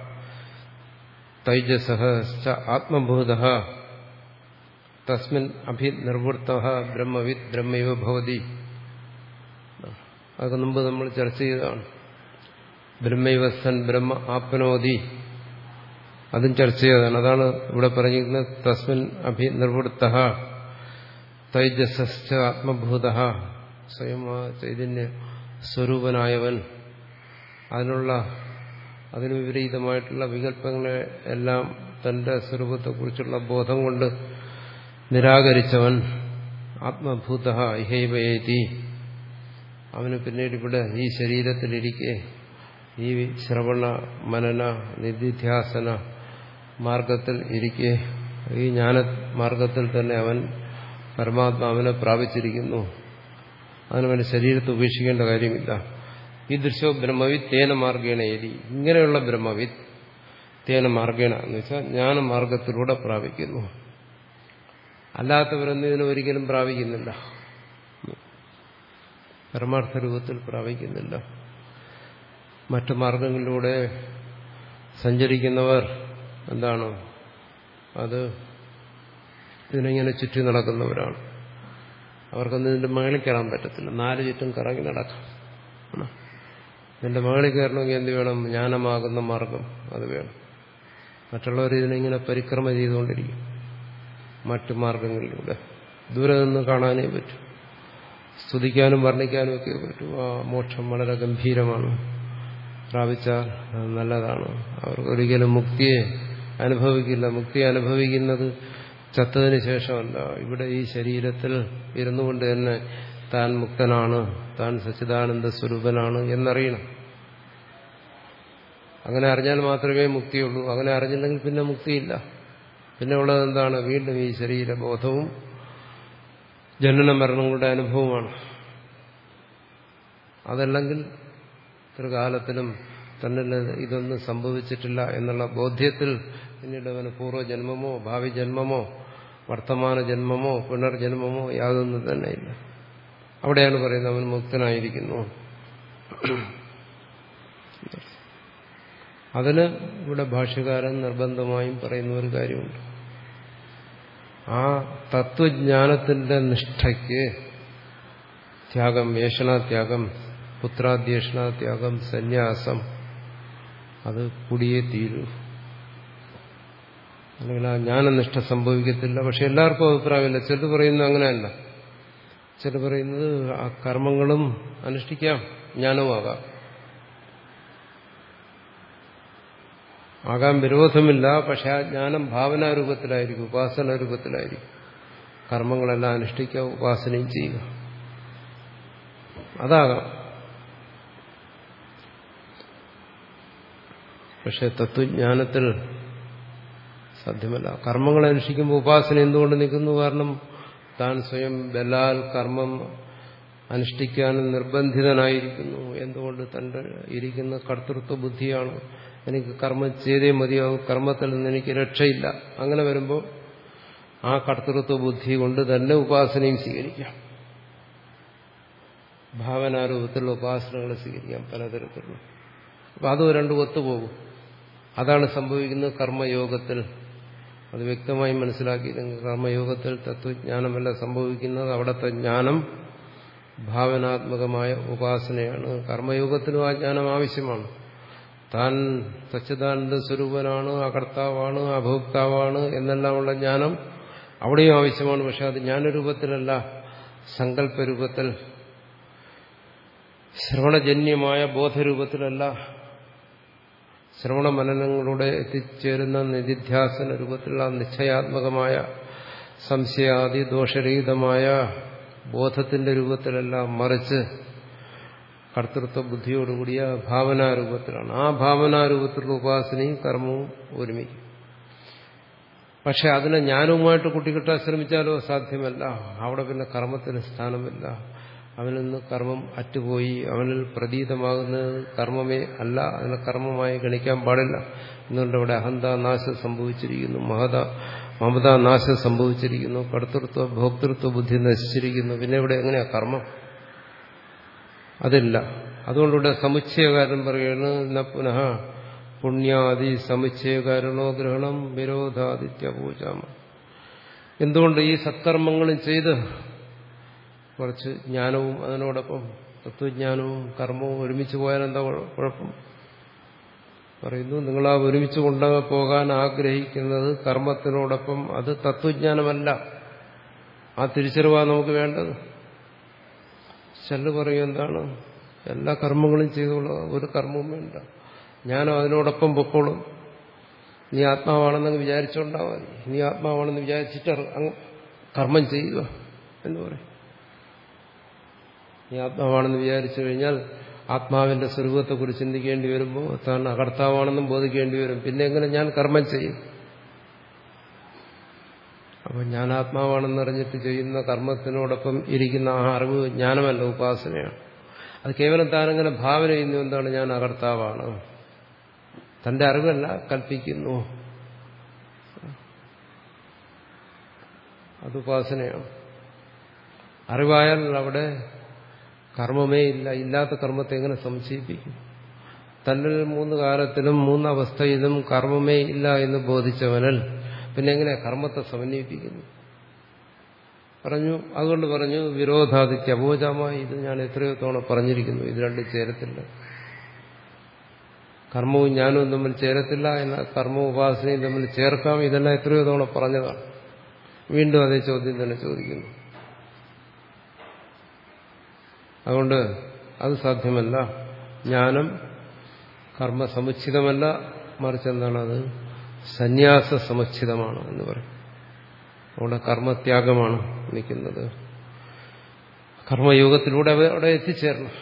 തൈജസഃ ആത്മഭൂത തസ്മിൻ അഭിനിർവൃത്ത ബ്രഹ്മവിദ് ബ്രഹ്മൈവ ഭവതി. അതൊക്കെ മുമ്പ് നമ്മൾ ചർച്ച ചെയ്തതാണ്. ബ്രഹ്മൈവ സൻ ബ്രഹ്മ ആപ്നോതി, അതും ചർച്ച ചെയ്തതാണ്. അതാണ് ഇവിടെ പറഞ്ഞിരിക്കുന്നത് തസ്മിൻ അഭിനിർവൃത്ത തൈജസശ്ച ആത്മഭൂത, സ്വയം ആ ചൈതന്യ സ്വരൂപനായവൻ. അതിനുള്ള അതിന് വിപരീതമായിട്ടുള്ള വികല്പങ്ങളെ എല്ലാം തന്റെ സ്വരൂപത്തെക്കുറിച്ചുള്ള ബോധം കൊണ്ട് നിരാകരിച്ചവൻ. ആത്മഭൂത ഇഹൈവയേതി, അവന് പിന്നീട് ഇവിടെ ഈ ശരീരത്തിലിരിക്കെ ഈ ശ്രവണ മനന നിധിധ്യാസന മാർഗത്തിൽ ഇരിക്കെ ഈ ജ്ഞാന മാർഗത്തിൽ തന്നെ അവൻ പരമാത്മാവിനെ പ്രാപിച്ചിരിക്കുന്നു. അതിനവൻ ശരീരത്തെ ഉപേക്ഷിക്കേണ്ട കാര്യമില്ല. ഈ ദൃശ്യോ ബ്രഹ്മവിത്ത് തേന മാർഗേണ ഏതി, ഇങ്ങനെയുള്ള ബ്രഹ്മവിത്ത് തേന മാർഗേണ എന്ന് വെച്ചാൽ ജ്ഞാനമാർഗത്തിലൂടെ പ്രാപിക്കുന്നു. അല്ലാത്തവരൊന്നും ഇതിനെ ഒരിക്കലും പ്രാപിക്കുന്നില്ല, പരമാർത്ഥ രൂപത്തിൽ പ്രാപിക്കുന്നില്ല. മറ്റു മാർഗങ്ങളിലൂടെ സഞ്ചരിക്കുന്നവർ എന്താണ്, അത് ഇതിനെങ്ങനെ ചുറ്റി നടക്കുന്നവരാണ്. അവർക്കൊന്നും ഇതിന്റെ മേളിൽ കയറാൻ പറ്റത്തില്ല, നാല് ചുറ്റും കറങ്ങി നടക്കാം. ഇതിന്റെ മേളിൽ കയറണമെങ്കിൽ എന്ത് വേണം? ജ്ഞാനമാകുന്ന മാർഗം അത് വേണം. മറ്റുള്ളവർ ഇതിനെങ്ങനെ പരിക്രമ ചെയ്തുകൊണ്ടിരിക്കും മറ്റു മാർഗങ്ങളിലൂടെ. ദൂരെ നിന്ന് കാണാനേ പറ്റും, സ്തുതിക്കാനും വർണ്ണിക്കാനും ഒക്കെ പറ്റും. ആ മോക്ഷം വളരെ ഗംഭീരമാണ്, പ്രാപിച്ചാൽ നല്ലതാണ്. അവർക്ക് ഒരിക്കലും മുക്തിയെ അനുഭവിക്കില്ല. മുക്തി അനുഭവിക്കുന്നത് ചത്തതിന് ശേഷമല്ല, ഇവിടെ ഈ ശരീരത്തിൽ ഇരുന്നു കൊണ്ട് തന്നെ താൻ മുക്തനാണ്, താൻ സച്ചിദാനന്ദ സ്വരൂപനാണ് എന്നറിയണം. അങ്ങനെ അറിഞ്ഞാൽ മാത്രമേ മുക്തിയുള്ളൂ. അങ്ങനെ അറിഞ്ഞില്ലെങ്കിൽ പിന്നെ മുക്തിയില്ല. പിന്നെ ഉള്ളത് എന്താണ്? വീണ്ടും ഈ ശരീരബോധവും ജനന മരണങ്ങളുടെ അനുഭവമാണ്. അതല്ലെങ്കിൽ ഇത്ര കാലത്തിലും തന്നെ ഇതൊന്നും സംഭവിച്ചിട്ടില്ല എന്നുള്ള ബോധ്യത്തിൽ പിന്നീട് അവന് പൂർവ്വജന്മമോ ഭാവി ജന്മമോ വർത്തമാന ജന്മമോ പുനർജന്മമോ യാതൊന്നും തന്നെയില്ല. അവിടെയാണ് പറയുന്നത് അവൻ മുക്തനായിരിക്കുന്നു. അതിന് ഇവിടെ ഭാഷ്യകാരൻ നിർബന്ധമായും പറയുന്ന ഒരു കാര്യമുണ്ട്. ആ തത്വജ്ഞാനത്തിന്റെ നിഷ്ഠയ്ക്ക് ത്യാഗം, വേഷണത്യാഗം, പുത്രാദ്യേഷണത്യാഗം, സന്യാസം അത് കൂടിയേ തീരൂ. അല്ലെങ്കിൽ ആ ജ്ഞാനനിഷ്ഠ സംഭവിക്കത്തില്ല. പക്ഷെ എല്ലാവർക്കും അഭിപ്രായമില്ല. ചിലർ പറയുന്നത് അങ്ങനെയല്ല. ചിലർ പറയുന്നത് ആ കർമ്മങ്ങളും അനുഷ്ഠിക്കാം, ജ്ഞാനവുമാകാം. ആകാൻ വിരോധമില്ല. പക്ഷെ ആ ജ്ഞാനം ഭാവനാരൂപത്തിലായിരിക്കും, ഉപാസനാരൂപത്തിലായിരിക്കും. കർമ്മങ്ങളെല്ലാം അനുഷ്ഠിക്കുക, ഉപാസനയും ചെയ്യുക, അതാകാം. പക്ഷെ തത്വജ്ഞാനത്തിൽ സാധ്യമല്ല. കർമ്മങ്ങൾ അനുഷ്ഠിക്കുമ്പോൾ ഉപാസന എന്തുകൊണ്ട് നിൽക്കുന്നു? കാരണം താൻ സ്വയം ബലാൽ കർമ്മം അനുഷ്ഠിക്കാൻ നിർബന്ധിതനായിരിക്കുന്നു. എന്തുകൊണ്ട്? തന്റെ ഇരിക്കുന്ന കർത്തൃത്വ ബുദ്ധിയാണ്. എനിക്ക് കർമ്മം ചെയ്തേ മതിയാവും, കർമ്മത്തിൽ നിന്ന് എനിക്ക് രക്ഷയില്ല. അങ്ങനെ വരുമ്പോൾ ആ കർത്തൃത്വ ബുദ്ധി കൊണ്ട് തന്നെ ഉപാസനയും സ്വീകരിക്കാം. ഭാവനാരൂപത്തിലുള്ള ഉപാസനകളെ സ്വീകരിക്കാം, പലതരത്തിലുള്ള. അപ്പം അത് രണ്ടും ഒത്തുപോകും. അതാണ് സംഭവിക്കുന്നത് കർമ്മയോഗത്തിൽ. അത് വ്യക്തമായി മനസ്സിലാക്കിയില്ലെങ്കിൽ കർമ്മയോഗത്തിൽ തത്വജ്ഞാനമല്ല സംഭവിക്കുന്നത്. അവിടുത്തെ ജ്ഞാനം ഭാവനാത്മകമായ ഉപാസനയാണ്. കർമ്മയോഗത്തിനും ആ ജ്ഞാനം ആവശ്യമാണ്. താൻ സച്ചിദാനന്ദ സ്വരൂപനാണ്, അകർത്താവാണ്, അഭോക്താവാണ് എന്നെല്ലാമുള്ള ജ്ഞാനം അവിടെയും ആവശ്യമാണ്. പക്ഷെ അത് ജ്ഞാനരൂപത്തിലല്ല, സങ്കല്പരൂപത്തിൽ, ശ്രവണജന്യമായ ബോധരൂപത്തിലല്ല, ശ്രവണ മനനങ്ങളുടെ എത്തിച്ചേരുന്ന നിധിധ്യാസന രൂപത്തിലുള്ള നിശ്ചയാത്മകമായ സംശയാദി ദോഷരഹിതമായ ബോധത്തിന്റെ രൂപത്തിലല്ല, മറിച്ച് കർത്തൃത്വ ബുദ്ധിയോടുകൂടിയ ഭാവനാരൂപത്തിലാണ്. ആ ഭാവനാരൂപത്തിലുള്ള ഉപാസനയും കർമ്മവും ഒരുമിക്കും. പക്ഷെ അതിനെ ജ്ഞാനവുമായിട്ട് കൂട്ടിക്കിട്ടാൻ ശ്രമിച്ചാലോ സാധ്യമല്ല. അവിടെ പിന്നെ കർമ്മത്തിന് സ്ഥാനമില്ല. അവനിൽ നിന്ന് കർമ്മം അറ്റുപോയി. അവനിൽ പ്രതീതമാകുന്നത് കർമ്മമേ അല്ല, അതിനെ കർമ്മമായി ഗണിക്കാൻ പാടില്ല. എന്നുകൊണ്ട് അവിടെ അഹന്താനാശം സംഭവിച്ചിരിക്കുന്നു, മഹത മമതാനാശം സംഭവിച്ചിരിക്കുന്നു, കർത്തൃത്വ ഭോക്തൃത്വ ബുദ്ധി നശിച്ചിരിക്കുന്നു. പിന്നെ ഇവിടെ എങ്ങനെയാ കർമ്മം? അതില്ല. അതുകൊണ്ടിവിടെ സമുച്ചയകാരൻ പറയുകയാണ്, ന പുനഃ പുണ്യാദി സമുച്ചയകാരണോ ഗ്രഹണം വിരോധാദിത്യപൂജാമ. എന്തുകൊണ്ട് ഈ സത്കർമ്മങ്ങളും ചെയ്ത് കുറച്ച് ജ്ഞാനവും അതിനോടൊപ്പം തത്വജ്ഞാനവും കർമ്മവും ഒരുമിച്ച് പോയാൽ എന്താ കുഴപ്പം? പറയുന്നു, നിങ്ങൾ ആ ഒരുമിച്ച് കൊണ്ടു പോകാൻ ആഗ്രഹിക്കുന്നത് കർമ്മത്തിനോടൊപ്പം അത് തത്വജ്ഞാനമല്ല. ആ തിരിച്ചറിവാണ് നമുക്ക് വേണ്ടത്. ചെല്ലു പറയും എന്താണ്, എല്ലാ കർമ്മങ്ങളും ചെയ്തോളൂ, ഒരു കർമ്മവും വേണ്ട, ജ്ഞാനം അതിനോടൊപ്പം പൊക്കോളും. നീ ആത്മാവാണെന്ന് വിചാരിച്ചോണ്ടാ മതി. നീ ആത്മാവാണെന്ന് വിചാരിച്ചിട്ട് കർമ്മം ചെയ്യുക എന്ന് പറയും. നീ ആത്മാവാണെന്ന് വിചാരിച്ചു കഴിഞ്ഞാൽ ആത്മാവിന്റെ സ്വരൂപത്തെക്കുറിച്ച് ചിന്തിക്കേണ്ടി വരുമ്പോൾ താൻ അകർത്താവാണെന്നും ബോധിക്കേണ്ടി വരും. പിന്നെ എങ്ങനെ ഞാൻ കർമ്മം ചെയ്യും? അപ്പൊ ഞാൻ ആത്മാവാണെന്നറിഞ്ഞിട്ട് ചെയ്യുന്ന കർമ്മത്തിനോടൊപ്പം ഇരിക്കുന്ന ആ അറിവ് ജ്ഞാനമല്ല, ഉപാസനയാണ്. അത് കേവലം താനെങ്ങനെ ഭാവന ചെയ്യുന്നു, എന്താണ് ഞാൻ അകർത്താവാണ്, തന്റെ അറിവല്ല കൽപ്പിക്കുന്നു, അത് ഉപാസനയാണ്. അറിവായാൽ അവിടെ കർമ്മമേ ഇല്ല. ഇല്ലാത്ത കർമ്മത്തെ എങ്ങനെ സംശയിപ്പിക്കും? തന്നിൽ മൂന്ന് കാലത്തിലും മൂന്നവസ്ഥയിലും കർമ്മമേ ഇല്ല എന്ന് ബോധിച്ചവനൽ പിന്നെ എങ്ങനെ കർമ്മത്തെ സമന്വയിപ്പിക്കുന്നു? പറഞ്ഞു. അതുകൊണ്ട് പറഞ്ഞു വിരോധാദിത്യ അബോധമായി. ഇത് ഞാൻ എത്രയോ തവണ പറഞ്ഞിരിക്കുന്നു, ഇത് രണ്ടും ചേരത്തില്ല. കർമ്മവും ജ്ഞാനവും തമ്മിൽ ചേരത്തില്ല, എന്നാൽ കർമ്മവും ഉപാസനയും തമ്മിൽ ചേർക്കാം. ഇതെല്ലാം എത്രയോ തവണ പറഞ്ഞതാണ്. വീണ്ടും അതേ ചോദ്യം തന്നെ ചോദിക്കുന്നു. അതുകൊണ്ട് അത് സാധ്യമല്ല. ജ്ഞാനം കർമ്മസമുച്ചിതമല്ല, മറിച്ച് എന്താണ്, അത് സന്യാസ സമുച്ചിതമാണ് എന്ന് പറയും. അവിടെ കർമ്മത്യാഗമാണ് നിൽക്കുന്നത്. കർമ്മയോഗത്തിലൂടെ അവിടെ എത്തിച്ചേരണം.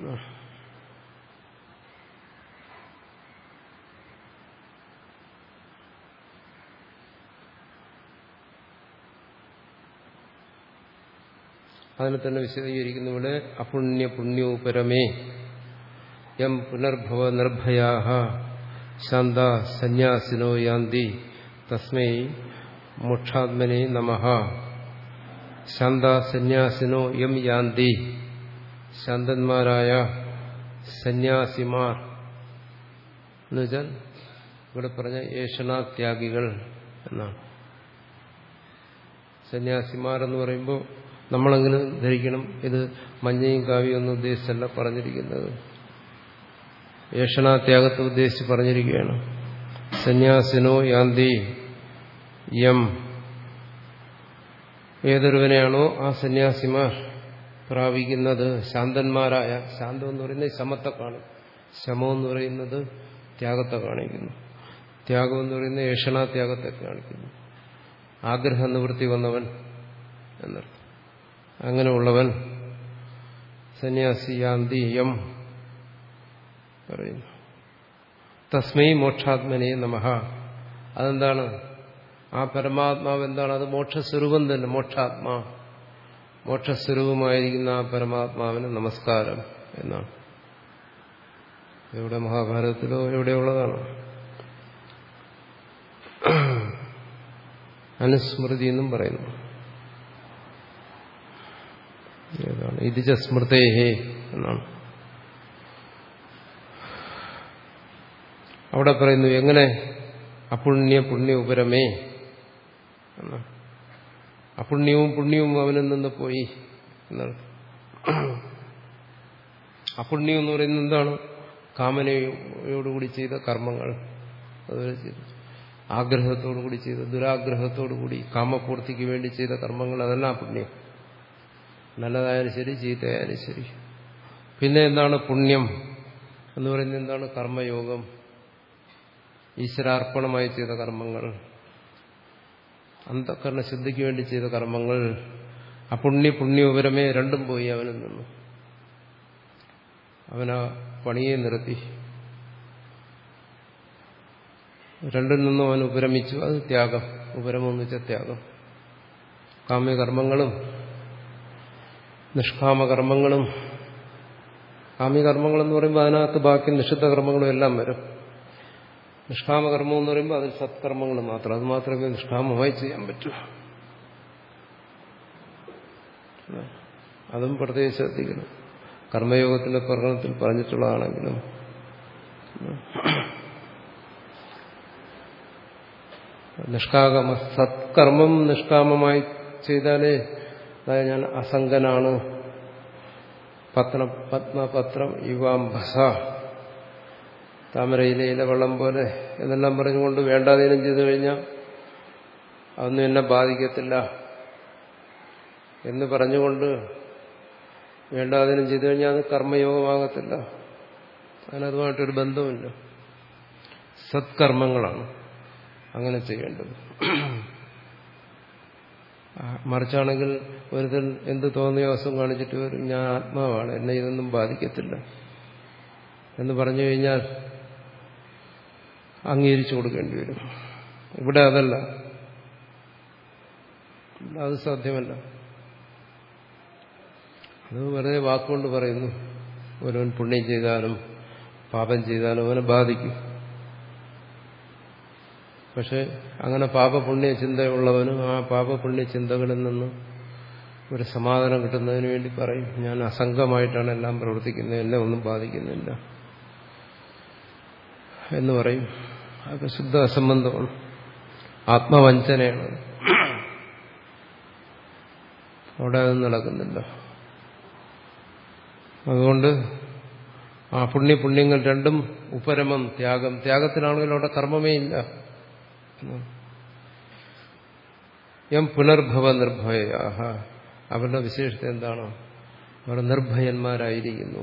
അതിനെ തന്നെ വിശദീകരിക്കുന്നു ഇവിടെ. അപുണ്യ പുണ്യോ പരമേ യം പുനർഭവ നിർഭയാഹ ശാന്ത സന്യാസിനോ യാന്തി തസ്മൈ മോക്ഷാത്മനെ നമഃ. ശാന്ത സന്യാസിനോ യം യാന്തി, ശാന്തന്മാരായ സന്യാസിമാർ എന്നുവെച്ചാൽ ഇവിടെ പറഞ്ഞ ഏഷണാത്യാഗികൾ എന്നാണ്. സന്യാസിമാരെന്ന് പറയുമ്പോൾ നമ്മളെങ്ങനെ ധരിക്കണം, ഇത് മഞ്ഞയും കാവ്യം ഒന്നും ഉദ്ദേശിച്ചല്ല പറഞ്ഞിരിക്കുന്നത്, ഏഷണാത്യാഗത്തെ ഉദ്ദേശിച്ച് പറഞ്ഞിരിക്കുകയാണ്. സന്യാസിനോ യാന്തി യം, ഏതൊരുവനെയാണോ ആ സന്യാസിമാർ പ്രാപിക്കുന്നത്, ശാന്തന്മാരായ, ശാന്തം എന്ന് പറയുന്നത് ശമത്തെ കാണിക്കും, ശമം എന്ന് പറയുന്നത് ത്യാഗത്തെ കാണിക്കുന്നു, ത്യാഗം എന്ന് പറയുന്നത് ഏഷണാത്യാഗത്തെ കാണിക്കുന്നു, ആഗ്രഹ നിവൃത്തി വന്നവൻ എന്നർത്ഥം. അങ്ങനെയുള്ളവൻ സന്യാസി യാന്തി യം പറയുന്നു. തസ്മൈ മോക്ഷാത്മനെ നമഃ. അതെന്താണ്? ആ പരമാത്മാവ് എന്താണ്? അത് മോക്ഷസ്വരൂപം തന്നെ, മോക്ഷാത്മാ. മോക്ഷസ്വരൂപമായിരിക്കുന്ന ആ പരമാത്മാവിന് നമസ്കാരം എന്നാണ്. എവിടെ മഹാഭാരതത്തിലോ എവിടെയുള്ളതാണ്. അനുസ്മൃതി എന്നും പറയുന്നു. ഏതാണ്? ഇതിച്ച സ്മൃതേഹേ എന്നാണ്. അവിടെ പറയുന്നു എങ്ങനെ അപുണ്യ പുണ്യ ഉപരമേ എന്നാണ്. അപുണ്യവും പുണ്യവും അവനിൽ നിന്ന് പോയി എന്നാണ്. അപുണ്യം എന്ന് പറയുന്നത് എന്താണ്? കാമനയോടുകൂടി ചെയ്ത കർമ്മങ്ങൾ, അതുപോലെ ചെയ്തു ആഗ്രഹത്തോടുകൂടി ചെയ്ത, ദുരാഗ്രഹത്തോടുകൂടി കാമപൂർത്തിക്ക് വേണ്ടി ചെയ്ത കർമ്മങ്ങൾ, അതെല്ലാം പുണ്യം. നല്ലതായാലും ശരി, ചീത്തയായാലും ശരി. പിന്നെ എന്താണ് പുണ്യം എന്ന് പറയുന്നത്? എന്താണ്? കർമ്മയോഗം, ഈശ്വരാർപ്പണമായി ചെയ്ത കർമ്മങ്ങൾ, അന്ധകരണ ശുദ്ധിക്ക് വേണ്ടി ചെയ്ത കർമ്മങ്ങൾ. അപുണ്യ പുണ്യോപരമേ രണ്ടും പോയി അവനിൽ നിന്ന്. അവനാ പണിയെ നിർത്തി, രണ്ടിൽ നിന്നും അവൻ ഉപരമിച്ചു. അത് ത്യാഗം. ഉപരമം എന്ന് വെച്ചാൽ ത്യാഗം. കാമ്യകർമ്മങ്ങളും നിഷ്കാമകർമ്മങ്ങളും. കാമ്യകർമ്മങ്ങളെന്ന് പറയുമ്പോൾ അതിനകത്ത് ബാക്കി നിഷിദ്ധ കർമ്മങ്ങളും എല്ലാം വരും. നിഷ്കാമകർമ്മം എന്ന് പറയുമ്പോൾ അതിൽ സത്കർമ്മങ്ങൾ മാത്രം. അത് മാത്രമേ നിഷ്കാമമായി ചെയ്യാൻ പറ്റൂ. അതും പ്രത്യേകിച്ച് ശ്രദ്ധിക്കണം. കർമ്മയോഗത്തിന്റെ പ്രകടനത്തിൽ പറഞ്ഞിട്ടുള്ളതാണെങ്കിലും നിഷ്കാമ സത്കർമ്മം നിഷ്കാമമായി ചെയ്താലേ, അതായത് ഞാൻ അസംഗനാണ്, പത്ന പത്മപത്രം യുവാംഭസ, താമരയിലെ ഇല വെള്ളം പോലെ എന്നെല്ലാം പറഞ്ഞുകൊണ്ട് വേണ്ടാതീനം ചെയ്തു കഴിഞ്ഞാൽ അതൊന്നും എന്നെ ബാധിക്കത്തില്ല എന്ന് പറഞ്ഞുകൊണ്ട് വേണ്ടാതീനം ചെയ്തു കഴിഞ്ഞാൽ അത് കർമ്മയോഗമാകത്തില്ല. അതിനതുമായിട്ടൊരു ബന്ധമില്ല. സത്കർമ്മങ്ങളാണ് അങ്ങനെ ചെയ്യേണ്ടത്. മറിച്ചാണെങ്കിൽ ഒരുത്തൻ എന്ത് തോന്നിയ ദിവസം കാണിച്ചിട്ട് വരും, ഞാൻ ആത്മാവാണ്, എന്നെ ഇതൊന്നും ബാധിക്കത്തില്ല എന്ന് പറഞ്ഞു കഴിഞ്ഞാൽ അംഗീകരിച്ചു കൊടുക്കേണ്ടി വരും. ഇവിടെ അതല്ല, അത് സാധ്യമല്ല. അത് വെറുതെ വാക്കുകൊണ്ട് പറയുന്നു. ഒരുവൻ പുണ്യം ചെയ്താലും പാപം ചെയ്താലും അവനെ ബാധിക്കും. പക്ഷെ അങ്ങനെ പാപപുണ്യ ചിന്തയുള്ളവനും ആ പാപപുണ്യ ചിന്തകളിൽ നിന്ന് ഒരു സമാധാനം കിട്ടുന്നതിന് വേണ്ടി പറയും, ഞാൻ അസംഗമായിട്ടാണ് എല്ലാം പ്രവർത്തിക്കുന്നത്, എന്നെ ഒന്നും ബാധിക്കുന്നില്ല എന്ന് പറയും. അതൊക്കെ ശുദ്ധ അസംബന്ധമാണ്, ആത്മവഞ്ചനയാണ്. അവിടെ അത് നടക്കുന്നില്ല. അതുകൊണ്ട് ആ പുണ്യപുണ്യങ്ങൾ രണ്ടും ഉപരമം, ത്യാഗം. ത്യാഗത്തിലാണെങ്കിൽ അവിടെ കർമ്മമേ ഇല്ല. യം പുനർഭവ നിർഭയാഹ, അവരുടെ വിശേഷത എന്താണ്? അവർ നിർഭയന്മാരായിരിക്കുന്നു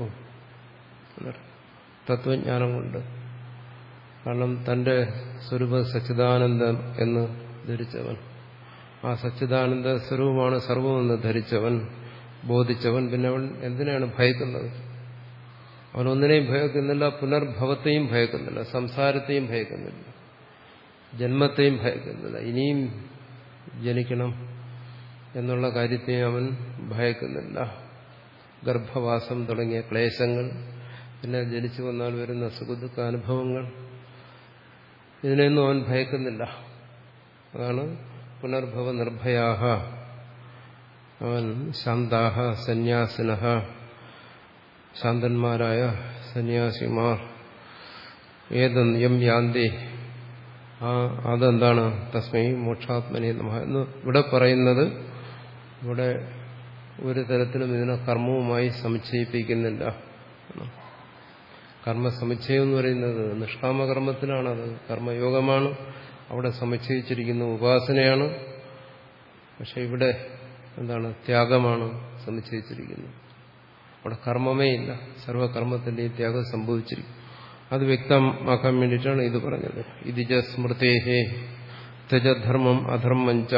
തത്വജ്ഞാനം കൊണ്ട്. കാരണം തന്റെ സ്വരൂപ സച്ചിദാനന്ദം എന്ന് ധരിച്ചവൻ, ആ സച്ചിദാനന്ദ സ്വരൂപമാണ് സർവമെന്ന് ധരിച്ചവൻ, ബോധിച്ചവൻ, പിന്നെ അവൻ എന്തിനാണ് ഭയക്കുന്നത്? അവൻ ഒന്നിനെയും ഭയക്കുന്നില്ല, പുനർഭവത്തെയും ഭയക്കുന്നില്ല, സംസാരത്തെയും ഭയക്കുന്നില്ല, ജന്മത്തെയും ഭയക്കുന്നില്ല, ഇനിയും ജനിക്കണം എന്നുള്ള കാര്യത്തെയും അവൻ ഭയക്കുന്നില്ല. ഗർഭവാസം തുടങ്ങിയ ക്ലേശങ്ങൾ, പിന്നെ ജനിച്ചു വന്നാൽ വരുന്ന സുഖദുഃഖ അനുഭവങ്ങൾ, ഇതിനെയൊന്നും അവൻ ഭയക്കുന്നില്ല. അതാണ് പുനർഭവ നിർഭയാഹ. അവൻ ശാന്താഹ സന്യാസിനഃ, ശാന്തന്മാരായ സന്യാസിമാർ. ഏതം യം യാന്തി, ആ അതെന്താണ്? തസ്മൈ മോക്ഷാത്മനെ നമഃ എന്ന് ഇവിടെ പറയുന്നത്. ഇവിടെ ഒരു തരത്തിലും ഇതിനെ കർമ്മവുമായി സമുച്ചയിപ്പിക്കുന്നില്ല. കർമ്മസമുച്ചയം എന്ന് പറയുന്നത് നിഷ്കാമകർമ്മത്തിനാണത്, കർമ്മയോഗമാണ്. അവിടെ സമുച്ചയിച്ചിരിക്കുന്ന ഉപാസനയാണ്. പക്ഷെ ഇവിടെ എന്താണ്? ത്യാഗമാണ് സമുച്ചയിച്ചിരിക്കുന്നത്. അവിടെ കർമ്മമേ ഇല്ല, സർവകർമ്മത്തിന്റെയും ത്യാഗം സംഭവിച്ചിരിക്കും. അത് വ്യക്തമാക്കാൻ വേണ്ടിയിട്ടാണ് ഇത് പറഞ്ഞത്. ഇതിജ സ്മൃതേഹേ ത്യജധർമ്മം അധർമ്മം ച,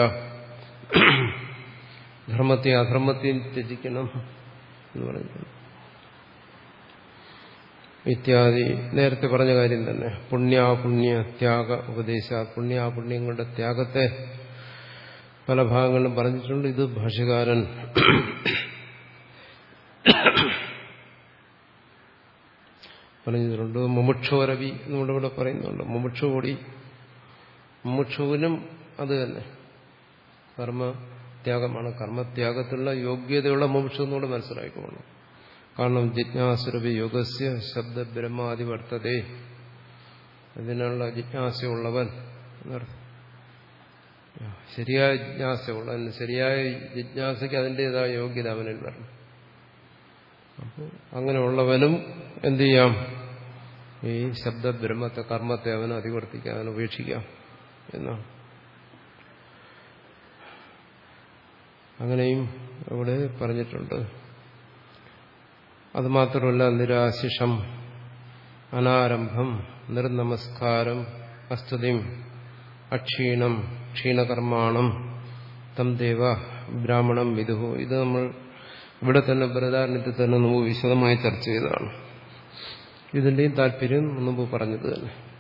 ധർമ്മത്തെയും അധർമ്മത്തെയും ത്യജിക്കണം എന്ന് പറയുന്നത്. ഇത്യാദി നേരത്തെ പറഞ്ഞ കാര്യം തന്നെ. പുണ്യാപുണ്യ ത്യാഗ ഉപദേശ, പുണ്യാപുണ്യങ്ങളുടെ ത്യാഗത്തെ പല ഭാഗങ്ങളിലും പറഞ്ഞിട്ടുണ്ട്. ഇത് ഭാഷ്യകാരൻ പറഞ്ഞിട്ടുണ്ട്. മുമുക്ഷുവരവി നമ്മുടെ ഇവിടെ പറയുന്നുണ്ട്. മുമുക്ഷു കൂടി, മുമുക്ഷുവിനും അത് തന്നെ കർമ്മത്യാഗമാണ്. കർമ്മത്യാഗത്തിലുള്ള യോഗ്യതയുള്ള മുമുക്ഷു എന്നൂടെ മനസ്സിലാക്കിക്കോണം. കാരണം ജിജ്ഞാസുരവി യോഗസ്യ ശബ്ദ ബ്രഹ്മാദി വർത്തതേ, ഇതിനുള്ള ജിജ്ഞാസയുള്ളവൻ എന്നർത്ഥം. ശരിയായ ജിജ്ഞാസയുള്ളവൻ, ശരിയായ ജിജ്ഞാസയ്ക്ക് അതിൻ്റെതായ യോഗ്യത അവനിൽ വരണം. അപ്പോൾ അങ്ങനെയുള്ളവനും എന്തു ചെയ്യാം? ഈ ശബ്ദബ്രഹ്മത്തെ, കർമ്മത്തെ അവന് അതിവർത്തിക്കാം, അവന് ഉപേക്ഷിക്കാം എന്നാണ്. അങ്ങനെയും ഇവിടെ പറഞ്ഞിട്ടുണ്ട്. അതുമാത്രമല്ല, നിരാശിഷം അനാരംഭം നിർനമസ്കാരം അസ്തുതിം അക്ഷീണം ക്ഷീണകർമാണം തം ദേവ ബ്രാഹ്മണം വിദുഹു. ഇത് നമ്മൾ ഇവിടെ തന്നെ ബൃഹദാരണ്യത്തിൽ തന്നെ നമുക്ക് വിശദമായി ചർച്ച ചെയ്തതാണ്. ഇതിന്റെയും താല്പര്യം മുമ്പ് പറഞ്ഞത് തന്നെ.